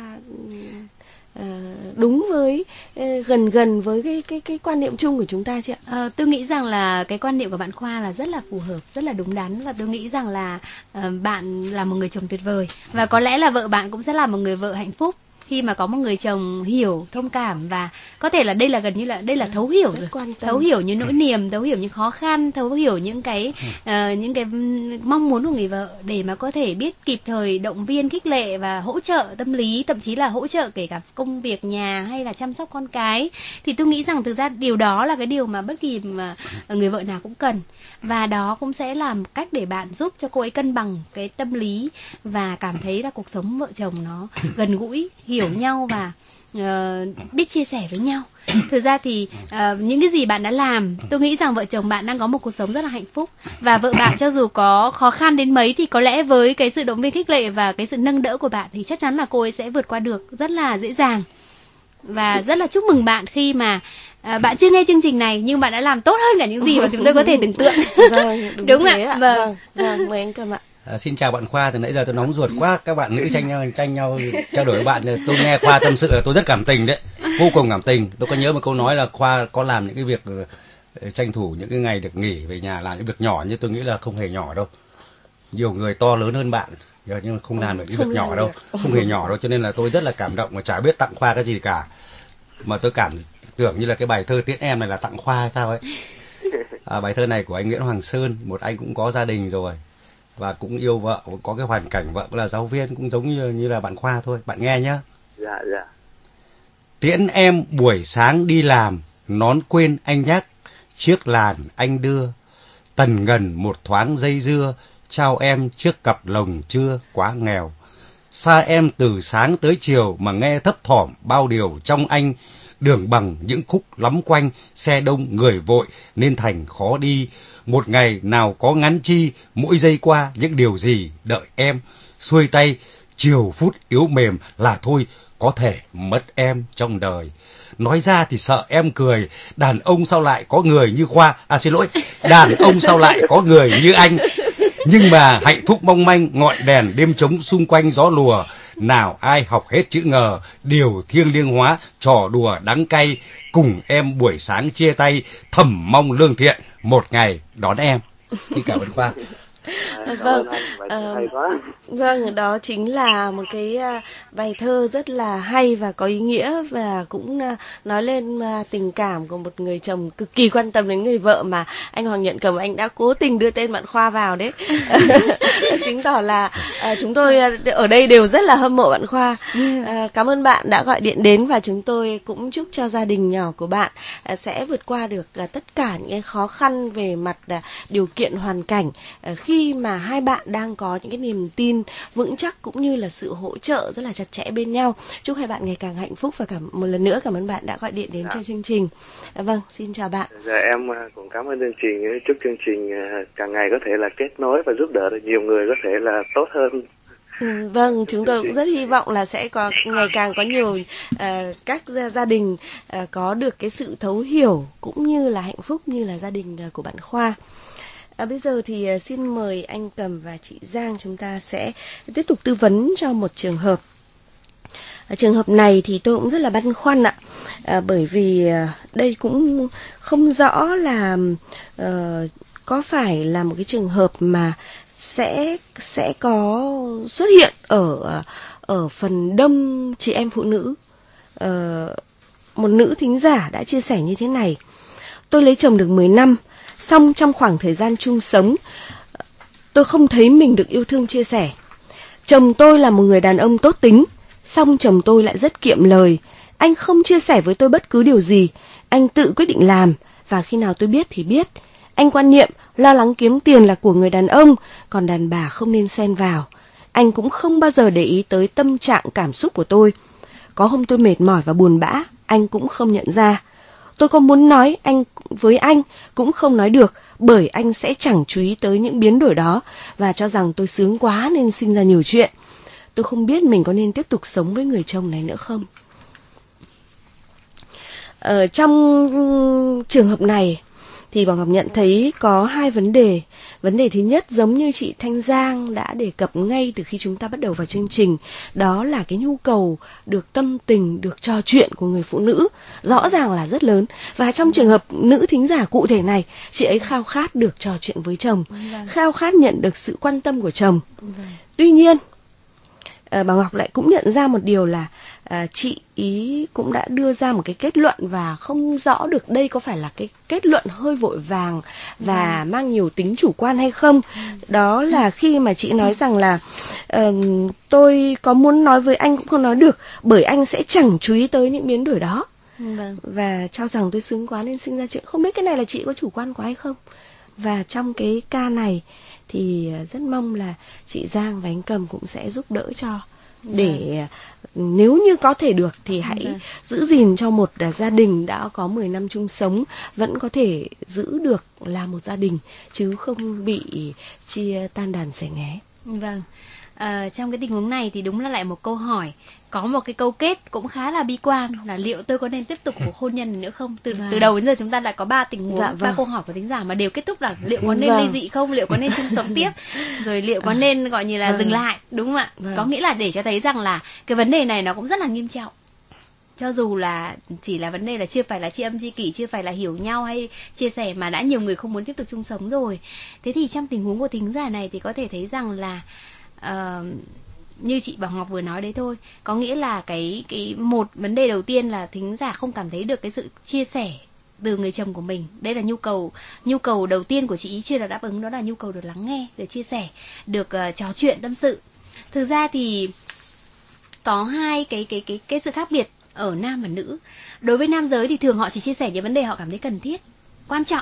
à, đúng với à, gần gần với cái cái cái quan niệm chung của chúng ta chị ạ? À, tôi nghĩ rằng là cái quan niệm của bạn Khoa là rất là phù hợp, rất là đúng đắn, và tôi nghĩ rằng là uh, bạn là một người chồng tuyệt vời, và có lẽ là vợ bạn cũng sẽ là một người vợ hạnh phúc khi mà có một người chồng hiểu, thông cảm, và có thể là đây là gần như là đây là thấu hiểu rồi, thấu hiểu những nỗi niềm, thấu hiểu những khó khăn, thấu hiểu những cái uh, những cái mong muốn của người vợ, để mà có thể biết kịp thời động viên, khích lệ và hỗ trợ tâm lý, thậm chí là hỗ trợ kể cả công việc nhà hay là chăm sóc con cái. Thì tôi nghĩ rằng thực ra điều đó là cái điều mà bất kỳ mà người vợ nào cũng cần, và đó cũng sẽ làm cách để bạn giúp cho cô ấy cân bằng cái tâm lý và cảm thấy là cuộc sống vợ chồng nó gần gũi, hiểu nhau và uh, biết chia sẻ với nhau. Thực ra thì uh, những cái gì bạn đã làm, tôi nghĩ rằng vợ chồng bạn đang có một cuộc sống rất là hạnh phúc, và vợ bạn cho dù có khó khăn đến mấy thì có lẽ với cái sự động viên khích lệ và cái sự nâng đỡ của bạn thì chắc chắn là cô ấy sẽ vượt qua được rất là dễ dàng. Và rất là chúc mừng bạn khi mà à, bạn chưa nghe chương trình này nhưng bạn đã làm tốt hơn cả những gì mà chúng tôi có thể tưởng tượng. Vâng, đúng, đúng ạ. ạ. Vâng, Vâng, vâng, mời anh Cầm ạ. À, xin chào bạn Khoa, từ nãy giờ tôi nóng ruột quá, các bạn nữ tranh nhau tranh nhau trao đổi với bạn, tôi nghe Khoa tâm sự là tôi rất cảm tình đấy, vô cùng cảm tình. Tôi có nhớ một câu nói là Khoa có làm những cái việc tranh thủ những cái ngày được nghỉ về nhà làm những việc nhỏ, như tôi nghĩ là không hề nhỏ đâu. Nhiều người to lớn hơn bạn nhưng mà không làm được những việc nhỏ đâu, không hề nhỏ đâu, cho nên là tôi rất là cảm động và chả biết tặng Khoa cái gì cả, mà tôi cảm tưởng như là cái bài thơ Tiễn Em này là tặng Khoa hay sao ấy. À, bài thơ này của anh Nguyễn Hoàng Sơn, một anh cũng có gia đình rồi và cũng yêu vợ, có cái hoàn cảnh vợ cũng là giáo viên, cũng giống như như là bạn Khoa thôi. Bạn nghe nhá. Dạ dạ. Tiễn em buổi sáng đi làm, nón quên anh nhắc, chiếc làn anh đưa, tần ngần một thoáng dây dưa, trao em chiếc cặp lồng chưa quá nghèo. Xa em từ sáng tới chiều mà nghe thấp thỏm bao điều trong anh, đường bằng những khúc lắm quanh, xe đông người vội nên thành khó đi. Một ngày nào có ngắn chi, mỗi giây qua những điều gì đợi em. Xuôi tay, chiều phút yếu mềm là thôi, có thể mất em trong đời. Nói ra thì sợ em cười, đàn ông sao lại có người như Khoa, à xin lỗi, đàn ông sao lại có người như anh. Nhưng mà hạnh phúc mong manh, ngọn đèn đêm trống xung quanh gió lùa. Nào ai học hết chữ ngờ, điều thiêng liêng hóa, trò đùa đắng cay. Cùng em buổi sáng chia tay, thầm mong lương thiện, một ngày đón em. Xin cảm ơn Khoa. À, vâng, à, vâng, đó chính là một cái uh, bài thơ rất là hay và có ý nghĩa, và cũng uh, nói lên uh, tình cảm của một người chồng cực kỳ quan tâm đến người vợ, mà anh Hoàng Nhuận Cầm anh đã cố tình đưa tên bạn Khoa vào đấy. Chứng tỏ là uh, chúng tôi uh, ở đây đều rất là hâm mộ bạn Khoa. Uh, cảm ơn bạn đã gọi điện đến, và chúng tôi cũng chúc cho gia đình nhỏ của bạn uh, sẽ vượt qua được uh, tất cả những cái khó khăn về mặt uh, điều kiện hoàn cảnh, uh, khi khi mà hai bạn đang có những cái niềm tin vững chắc cũng như là sự hỗ trợ rất là chặt chẽ bên nhau. Chúc hai bạn ngày càng hạnh phúc, và cảm một lần nữa cảm ơn bạn đã gọi điện đến dạ. cho chương trình. À, vâng, xin chào bạn. Dạ, em cũng cảm ơn chương trình, chúc chương trình càng ngày có thể là kết nối và giúp đỡ được nhiều người có thể là tốt hơn. Ừ, vâng, chúng tôi cũng rất hy vọng là sẽ có ngày càng có nhiều uh, các gia, gia đình uh, có được cái sự thấu hiểu cũng như là hạnh phúc như là gia đình uh, của bạn Khoa. À, bây giờ thì uh, xin mời anh Cầm và chị Giang, chúng ta sẽ tiếp tục tư vấn cho một trường hợp. À, trường hợp này thì tôi cũng rất là băn khoăn ạ, à, bởi vì uh, đây cũng không rõ là uh, có phải là một cái trường hợp mà sẽ sẽ có xuất hiện ở ở phần đông chị em phụ nữ. Uh, một nữ thính giả đã chia sẻ như thế này: tôi lấy chồng được mười năm, song trong khoảng thời gian chung sống, tôi không thấy mình được yêu thương chia sẻ. Chồng tôi là một người đàn ông tốt tính, song chồng tôi lại rất kiệm lời. Anh không chia sẻ với tôi bất cứ điều gì, anh tự quyết định làm, và khi nào tôi biết thì biết. Anh quan niệm lo lắng kiếm tiền là của người đàn ông, còn đàn bà không nên xen vào. Anh cũng không bao giờ để ý tới tâm trạng cảm xúc của tôi. Có hôm tôi mệt mỏi và buồn bã, anh cũng không nhận ra. Tôi có muốn nói anh với anh cũng không nói được, bởi anh sẽ chẳng chú ý tới những biến đổi đó và cho rằng tôi sướng quá nên sinh ra nhiều chuyện. Tôi không biết mình có nên tiếp tục sống với người chồng này nữa không. Ở trong trường hợp này thì Bảo Ngọc nhận thấy có hai vấn đề. Vấn đề thứ nhất, giống như chị Thanh Giang đã đề cập ngay từ khi chúng ta bắt đầu vào chương trình, đó là cái nhu cầu được tâm tình, được trò chuyện của người phụ nữ rõ ràng là rất lớn. Và trong trường hợp nữ thính giả cụ thể này, chị ấy khao khát được trò chuyện với chồng, khao khát nhận được sự quan tâm của chồng. Tuy nhiên, À, bà Ngọc lại cũng nhận ra một điều là à, chị ý cũng đã đưa ra một cái kết luận và không rõ được đây có phải là cái kết luận hơi vội vàng và ừ. mang nhiều tính chủ quan hay không. Ừ. Đó là khi mà chị nói rằng là uh, tôi có muốn nói với anh cũng không nói được, bởi anh sẽ chẳng chú ý tới những biến đổi đó. Vâng. Và cho rằng tôi sướng quá nên sinh ra chuyện. Không biết cái này là chị có chủ quan quá hay không. Và trong cái ca này thì rất mong là chị Giang và anh Cầm cũng sẽ giúp đỡ cho, để nếu như có thể được thì hãy ừ. giữ gìn cho một gia đình đã có mười năm chung sống vẫn có thể giữ được là một gia đình, chứ không bị chia tan đàn xẻ nghé. Vâng. À, trong cái tình huống này thì đúng là lại một câu hỏi có một cái câu kết cũng khá là bi quan, là liệu tôi có nên tiếp tục cuộc hôn nhân nữa không. Từ vâng. từ đầu đến giờ chúng ta đã có ba tình huống, ba dạ, vâng. câu hỏi của thính giả mà đều kết thúc là liệu có nên vâng. ly dị không, liệu có nên chung sống tiếp, rồi liệu có nên gọi như là vâng. dừng lại, đúng không ạ? Vâng. Có nghĩa là để cho thấy rằng là cái vấn đề này nó cũng rất là nghiêm trọng. Cho dù là chỉ là vấn đề là chưa phải là tri âm tri kỷ, chưa phải là hiểu nhau hay chia sẻ, mà đã nhiều người không muốn tiếp tục chung sống rồi. Thế thì trong tình huống của thính giả này thì có thể thấy rằng là uh, như chị Bảo Ngọc vừa nói đấy thôi, có nghĩa là cái cái một vấn đề đầu tiên là thính giả không cảm thấy được cái sự chia sẻ từ người chồng của mình. Đây là nhu cầu nhu cầu đầu tiên của chị ý chưa được đáp ứng, đó là nhu cầu được lắng nghe, được chia sẻ, được uh, trò chuyện tâm sự. Thực ra thì có hai cái cái cái cái sự khác biệt ở nam và nữ. Đối với nam giới thì thường họ chỉ chia sẻ những vấn đề họ cảm thấy cần thiết, quan trọng.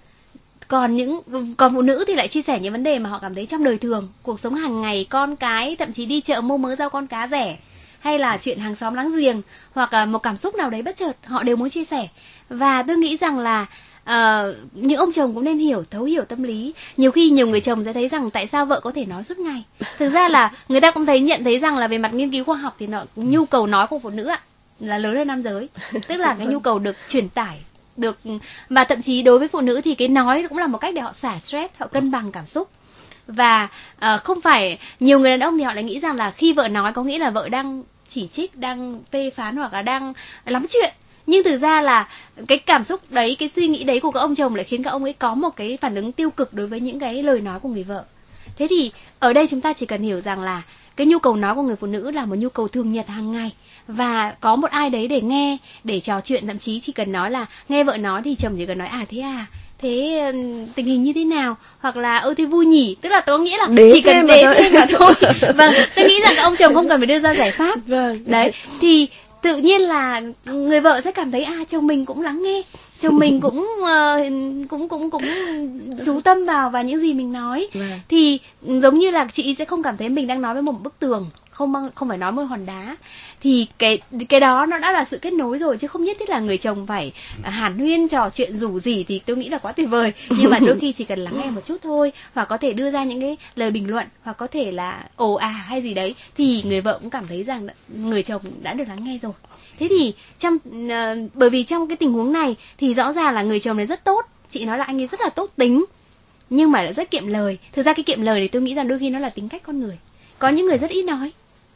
Còn những còn phụ nữ thì lại chia sẻ những vấn đề mà họ cảm thấy trong đời thường, cuộc sống hàng ngày, con cái, thậm chí đi chợ mua mớ rau con cá rẻ, hay là chuyện hàng xóm láng giềng, hoặc là một cảm xúc nào đấy bất chợt, họ đều muốn chia sẻ. Và tôi nghĩ rằng là uh, những ông chồng cũng nên hiểu, thấu hiểu tâm lý. Nhiều khi nhiều người chồng sẽ thấy rằng tại sao vợ có thể nói suốt ngày. Thực ra là người ta cũng thấy nhận thấy rằng là về mặt nghiên cứu khoa học thì nó, nhu cầu nói của phụ nữ ạ là lớn hơn nam giới. Tức là cái nhu cầu được truyền tải, được, và thậm chí đối với phụ nữ thì cái nói cũng là một cách để họ xả stress, họ cân bằng cảm xúc. Và uh, không phải nhiều người đàn ông thì họ lại nghĩ rằng là khi vợ nói có nghĩa là vợ đang chỉ trích, đang phê phán hoặc là đang lắm chuyện. Nhưng thực ra là cái cảm xúc đấy, cái suy nghĩ đấy của các ông chồng lại khiến các ông ấy có một cái phản ứng tiêu cực đối với những cái lời nói của người vợ. Thế thì ở đây chúng ta chỉ cần hiểu rằng là cái nhu cầu nói của người phụ nữ là một nhu cầu thường nhật hàng ngày, và có một ai đấy để nghe, để trò chuyện. Thậm chí chỉ cần nói là nghe vợ nói thì chồng chỉ cần nói à thế à, thế tình hình như thế nào, hoặc là ơ thế vui nhỉ. Tức là tôi nghĩ là đế chỉ cần đế thêm mà thôi. Vâng, tôi nghĩ rằng các ông chồng không cần phải đưa ra giải pháp. Vâng. Đấy, thì tự nhiên là người vợ sẽ cảm thấy à chồng mình cũng lắng nghe, chồng mình cũng uh, cũng cũng cũng chú tâm vào vào những gì mình nói. Vâng. Thì giống như là chị sẽ không cảm thấy mình đang nói với một bức tường, không không phải nói một hòn đá. Thì cái cái đó nó đã là sự kết nối rồi, chứ không nhất thiết là người chồng phải hàn huyên trò chuyện rủ rỉ, thì tôi nghĩ là quá tuyệt vời. Nhưng mà đôi khi chỉ cần lắng nghe một chút thôi, hoặc có thể đưa ra những cái lời bình luận, hoặc có thể là ồ à hay gì đấy, thì người vợ cũng cảm thấy rằng người chồng đã được lắng nghe rồi. Thế thì trong uh, bởi vì trong cái tình huống này thì rõ ràng là người chồng này rất tốt, chị nói là anh ấy rất là tốt tính, nhưng mà lại rất kiệm lời. Thực ra cái kiệm lời thì tôi nghĩ rằng đôi khi nó là tính cách con người. Có những người rất ít nói,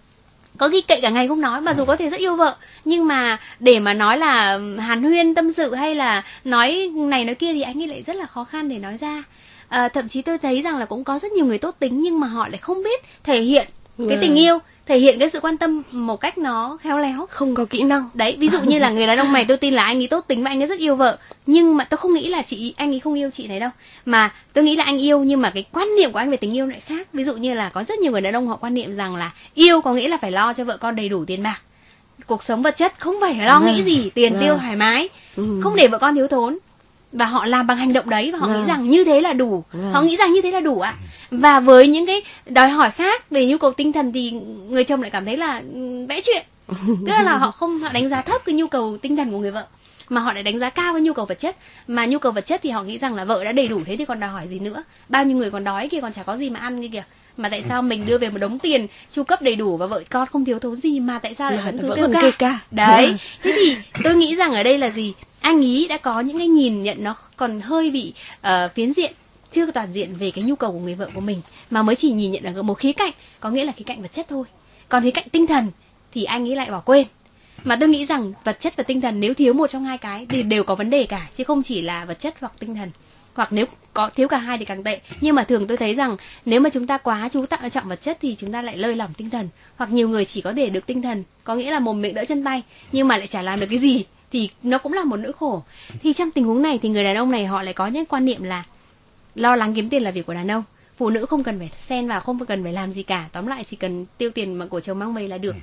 có khi cậy cả ngày không nói, mà dù có thể rất yêu vợ, nhưng mà để mà nói là hàn huyên tâm sự hay là nói này nói kia thì anh ấy lại rất là khó khăn để nói ra. À, thậm chí tôi thấy rằng là cũng có rất nhiều người tốt tính nhưng mà họ lại không biết thể hiện cái tình yêu, thể hiện cái sự quan tâm một cách nó khéo léo, không có kỹ năng. Đấy, ví dụ như là người đàn ông này, tôi tin là anh ấy tốt tính và anh ấy rất yêu vợ, nhưng mà tôi không nghĩ là chị anh ấy không yêu chị này đâu, mà tôi nghĩ là anh yêu nhưng mà cái quan niệm của anh về tình yêu lại khác. Ví dụ như là có rất nhiều người đàn ông họ quan niệm rằng là yêu có nghĩa là phải lo cho vợ con đầy đủ tiền bạc, cuộc sống vật chất, không phải lo nghĩ gì, tiền tiêu thoải mái, không để vợ con thiếu thốn. Và họ làm bằng hành động đấy, và họ nghĩ rằng như thế là đủ. Họ nghĩ rằng như thế là đủ ạ. Và với những cái đòi hỏi khác về nhu cầu tinh thần thì người chồng lại cảm thấy là vẽ chuyện. Tức là họ không họ đánh giá thấp cái nhu cầu tinh thần của người vợ, mà họ lại đánh giá cao cái nhu cầu vật chất. Mà nhu cầu vật chất thì họ nghĩ rằng là vợ đã đầy đủ thế thì còn đòi hỏi gì nữa. Bao nhiêu người còn đói kia, còn chả có gì mà ăn kia kìa. Mà tại sao mình đưa về một đống tiền chu cấp đầy đủ và vợ con không thiếu thốn gì mà tại sao lại vẫn cứ kêu ca. ca Đấy. Thế thì tôi nghĩ rằng ở đây là gì? Anh ý đã có những cái nhìn nhận nó còn hơi bị uh, phiến diện, chưa toàn diện về cái nhu cầu của người vợ của mình, mà mới chỉ nhìn nhận ở một khía cạnh, có nghĩa là khía cạnh vật chất thôi. Còn khía cạnh tinh thần thì anh ấy lại bỏ quên. Mà tôi nghĩ rằng vật chất và tinh thần nếu thiếu một trong hai cái thì đều có vấn đề cả, chứ không chỉ là vật chất hoặc tinh thần. Hoặc nếu có thiếu cả hai thì càng tệ. Nhưng mà thường tôi thấy rằng nếu mà chúng ta quá chú trọng vật chất thì chúng ta lại lơi lỏng tinh thần. Hoặc nhiều người chỉ có thể được tinh thần, có nghĩa là mồm miệng đỡ chân tay, nhưng mà lại chả làm được cái gì, thì nó cũng là một nỗi khổ. Thì trong tình huống này thì người đàn ông này họ lại có những quan niệm là lo lắng kiếm tiền là việc của đàn ông, phụ nữ không cần phải xen vào, không cần phải làm gì cả, tóm lại chỉ cần tiêu tiền mà của chồng mang về là được.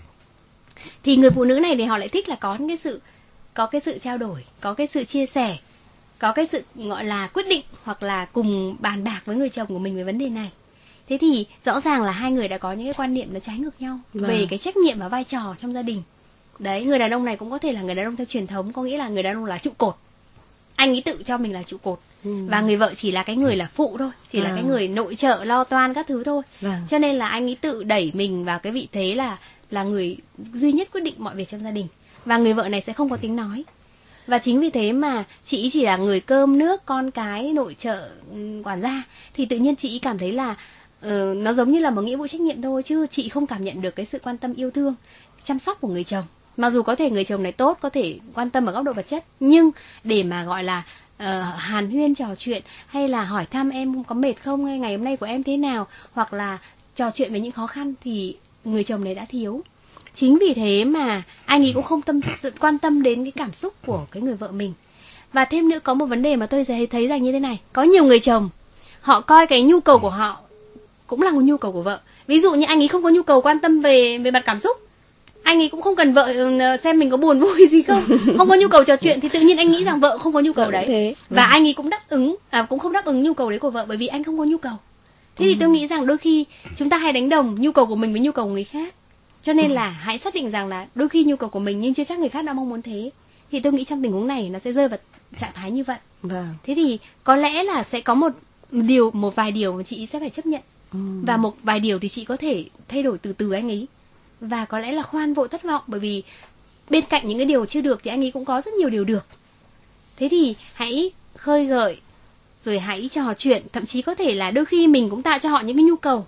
Thì người phụ nữ này thì họ lại thích là có cái sự có cái sự trao đổi, có cái sự chia sẻ, có cái sự gọi là quyết định, hoặc là cùng bàn bạc với người chồng của mình về vấn đề này. Thế thì rõ ràng là hai người đã có những cái quan niệm nó trái ngược nhau vâng. về cái trách nhiệm và vai trò trong gia đình. Đấy, người đàn ông này cũng có thể là người đàn ông theo truyền thống, có nghĩa là người đàn ông là trụ cột. Anh ấy tự cho mình là trụ cột. Ừ. Và người vợ chỉ là cái người là phụ thôi, chỉ vâng. là cái người nội trợ, lo toan các thứ thôi. Vâng. Cho nên là anh ấy tự đẩy mình vào cái vị thế là là người duy nhất quyết định mọi việc trong gia đình. Và người vợ này sẽ không có tiếng nói. Và chính vì thế mà chị chỉ là người cơm nước, con cái, nội trợ, quản gia. Thì tự nhiên chị cảm thấy là uh, nó giống như là một nghĩa vụ trách nhiệm thôi, chứ chị không cảm nhận được cái sự quan tâm yêu thương, chăm sóc của người chồng. Mặc dù có thể người chồng này tốt, có thể quan tâm ở góc độ vật chất, nhưng để mà gọi là uh, hàn huyên trò chuyện, hay là hỏi thăm em có mệt không, hay ngày hôm nay của em thế nào, hoặc là trò chuyện về những khó khăn thì người chồng này đã thiếu. Chính vì thế mà anh ấy cũng không tâm quan tâm đến cái cảm xúc của cái người vợ mình. Và thêm nữa có một vấn đề mà tôi thấy rằng như thế này, có nhiều người chồng họ coi cái nhu cầu của họ cũng là một nhu cầu của vợ. Ví dụ như anh ấy không có nhu cầu quan tâm về về mặt cảm xúc, anh ấy cũng không cần vợ xem mình có buồn vui gì không, không có nhu cầu trò chuyện, thì tự nhiên anh nghĩ rằng vợ không có nhu cầu đấy. Thế. Và anh ấy cũng đáp ứng à, cũng không đáp ứng nhu cầu đấy của vợ, bởi vì anh không có nhu cầu. Thế ừ. thì tôi nghĩ rằng đôi khi chúng ta hay đánh đồng nhu cầu của mình với nhu cầu của người khác. Cho nên là hãy xác định rằng là đôi khi nhu cầu của mình nhưng chưa chắc người khác đã mong muốn thế. Thì tôi nghĩ trong tình huống này nó sẽ rơi vào trạng thái như vậy. Vâng. Thế thì có lẽ là sẽ có một điều, một vài điều mà chị sẽ phải chấp nhận. Ừ. Và một vài điều thì chị có thể thay đổi từ từ anh ấy. Và có lẽ là khoan vội thất vọng, bởi vì bên cạnh những cái điều chưa được thì anh ấy cũng có rất nhiều điều được. Thế thì hãy khơi gợi, rồi hãy trò chuyện. Thậm chí có thể là đôi khi mình cũng tạo cho họ những cái nhu cầu.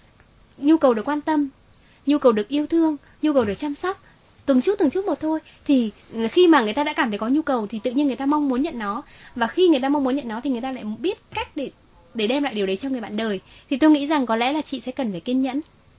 Nhu cầu được quan tâm, nhu cầu được yêu thương, nhu cầu được chăm sóc, từng chút từng chút một thôi. Thì khi mà người ta đã cảm thấy có nhu cầu thì tự nhiên người ta mong muốn nhận nó. Và khi người ta mong muốn nhận nó thì người ta lại biết cách để để đem lại điều đấy cho người bạn đời. Thì tôi nghĩ rằng có lẽ là chị sẽ cần phải kiên nhẫn.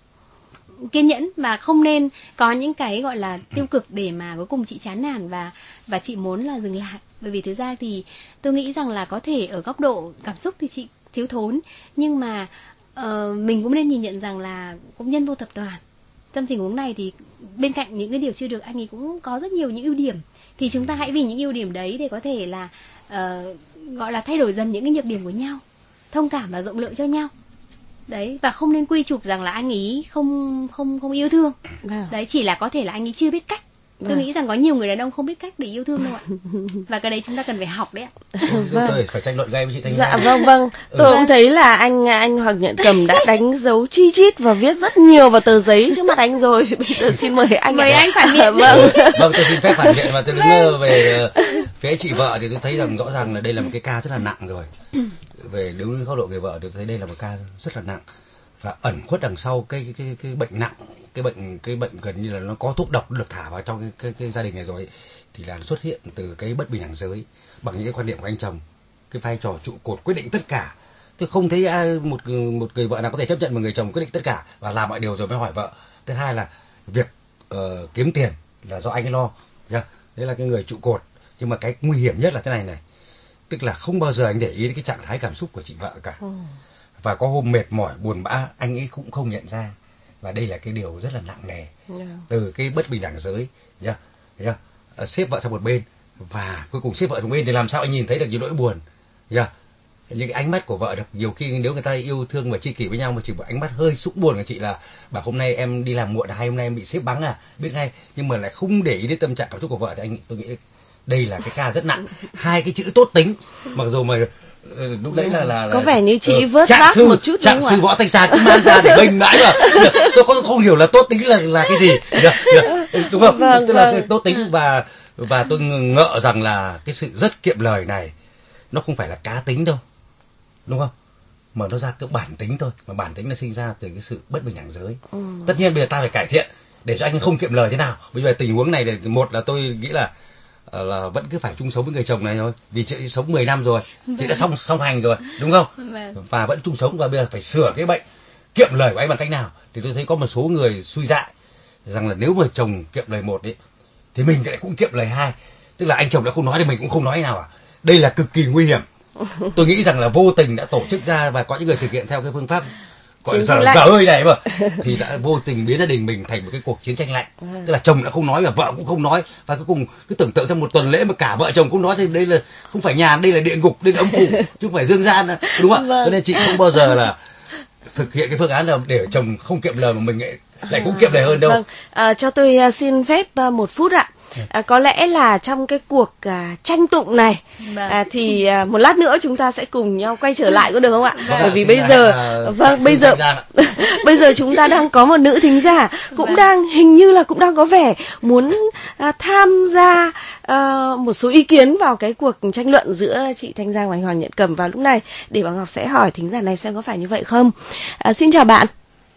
Kiên nhẫn và không nên có những cái gọi là tiêu cực để mà cuối cùng chị chán nản và và chị muốn là dừng lại. Bởi vì thực ra thì tôi nghĩ rằng là có thể ở góc độ cảm xúc thì chị thiếu thốn, nhưng mà uh, mình cũng nên nhìn nhận rằng là cũng nhân vô thập toàn. Trong tình huống này thì bên cạnh những cái điều chưa được, anh ấy cũng có rất nhiều những ưu điểm. Thì chúng ta hãy vì những ưu điểm đấy để có thể là uh, gọi là thay đổi dần những cái nhược điểm của nhau, thông cảm và rộng lượng cho nhau. Đấy, và không nên quy chụp rằng là anh ấy không không không yêu thương. Vâng. Đấy, chỉ là có thể là anh ấy chưa biết cách. Vâng. Tôi nghĩ rằng có nhiều người đàn ông không biết cách để yêu thương đâu ạ. Và cái đấy chúng ta cần phải học đấy ạ. Vâng. Tôi phải tranh luận ngay với chị Thanh. Dạ vâng vâng. Tôi ừ. cũng thấy là anh anh Hoàng Nhận Cầm đã đánh dấu chi chít và viết rất nhiều vào tờ giấy trước mặt anh rồi. Bây giờ xin mời anh. Mời anh phản biện. Vâng. Vâng, tôi xin phép phản biện và tôi đứng về phía chị vợ thì tôi thấy rằng rõ ràng là đây là một cái ca rất là nặng rồi. về đứng góc độ người vợ thì tôi thấy đây là một ca rất là nặng và ẩn khuất đằng sau cái cái cái, cái bệnh nặng, cái bệnh cái bệnh gần như là nó có thuốc độc được thả vào trong cái cái, cái gia đình này rồi ấy, thì là xuất hiện từ cái bất bình đẳng giới bằng những cái quan điểm của anh chồng, cái vai trò trụ cột quyết định tất cả. Tôi không thấy ai, một một người vợ nào có thể chấp nhận một người chồng quyết định tất cả và làm mọi điều rồi mới hỏi vợ. Thứ hai là việc uh, kiếm tiền là do anh ấy lo, yeah. Đấy là cái người trụ cột. Nhưng mà cái nguy hiểm nhất là thế này này, tức là không bao giờ anh để ý đến cái trạng thái cảm xúc của chị vợ cả. Ừ. Và có hôm mệt mỏi buồn bã anh ấy cũng không nhận ra, và đây là cái điều rất là nặng nề. Yeah. Từ cái bất bình đẳng giới, yeah. Yeah. Uh, xếp vợ sang một bên và cuối cùng xếp vợ sang một bên thì làm sao anh nhìn thấy được những nỗi buồn, yeah. Những cái ánh mắt của vợ được nhiều khi nếu người ta yêu thương và tri kỷ với nhau mà chỉ một ánh mắt hơi sũng buồn của chị là bảo hôm nay em đi làm muộn hay hôm nay em bị sếp bắn à, biết ngay, nhưng mà lại không để ý đến tâm trạng cảm xúc của vợ thì anh tôi nghĩ đây là cái ca rất nặng. Hai cái chữ tốt tính, mặc dù mà lúc đấy là là, là có vẻ như chị uh, vớt vát một chút trạng sư Võ Thanh Sa cứ mang ra để bênh mãi mà tôi không, không hiểu là tốt tính là là cái gì, yeah, yeah. Đúng không? Vâng, tức vâng. là cái tốt tính và và tôi ngợ rằng là cái sự rất kiệm lời này nó không phải là cá tính đâu, đúng không? Mà nó ra cái bản tính thôi, mà bản tính nó sinh ra từ cái sự bất bình đẳng giới. Ừ. Tất nhiên bây giờ ta phải cải thiện để cho anh không kiệm lời thế nào. Bây giờ tình huống này thì một là tôi nghĩ là là vẫn cứ phải chung sống với người chồng này thôi, vì chị sống mười năm rồi, chị đã song song hành rồi, đúng không? Và vẫn chung sống và bây giờ phải sửa cái bệnh kiệm lời của anh bằng cách nào? Thì tôi thấy có một số người suy dại rằng là nếu mà chồng kiệm lời một ấy thì mình lại cũng kiệm lời hai, tức là anh chồng đã không nói thì mình cũng không nói nào à? Đây là cực kỳ nguy hiểm. Tôi nghĩ rằng là vô tình đã tổ chức ra và có những người thực hiện theo cái phương pháp gọi là dở dở hơi này mà thì đã vô tình biến gia đình mình thành một cái cuộc chiến tranh lạnh. Tức là chồng đã không nói và vợ cũng không nói, và cuối cùng cứ tưởng tượng trong một tuần lễ mà cả vợ chồng cũng nói thì đây là không phải nhà, đây là địa ngục, đây là âm phủ chứ không phải dương gian, đúng không ạ? Vâng. Cho nên chị không bao giờ là thực hiện cái phương án là để chồng không kiệm lời mà mình lại, lại cũng kiệm lời hơn đâu. Vâng. À, cho tôi uh, xin phép uh, một phút ạ. À, có lẽ là trong cái cuộc à, tranh tụng này à, thì à, một lát nữa chúng ta sẽ cùng nhau quay trở lại có được không ạ? Vâng. Bởi vì bây giờ à, vâng bây giờ bây giờ chúng ta đang có một nữ thính giả cũng vâng. đang hình như là cũng đang có vẻ muốn à, tham gia à, một số ý kiến vào cái cuộc tranh luận giữa chị Thanh Giang và anh Hoàng Nhận Cầm vào lúc này, để bà Ngọc sẽ hỏi thính giả này xem có phải như vậy không. À, xin chào bạn.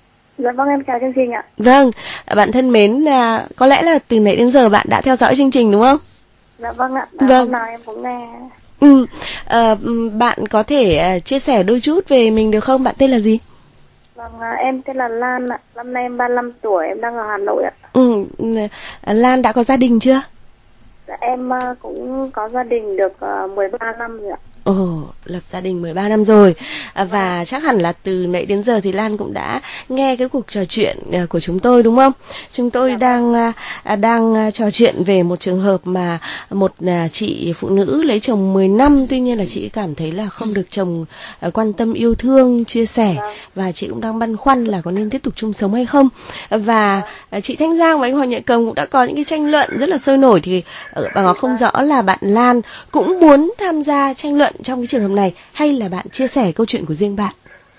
Dạ vâng, em chào chương trình ạ. Vâng, bạn thân mến, à, có lẽ là từ nãy đến giờ bạn đã theo dõi chương trình đúng không? Dạ vâng ạ, à, vâng. Hôm nào em cũng nghe. Ừ, à, bạn có thể à, chia sẻ đôi chút về mình được không? Bạn tên là gì? Vâng, à, em tên là Lan ạ, năm nay em ba mươi lăm tuổi, em đang ở Hà Nội ạ. Ừ, à, Lan đã có gia đình chưa? Dạ, em à, cũng có gia đình được à, mười ba năm rồi ạ. Ồ, lập gia đình mười ba năm rồi. À, và chắc hẳn là từ nãy đến giờ thì Lan cũng đã nghe cái cuộc trò chuyện của chúng tôi đúng không? Chúng tôi dạ. đang à, đang trò chuyện về một trường hợp mà một à, chị phụ nữ lấy chồng mười năm, tuy nhiên là chị cảm thấy là không được chồng à, quan tâm yêu thương, chia sẻ, dạ. và chị cũng đang băn khoăn là có nên tiếp tục chung sống hay không. Và à, chị Thanh Giang và anh Hoàng Nhận Cầm cũng đã có những cái tranh luận rất là sôi nổi, thì bà Ngọc không rõ là bạn Lan cũng muốn tham gia tranh luận trong cái trường hợp này hay là bạn chia sẻ câu chuyện của riêng bạn?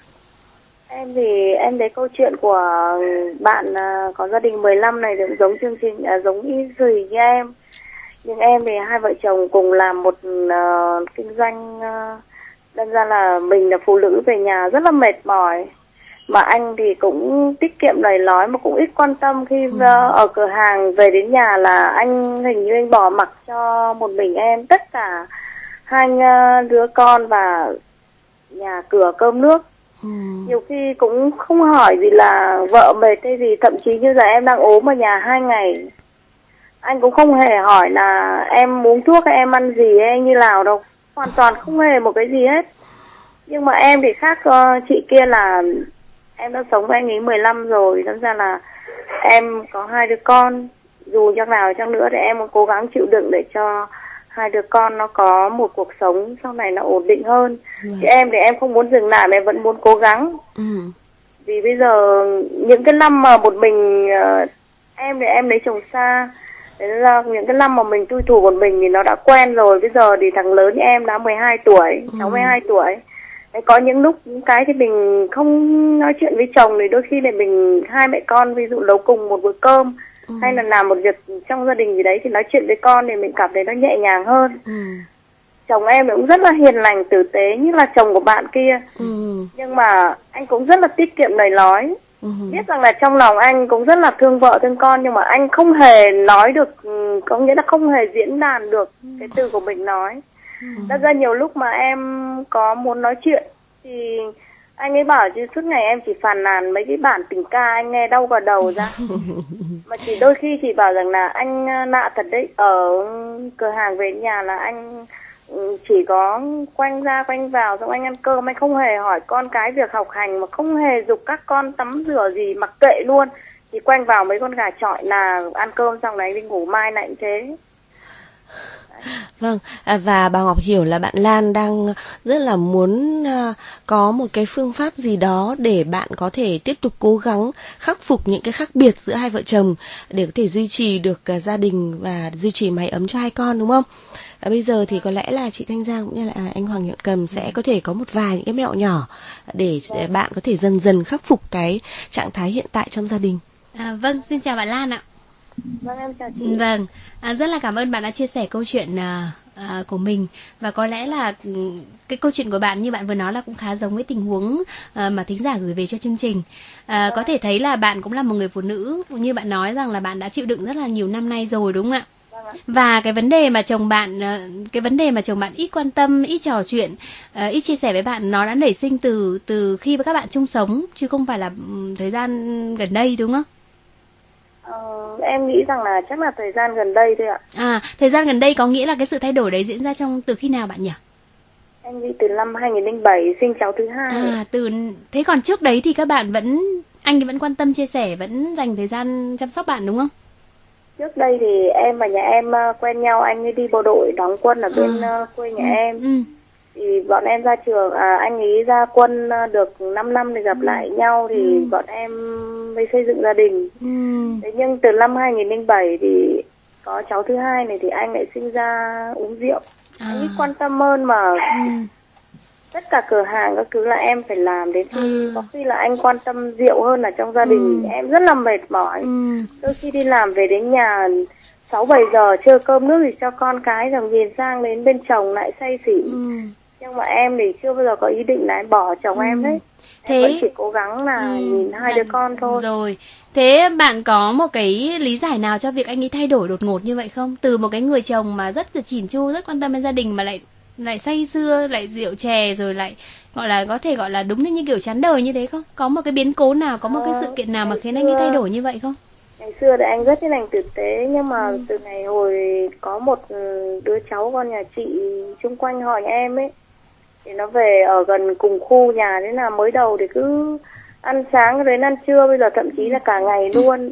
Em thì em thấy câu chuyện của bạn uh, có gia đình mười lăm này cũng giống chương trình uh, giống y gì như em, nhưng em thì hai vợ chồng cùng làm một uh, kinh doanh, uh, đâm ra là mình là phụ nữ về nhà rất là mệt mỏi, mà anh thì cũng tiết kiệm lời nói mà cũng ít quan tâm. Khi uh, ở cửa hàng về đến nhà là anh hình như anh bỏ mặc cho một mình em tất cả hai đứa con và nhà cửa cơm nước. Ừ. Nhiều khi cũng không hỏi gì là vợ mệt hay gì, thậm chí như giờ em đang ốm ở nhà hai ngày, anh cũng không hề hỏi là em uống thuốc hay em ăn gì hay như nào đâu, hoàn toàn không hề một cái gì hết. Nhưng mà em thì khác uh, chị kia là em đã sống với anh ấy mười năm rồi, nên ra là em có hai đứa con, dù chăng nào chăng nữa thì em cũng cố gắng chịu đựng để cho hai đứa con nó có một cuộc sống sau này nó ổn định hơn. Vâng. Chứ em thì em không muốn dừng lại mà em vẫn muốn cố gắng. Ừ. Vì bây giờ những cái năm mà một mình uh, em thì em lấy chồng xa, đấy là những cái năm mà mình thui thủi một mình thì nó đã quen rồi. Bây giờ thì thằng lớn như em đã mười hai tuổi, ừ. cháu mười hai tuổi. Đấy, có những lúc những cái thì mình không nói chuyện với chồng thì đôi khi là mình hai mẹ con ví dụ nấu cùng một bữa cơm, ừ. hay là làm một việc trong gia đình gì đấy thì nói chuyện với con thì mình cảm thấy nó nhẹ nhàng hơn. Ừ. chồng em cũng rất là hiền lành tử tế như là chồng của bạn kia. Ừ. Nhưng mà anh cũng rất là tiết kiệm lời nói. Ừ. Biết rằng là trong lòng anh cũng rất là thương vợ thương con, nhưng mà anh không hề nói được, có nghĩa là không hề diễn đạt được cái từ của mình nói. Thật ra nhiều lúc mà em có muốn nói chuyện thì anh ấy bảo chứ suốt ngày em chỉ phàn nàn mấy cái bản tình ca, anh nghe đau cả đầu ra. Mà chỉ đôi khi chỉ bảo rằng là anh nạ thật đấy, ở cửa hàng về nhà là anh chỉ có quanh ra quanh vào, xong anh ăn cơm, anh không hề hỏi con cái việc học hành, mà không hề giục các con tắm rửa gì, mặc kệ luôn. Chỉ quanh vào mấy con gà chọi là ăn cơm xong này đi ngủ, mai lại thế. Vâng, à, và bà Ngọc hiểu là bạn Lan đang rất là muốn à, có một cái phương pháp gì đó để bạn có thể tiếp tục cố gắng khắc phục những cái khác biệt giữa hai vợ chồng để có thể duy trì được à, gia đình và duy trì mái ấm cho hai con, đúng không? À, bây giờ thì có lẽ là chị Thanh Giang cũng như là anh Hoàng Nhuận Cầm sẽ có thể có một vài những cái mẹo nhỏ để, để bạn có thể dần dần khắc phục cái trạng thái hiện tại trong gia đình. À, vâng, xin chào bạn Lan ạ. Vâng, em chào chị. Vâng, à, rất là cảm ơn bạn đã chia sẻ câu chuyện à, à, của mình. Và có lẽ là cái câu chuyện của bạn như bạn vừa nói là cũng khá giống với tình huống à, mà thính giả gửi về cho chương trình. à, Có thể thấy là bạn cũng là một người phụ nữ, như bạn nói rằng là bạn đã chịu đựng rất là nhiều năm nay rồi, đúng không ạ? Và cái vấn đề mà chồng bạn cái vấn đề mà chồng bạn ít quan tâm, ít trò chuyện, uh, ít chia sẻ với bạn, nó đã nảy sinh từ từ khi các bạn chung sống chứ không phải là um, thời gian gần đây, đúng không? Ờ, em nghĩ rằng là chắc là thời gian gần đây thôi ạ. À, thời gian gần đây có nghĩa là cái sự thay đổi đấy diễn ra trong từ khi nào bạn nhỉ? Em nghĩ từ năm hai nghìn không trăm lẻ bảy sinh cháu thứ hai. À, từ thế còn trước đấy thì các bạn vẫn anh vẫn quan tâm chia sẻ, vẫn dành thời gian chăm sóc bạn, đúng không? Trước đây thì em và nhà em quen nhau, anh ấy đi bộ đội đóng quân ở bên à. quê nhà ừ. em. Ừ. Thì bọn em ra trường, à, anh ấy ra quân được năm năm thì gặp ừ. lại nhau thì ừ. bọn em mới xây dựng gia đình. Ừ. Thế nhưng từ năm hai nghìn không trăm lẻ bảy thì có cháu thứ hai này thì anh lại sinh ra uống rượu. À. Anh ấy quan tâm hơn mà ừ. tất cả cửa hàng các thứ là em phải làm, đến khi ừ. có khi là anh quan tâm rượu hơn là trong gia đình. Ừ. Em rất là mệt mỏi. Ừ. Đôi khi đi làm về đến nhà sáu bảy giờ chưa cơm nước gì cho con cái, rồi nhìn sang đến bên chồng lại say xỉn. Ừ. Nhưng mà em thì chưa bao giờ có ý định là em bỏ chồng ừ. em đấy. Thế... Em vẫn chỉ cố gắng là ừ. nhìn hai bạn... đứa con thôi. Rồi. Thế bạn có một cái lý giải nào cho việc anh ấy thay đổi đột ngột như vậy không? Từ một cái người chồng mà rất là chỉn chu, rất quan tâm đến gia đình mà lại lại say sưa, lại rượu chè, rồi lại gọi là có thể gọi là đúng như kiểu chán đời như thế không? Có một cái biến cố nào, có một cái sự kiện nào mà khiến anh ấy thay đổi như vậy không? Ngày xưa thì anh rất là lành tử tế, nhưng mà ừ. từ ngày hồi có một đứa cháu con nhà chị chung quanh hỏi em ấy, thì nó về ở gần cùng khu nhà, thế là mới đầu thì cứ ăn sáng đến ăn trưa, bây giờ thậm chí là cả ngày luôn.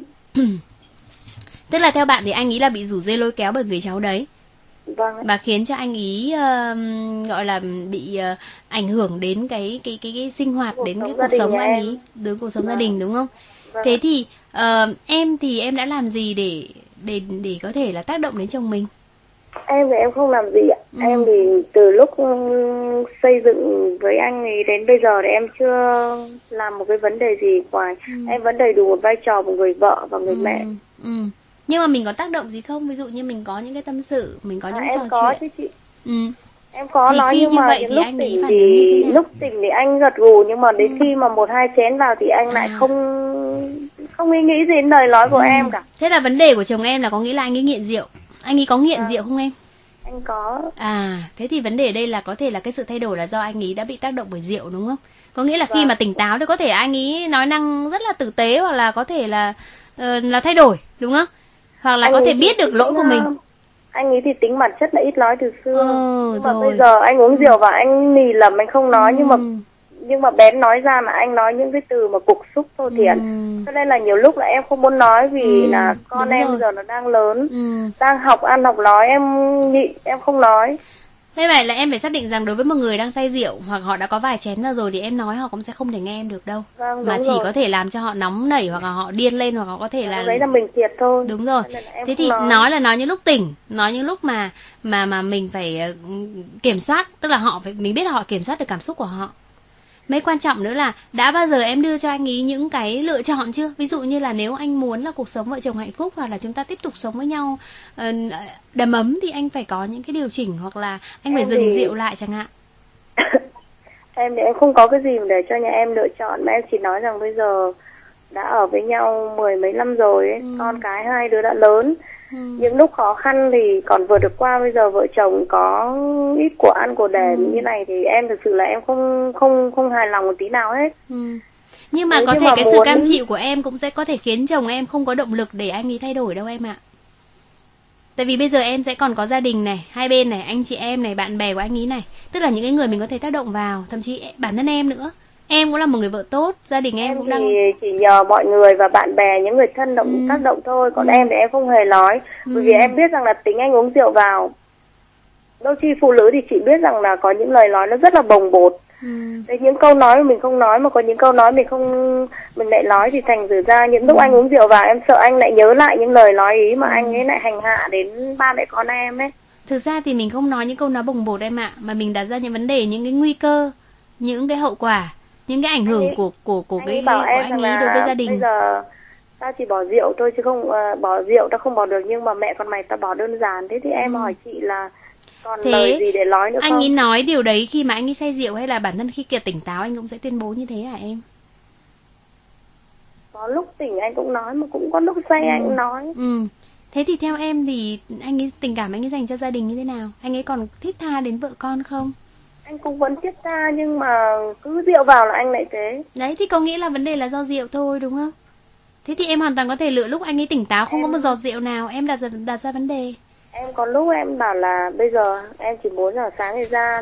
Tức là theo bạn thì anh ấy là bị rủ dê lôi kéo bởi người cháu đấy. Vâng. Và khiến cho anh ý uh, gọi là bị uh, ảnh hưởng đến cái cái cái, cái sinh hoạt, cuộc đến cái cuộc sống anh ý, đến cuộc sống vâng. gia đình, đúng không? Vâng. Thế thì uh, em thì em đã làm gì để để để có thể là tác động đến chồng mình? Em thì em không làm gì ạ. Ừ. Em thì từ lúc xây dựng với anh ấy đến bây giờ thì em chưa làm một cái vấn đề gì ngoài. Ừ. Em vẫn đầy đủ một vai trò một người vợ và người ừ. mẹ. Ừ. Nhưng mà mình có tác động gì không? Ví dụ như mình có những cái tâm sự, mình có những à, cái trò chuyện. Em có chứ chị. Ừ. Em có thì nói, nhưng mà vậy những thì lúc anh tỉnh phản thì ứng như thế nào? lúc tỉnh thì anh gật gù, nhưng mà đến ừ. khi mà một hai chén vào thì anh à. lại không không nghĩ nghĩ gì đến lời nói của ừ. em cả. Thế là vấn đề của chồng em là có nghĩa là anh ấy nghiện rượu. Anh ấy có nghiện à. rượu không em? Anh có. À, thế thì vấn đề đây là có thể là cái sự thay đổi là do anh ấy đã bị tác động bởi rượu, đúng không? Có nghĩa là vâng. khi mà tỉnh táo thì có thể anh ấy nói năng rất là tử tế, hoặc là có thể là uh, là thay đổi, đúng không? Hoặc là anh có thể biết được lỗi của mình. Anh ấy thì tính bản chất là ít nói từ xưa. Ừ, nhưng mà rồi. bây giờ anh uống rượu và anh nì lầm, anh không nói. ừ. nhưng mà nhưng mà bén nói ra là anh nói những cái từ mà cục xúc thô thiển. ừ. Cho nên là nhiều lúc là em không muốn nói, vì ừ, là con em bây giờ nó đang lớn, ừ. đang học ăn học nói, em nhịn, em không nói. Thế vậy là em phải xác định rằng đối với một người đang say rượu hoặc họ đã có vài chén ra rồi thì em nói họ cũng sẽ không thể nghe em được đâu. Vâng, mà chỉ rồi. có thể làm cho họ nóng nảy, hoặc là họ điên lên, hoặc họ có thể là đấy là mình thiệt thôi. Đúng rồi. Thế thì nói. nói là nói những lúc tỉnh, nói những lúc mà mà mà mình phải kiểm soát, tức là họ phải mình biết là họ kiểm soát được cảm xúc của họ. Mấy quan trọng nữa là đã bao giờ em đưa cho anh ý những cái lựa chọn chưa? Ví dụ như là nếu anh muốn là cuộc sống vợ chồng hạnh phúc hoặc là chúng ta tiếp tục sống với nhau uh, đầm ấm thì anh phải có những cái điều chỉnh, hoặc là anh phải Em dừng thì- rượu lại chẳng hạn. Em thì em không có cái gì để cho nhà em lựa chọn, mà em chỉ nói rằng bây giờ đã ở với nhau mười mấy năm rồi ấy, con cái hai đứa đã lớn. Những lúc khó khăn thì còn vượt được qua, bây giờ vợ chồng có ít của ăn của để như này thì em thực sự là em không không không hài lòng một tí nào hết. Ừ. Nhưng mà Nếu có như thể mà cái sự muốn- cam chịu của em cũng sẽ có thể khiến chồng em không có động lực để anh ấy thay đổi đâu em ạ. Tại vì bây giờ em sẽ còn có gia đình này, hai bên này, anh chị em này, bạn bè của anh ấy này, tức là những cái người mình có thể tác động vào, thậm chí bản thân em nữa. Em cũng là một người vợ tốt, gia đình em, Em cũng thì đang chỉ nhờ mọi người và bạn bè, những người thân động tác động thôi, còn em thì em không hề nói, bởi vì em biết rằng là tính anh uống rượu vào. Đôi khi phụ nữ thì chị biết rằng là có những lời nói nó rất là bồng bột. Đấy, những câu nói mình không nói, mà có những câu nói mình không mình lại nói thì thành thử ra những lúc anh uống rượu vào em sợ anh lại nhớ lại những lời nói ý mà anh ấy lại hành hạ đến ba mẹ con em ấy. Thực ra thì mình không nói những câu nói bồng bột em ạ, mà mình đặt ra những vấn đề, những cái nguy cơ, những cái hậu quả, những cái ảnh hưởng của của của Anh cái ấy bảo của em anh rằng ấy là đối với gia đình. bây giờ tao chỉ bỏ rượu thôi chứ không uh, bỏ rượu tao không bỏ được, nhưng mà mẹ con mày tao bỏ đơn giản. Thế thì em Ừ. hỏi chị là còn Thế lời gì để nói nữa anh không? ấy nói điều đấy khi mà anh ấy say rượu, hay là bản thân khi kia tỉnh táo anh cũng sẽ tuyên bố như thế hả em? Có lúc tỉnh anh cũng nói, mà cũng có lúc say Ừ. anh cũng nói. Ừ. Thế thì theo em thì anh ấy tình cảm anh ấy dành cho gia đình như thế nào? Anh ấy còn thiết tha đến vợ con không? Anh cũng vẫn thiết tha, nhưng mà cứ rượu vào là anh lại thế. Đấy thì có nghĩa là vấn đề là do rượu thôi đúng không? Thế thì em hoàn toàn có thể lựa lúc anh ấy tỉnh táo, không có một giọt rượu nào, em đặt ra, đặt ra vấn đề. Em có lúc em bảo là bây giờ em chỉ bốn giờ sáng thì ra,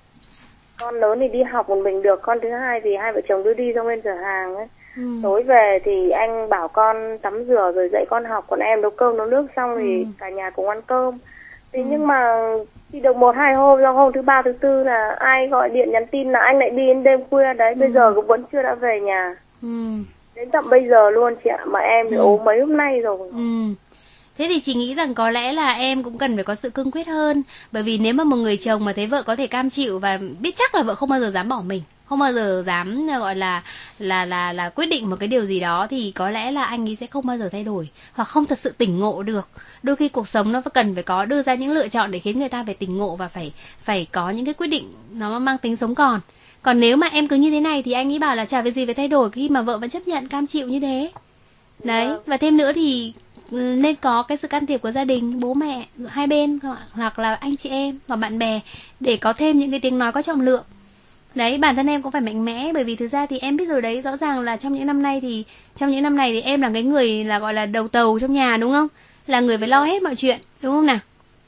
con lớn thì đi học một mình được, con thứ hai thì hai vợ chồng đưa đi xong lên chở hàng ấy. Ừ. Tối về thì anh bảo con tắm rửa rồi dạy con học, còn em nấu cơm nấu nước xong thì Ừ. cả nhà cùng ăn cơm. Thế nhưng mà chỉ được một hai hôm, do hôm thứ ba thứ tư là ai gọi điện nhắn tin là anh lại đi đến đêm khuya đấy, bây giờ cũng vẫn chưa đã về nhà. Ừ. Đến tận bây giờ luôn chị ạ, mà em thì Ừ. ốm mấy hôm nay rồi. Ừ. Thế thì chị nghĩ rằng có lẽ là em cũng cần phải có sự cương quyết hơn. Bởi vì nếu mà một người chồng mà thấy vợ có thể cam chịu và biết chắc là vợ không bao giờ dám bỏ mình, không bao giờ dám gọi là là là là quyết định một cái điều gì đó, thì có lẽ là anh ấy sẽ không bao giờ thay đổi, hoặc không thật sự tỉnh ngộ được. Đôi khi cuộc sống nó cần phải có đưa ra những lựa chọn để khiến người ta phải tỉnh ngộ và phải phải có những cái quyết định nó mang tính sống còn. Còn nếu mà em cứ như thế này thì anh ấy bảo là chả việc gì phải thay đổi khi mà vợ vẫn chấp nhận cam chịu như thế. Đấy, và thêm nữa thì ừ, nên có cái sự can thiệp của gia đình, bố mẹ, hai bên, hoặc là anh chị em và bạn bè, để có thêm những cái tiếng nói có trọng lượng. Đấy, bản thân em cũng phải mạnh mẽ, bởi vì thực ra thì em biết rồi đấy, rõ ràng là trong những năm nay thì trong những năm này thì em là cái người là gọi là đầu tàu trong nhà đúng không? Là người phải lo hết mọi chuyện, đúng không nào?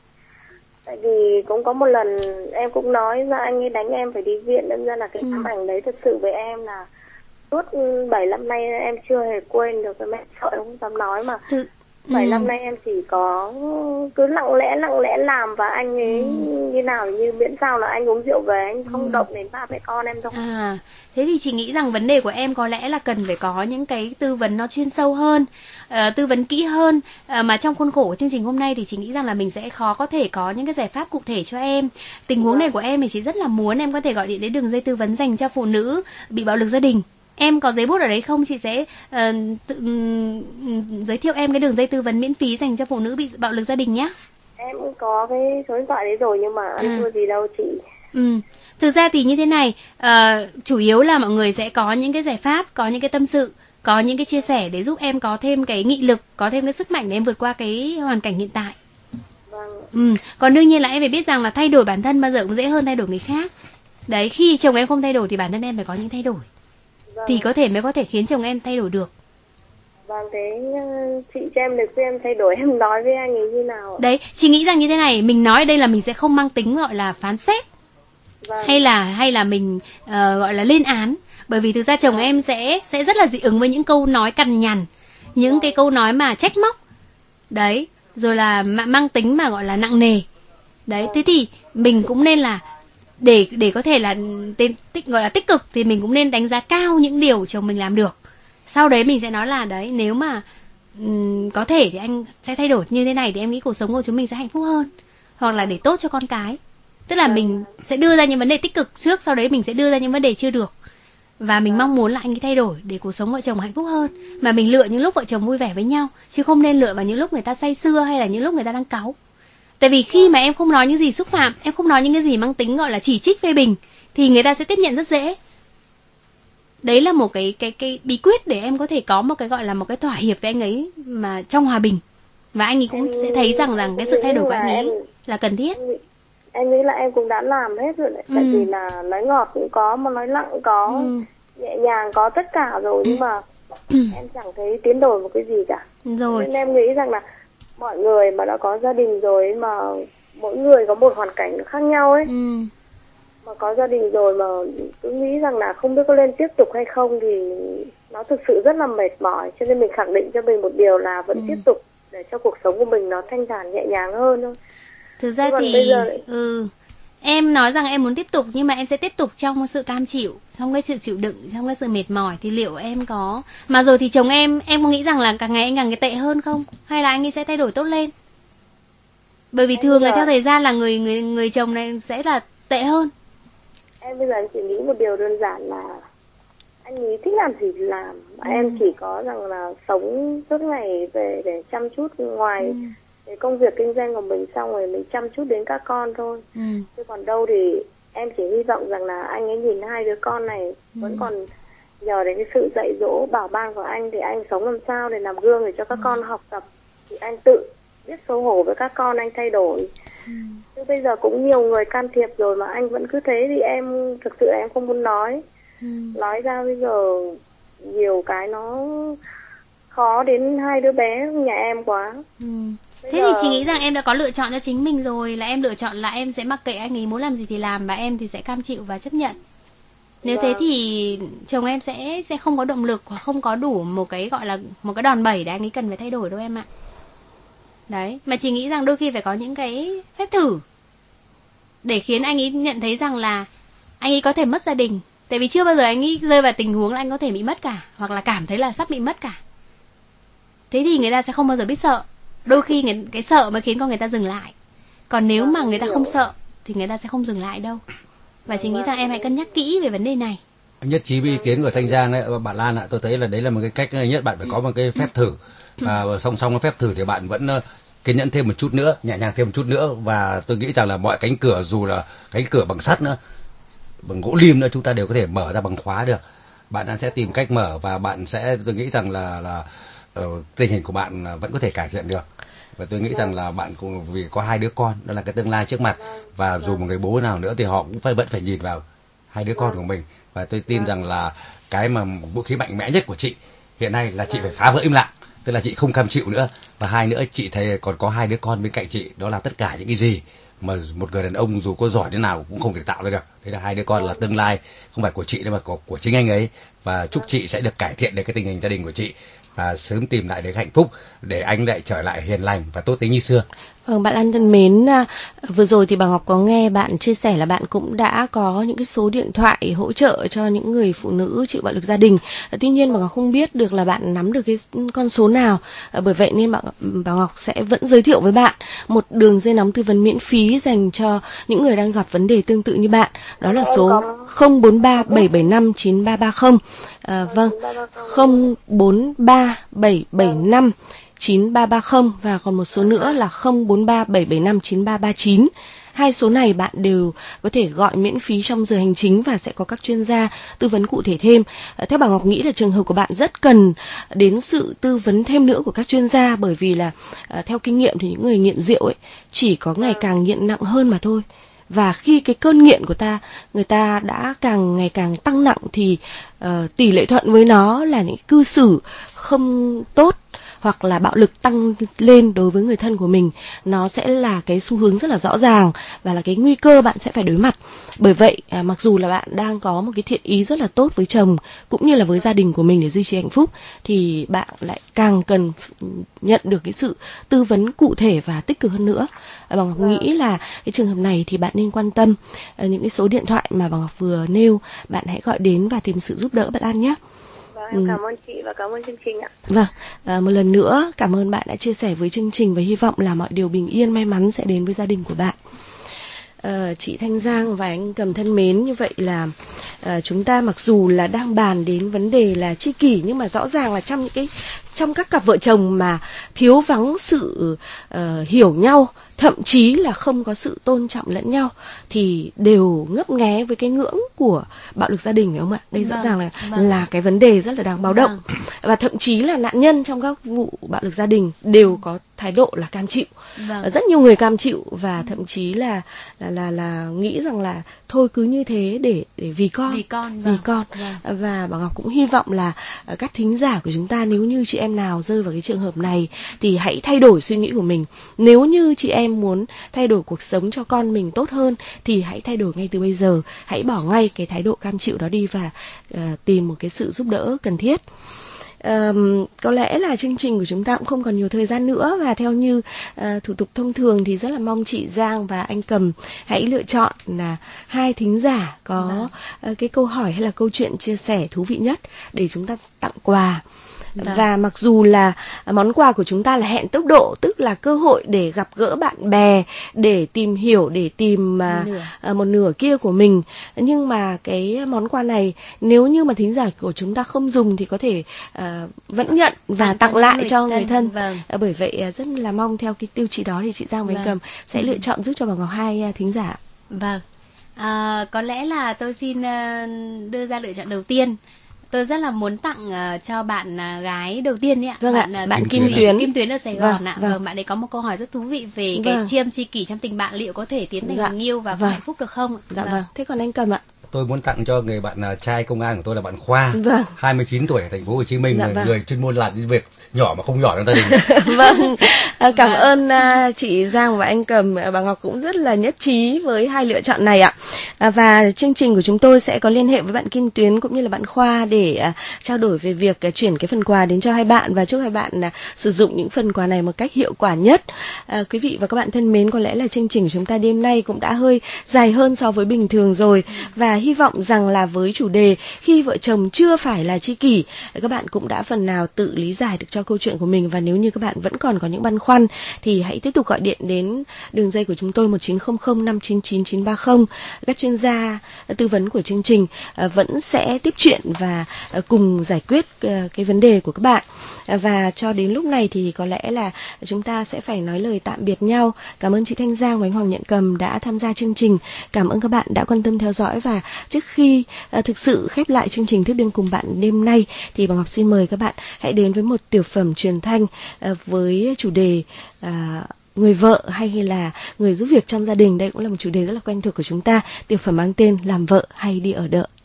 Tại vì cũng có một lần em cũng nói ra anh ấy đánh em phải đi viện, đâm ra là cái ám ảnh đấy thật sự với em là suốt bảy năm nay em chưa hề quên được. Cái mẹ sợ em không dám nói mà. Tự... bảy ừ. năm nay em chỉ có cứ lặng lẽ lặng lẽ làm, và anh ấy ừ. như nào như miễn sao là anh uống rượu về anh không ừ. động đến ba mẹ con em đâu. À, thế thì chị nghĩ rằng vấn đề của em có lẽ là cần phải có những cái tư vấn nó chuyên sâu hơn, uh, tư vấn kỹ hơn, uh, mà trong khuôn khổ của chương trình hôm nay thì chị nghĩ rằng là mình sẽ khó có thể có những cái giải pháp cụ thể cho em. Tình huống này của em thì chị rất là muốn em có thể gọi điện đến đường dây tư vấn dành cho phụ nữ bị bạo lực gia đình. Em có giấy bút ở đấy không? Chị sẽ uh, tự, um, giới thiệu em cái đường dây tư vấn miễn phí dành cho phụ nữ bị bạo lực gia đình nhé. Em cũng có cái số điện thoại đấy rồi, nhưng mà ăn à. thua gì đâu chị. Ừ. Thực ra thì như thế này, uh, chủ yếu là mọi người sẽ có những cái giải pháp, có những cái tâm sự, có những cái chia sẻ để giúp em có thêm cái nghị lực, có thêm cái sức mạnh để em vượt qua cái hoàn cảnh hiện tại. Vâng. Ừ. Còn đương nhiên là em phải biết rằng là thay đổi bản thân bao giờ cũng dễ hơn thay đổi người khác. Đấy, khi chồng em không thay đổi thì bản thân em phải có những thay đổi. Vâng. Thì có thể mới có thể khiến chồng em thay đổi được. Vâng, thế chị cho em lời khuyên em thay đổi, em nói với anh ấy như nào? Đấy, chị nghĩ rằng như thế này, mình nói ở đây là mình sẽ không mang tính gọi là phán xét. Vâng. Hay là hay là mình uh, gọi là lên án, bởi vì thực ra chồng vâng. em sẽ sẽ rất là dị ứng với những câu nói cằn nhằn, những vâng. cái câu nói mà trách móc. Đấy, rồi là mang tính mà gọi là nặng nề. Đấy, vâng. thế thì mình cũng nên là để để có thể là tên tích gọi là tích cực thì mình cũng nên đánh giá cao những điều chồng mình làm được. Sau đấy mình sẽ nói là đấy, nếu mà um, có thể thì anh sẽ thay đổi như thế này thì em nghĩ cuộc sống của chúng mình sẽ hạnh phúc hơn, hoặc là để tốt cho con cái. Tức là mình sẽ đưa ra những vấn đề tích cực trước, sau đấy mình sẽ đưa ra những vấn đề chưa được. và mình mong muốn là anh ấy thay đổi để cuộc sống vợ chồng hạnh phúc hơn, mà mình lựa những lúc vợ chồng vui vẻ với nhau, chứ không nên lựa vào những lúc người ta say sưa hay là những lúc người ta đang cáu. Tại vì khi mà em không nói những gì xúc phạm, em không nói những cái gì mang tính gọi là chỉ trích phê bình, thì người ta sẽ tiếp nhận rất dễ. Đấy là một cái cái cái bí quyết để em có thể có một cái gọi là một cái thỏa hiệp với anh ấy mà trong hòa bình, và anh ấy cũng em, sẽ thấy rằng rằng cái sự thay đổi của anh ấy em, là cần thiết. Em, em nghĩ là em cũng đã làm hết rồi đấy. Ừ. Tại vì là nói ngọt cũng có, mà nói nặng cũng có, ừ. nhẹ nhàng có, tất cả rồi, nhưng mà em chẳng thấy tiến đổi một cái gì cả. Rồi. Nên em nghĩ rằng là mọi người mà đã có gia đình rồi, mà mỗi người có một hoàn cảnh khác nhau ấy, ừ. mà có gia đình rồi mà cứ nghĩ rằng là không biết có nên tiếp tục hay không thì nó thực sự rất là mệt mỏi. Cho nên mình khẳng định cho mình một điều là vẫn ừ. tiếp tục để cho cuộc sống của mình nó thanh thản nhẹ nhàng hơn thôi. Thực ra thì lại... ừ, em nói rằng em muốn tiếp tục, nhưng mà em sẽ tiếp tục trong sự cam chịu, trong cái sự chịu đựng, trong cái sự mệt mỏi. Thì liệu em có mà rồi thì chồng em em có nghĩ rằng là càng ngày anh càng cái tệ hơn không, hay là anh ấy sẽ thay đổi tốt lên? Bởi vì em thường là giờ... theo thời gian là người người người chồng này sẽ là tệ hơn. Em bây giờ chỉ nghĩ một điều đơn giản là anh ấy thích làm gì thì làm, ừ. em chỉ có rằng là sống suốt ngày về để chăm chút ngoài ừ. để công việc kinh doanh của mình, xong rồi mình chăm chút đến các con thôi. Ừ. Chứ còn đâu thì em chỉ hy vọng rằng là anh ấy nhìn hai đứa con này ừ. vẫn còn nhờ đến cái sự dạy dỗ bảo ban của anh, thì anh sống làm sao để làm gương để cho các ừ. con học tập, thì anh tự biết xấu hổ với các con, anh thay đổi. Ừ. Chứ bây giờ cũng nhiều người can thiệp rồi mà anh vẫn cứ thế, thì em thực sự em không muốn nói. Ừ. Nói ra bây giờ nhiều cái nó khó đến hai đứa bé nhà em quá. Ừ. Thế giờ... thì chị nghĩ rằng em đã có lựa chọn cho chính mình rồi, là em lựa chọn là em sẽ mặc kệ anh ấy muốn làm gì thì làm, và em thì sẽ cam chịu và chấp nhận. Nếu vâng. thế thì chồng em sẽ sẽ không có động lực hoặc không có đủ một cái gọi là một cái đòn bẩy để anh ấy cần phải thay đổi đâu em ạ. Đấy, mà chị nghĩ rằng đôi khi phải có những cái phép thử để khiến anh ấy nhận thấy rằng là anh ấy có thể mất gia đình. Tại vì chưa bao giờ anh ấy rơi vào tình huống là anh có thể bị mất cả, hoặc là cảm thấy là sắp bị mất cả. Thế thì người ta sẽ không bao giờ biết sợ. Đôi khi người, cái sợ mới khiến con người ta dừng lại. Còn nếu mà người ta không sợ thì người ta sẽ không dừng lại đâu. Và chị nghĩ rằng em hãy cân nhắc kỹ về vấn đề này. Nhất trí với ý kiến của Thanh Giang đấy, bạn Lan ạ. Tôi thấy là đấy là một cái cách nhất, bạn phải có một cái phép thử. Và song song với phép thử thì bạn vẫn kiên nhẫn thêm một chút nữa, nhẹ nhàng thêm một chút nữa. Và tôi nghĩ rằng là mọi cánh cửa, dù là cánh cửa bằng sắt nữa, bằng gỗ lim nữa, chúng ta đều có thể mở ra bằng khóa được. Bạn sẽ tìm cách mở, và bạn sẽ, tôi nghĩ rằng là là uh, tình hình của bạn vẫn có thể cải thiện được. Và tôi nghĩ rằng là bạn cũng vì có hai đứa con, đó là cái tương lai trước mặt, và dù một người bố nào nữa thì họ cũng phải vẫn phải nhìn vào hai đứa con của mình. Và tôi tin rằng là cái mà vũ khí mạnh mẽ nhất của chị hiện nay là chị phải phá vỡ im lặng, tức là chị không cam chịu nữa. Và hai nữa, chị thấy còn có hai đứa con bên cạnh chị, đó là tất cả những cái gì mà một người đàn ông dù có giỏi thế nào cũng không thể tạo ra được. Thế là hai đứa con là tương lai không phải của chị đâu mà của, của chính anh ấy. Và chúc chị sẽ được cải thiện được cái tình hình gia đình của chị, và sớm tìm lại được hạnh phúc, để anh lại trở lại hiền lành và tốt tính như xưa. Vâng, bạn Lan thân mến, vừa rồi thì bà Ngọc có nghe bạn chia sẻ là bạn cũng đã có những cái số điện thoại hỗ trợ cho những người phụ nữ chịu bạo lực gia đình. Tuy nhiên bà Ngọc không biết được là bạn nắm được cái con số nào, bởi vậy nên bà, bà Ngọc sẽ vẫn giới thiệu với bạn một đường dây nóng tư vấn miễn phí dành cho những người đang gặp vấn đề tương tự như bạn. Đó là số không bốn ba bảy bảy năm chín ba ba không. À, vâng, không bốn ba bảy bảy năm chín ba ba không, và còn một số nữa là không bốn ba bảy bảy năm chín ba ba chín. Hai số này bạn đều có thể gọi miễn phí trong giờ hành chính, và sẽ có các chuyên gia tư vấn cụ thể thêm. Theo bà Ngọc nghĩ là trường hợp của bạn rất cần đến sự tư vấn thêm nữa của các chuyên gia, bởi vì là theo kinh nghiệm thì những người nghiện rượu ấy chỉ có ngày càng nghiện nặng hơn mà thôi. Và khi cái cơn nghiện của ta người ta đã càng ngày càng tăng nặng thì uh, tỷ lệ thuận với nó là những cư xử không tốt hoặc là bạo lực tăng lên đối với người thân của mình, nó sẽ là cái xu hướng rất là rõ ràng và là cái nguy cơ bạn sẽ phải đối mặt. Bởi vậy à, mặc dù là bạn đang có một cái thiện ý rất là tốt với chồng cũng như là với gia đình của mình để duy trì hạnh phúc, thì bạn lại càng cần nhận được cái sự tư vấn cụ thể và tích cực hơn nữa. à, Bà Ngọc nghĩ là cái trường hợp này thì bạn nên quan tâm à, những cái số điện thoại mà bà Ngọc vừa nêu, bạn hãy gọi đến và tìm sự giúp đỡ bạn Lan nhé. Em cảm ơn chị và cảm ơn chương trình ạ. Vâng, à, một lần nữa cảm ơn bạn đã chia sẻ với chương trình, và hy vọng là mọi điều bình yên may mắn sẽ đến với gia đình của bạn. uh, chị Thanh Giang và anh Cầm thân mến, như vậy là uh, chúng ta mặc dù là đang bàn đến vấn đề là tri kỷ, nhưng mà rõ ràng là trong những cái trong các cặp vợ chồng mà thiếu vắng sự uh, hiểu nhau, thậm chí là không có sự tôn trọng lẫn nhau, thì đều ngấp nghé với cái ngưỡng của bạo lực gia đình, phải không ạ? Đây rõ Vâng, ràng là vâng. là cái vấn đề rất là đáng báo động. Vâng. Và thậm chí là nạn nhân trong các vụ bạo lực gia đình đều có thái độ là cam chịu. Vâng. Rất nhiều người cam chịu và thậm chí là là là là nghĩ rằng là thôi cứ như thế để để vì con, Vì con, vì vâng. con. Vâng. Và bà Ngọc cũng hy vọng là uh, các thính giả của chúng ta, nếu như chị em nào rơi vào cái trường hợp này thì hãy thay đổi suy nghĩ của mình. Nếu như chị em muốn thay đổi cuộc sống cho con mình tốt hơn thì hãy thay đổi ngay từ bây giờ, hãy bỏ ngay cái thái độ cam chịu đó đi và uh, tìm một cái sự giúp đỡ cần thiết. Um, có lẽ là chương trình của chúng ta cũng không còn nhiều thời gian nữa, và theo như uh, thủ tục thông thường thì rất là mong chị Giang và anh Cầm hãy lựa chọn là hai thính giả có uh, cái câu hỏi hay là câu chuyện chia sẻ thú vị nhất để chúng ta tặng quà. Vâng. Và mặc dù là món quà của chúng ta là hẹn tốc độ, tức là cơ hội để gặp gỡ bạn bè, để tìm hiểu, để tìm uh, nửa. Uh, một nửa kia của mình, nhưng mà cái món quà này nếu như mà thính giả của chúng ta không dùng thì có thể uh, vẫn nhận và tặng, tặng lại người cho người thân. Vâng. Uh, bởi vậy uh, rất là mong theo cái tiêu chí đó thì chị Giang với Vâng. Cầm sẽ lựa chọn giúp cho bà Ngọc hai uh, thính giả. Vâng. À, có lẽ là tôi xin uh, đưa ra lựa chọn đầu tiên. Tôi rất là muốn tặng uh, cho bạn uh, gái đầu tiên đấy ạ. Vâng bạn, ạ, uh, bạn Kim, Kim Tuyến. Kim Tuyến ở Sài Gòn Vâng, ạ. vâng. Vâng, bạn ấy có một câu hỏi rất thú vị về Vâng. cái tri âm tri kỷ trong tình bạn, liệu có thể tiến thành Dạ. tình yêu và Vâng. hạnh phúc được không? Dạ vâng. Thế còn anh Cầm ạ? Tôi muốn tặng cho người bạn uh, trai công an của tôi là bạn Khoa, Vâng. hai mươi chín tuổi ở thành phố Hồ Chí Minh, Dạ là vâng. người chuyên môn làm những việc nhỏ mà không nhỏ trong gia đình. Vâng, à, cảm ơn à, chị Giang và anh Cầm. À, bà Ngọc cũng rất là nhất trí với hai lựa chọn này ạ. À, và chương trình của chúng tôi sẽ có liên hệ với bạn Kim Tuyến cũng như là bạn Khoa để à, trao đổi về việc à, chuyển cái phần quà đến cho hai bạn, và chúc hai bạn à, sử dụng những phần quà này một cách hiệu quả nhất. À, quý vị và các bạn thân mến, có lẽ là chương trình của chúng ta đêm nay cũng đã hơi dài hơn so với bình thường rồi, và hy vọng rằng là với chủ đề khi vợ chồng chưa phải là tri kỷ, các bạn cũng đã phần nào tự lý giải được cho câu chuyện của mình. Và nếu như các bạn vẫn còn có những băn khoăn thì hãy tiếp tục gọi điện đến đường dây của chúng tôi một chín không không năm chín chín chín ba không. Các chuyên gia tư vấn của chương trình vẫn sẽ tiếp chuyện và cùng giải quyết cái vấn đề của các bạn. Và cho đến lúc này thì có lẽ là chúng ta sẽ phải nói lời tạm biệt nhau. Cảm ơn chị Thanh Giang và anh Hoàng Nhận Cầm đã tham gia chương trình. Cảm ơn các bạn đã quan tâm theo dõi. Và trước khi uh, thực sự khép lại chương trình Thức Đêm Cùng Bạn đêm nay thì bà Ngọc xin mời các bạn hãy đến với một tiểu phẩm truyền thanh uh, với chủ đề uh, người vợ hay là người giúp việc trong gia đình. Đây cũng là một chủ đề rất là quen thuộc của chúng ta. Tiểu phẩm mang tên Làm Vợ hay Đi Ở Đợ.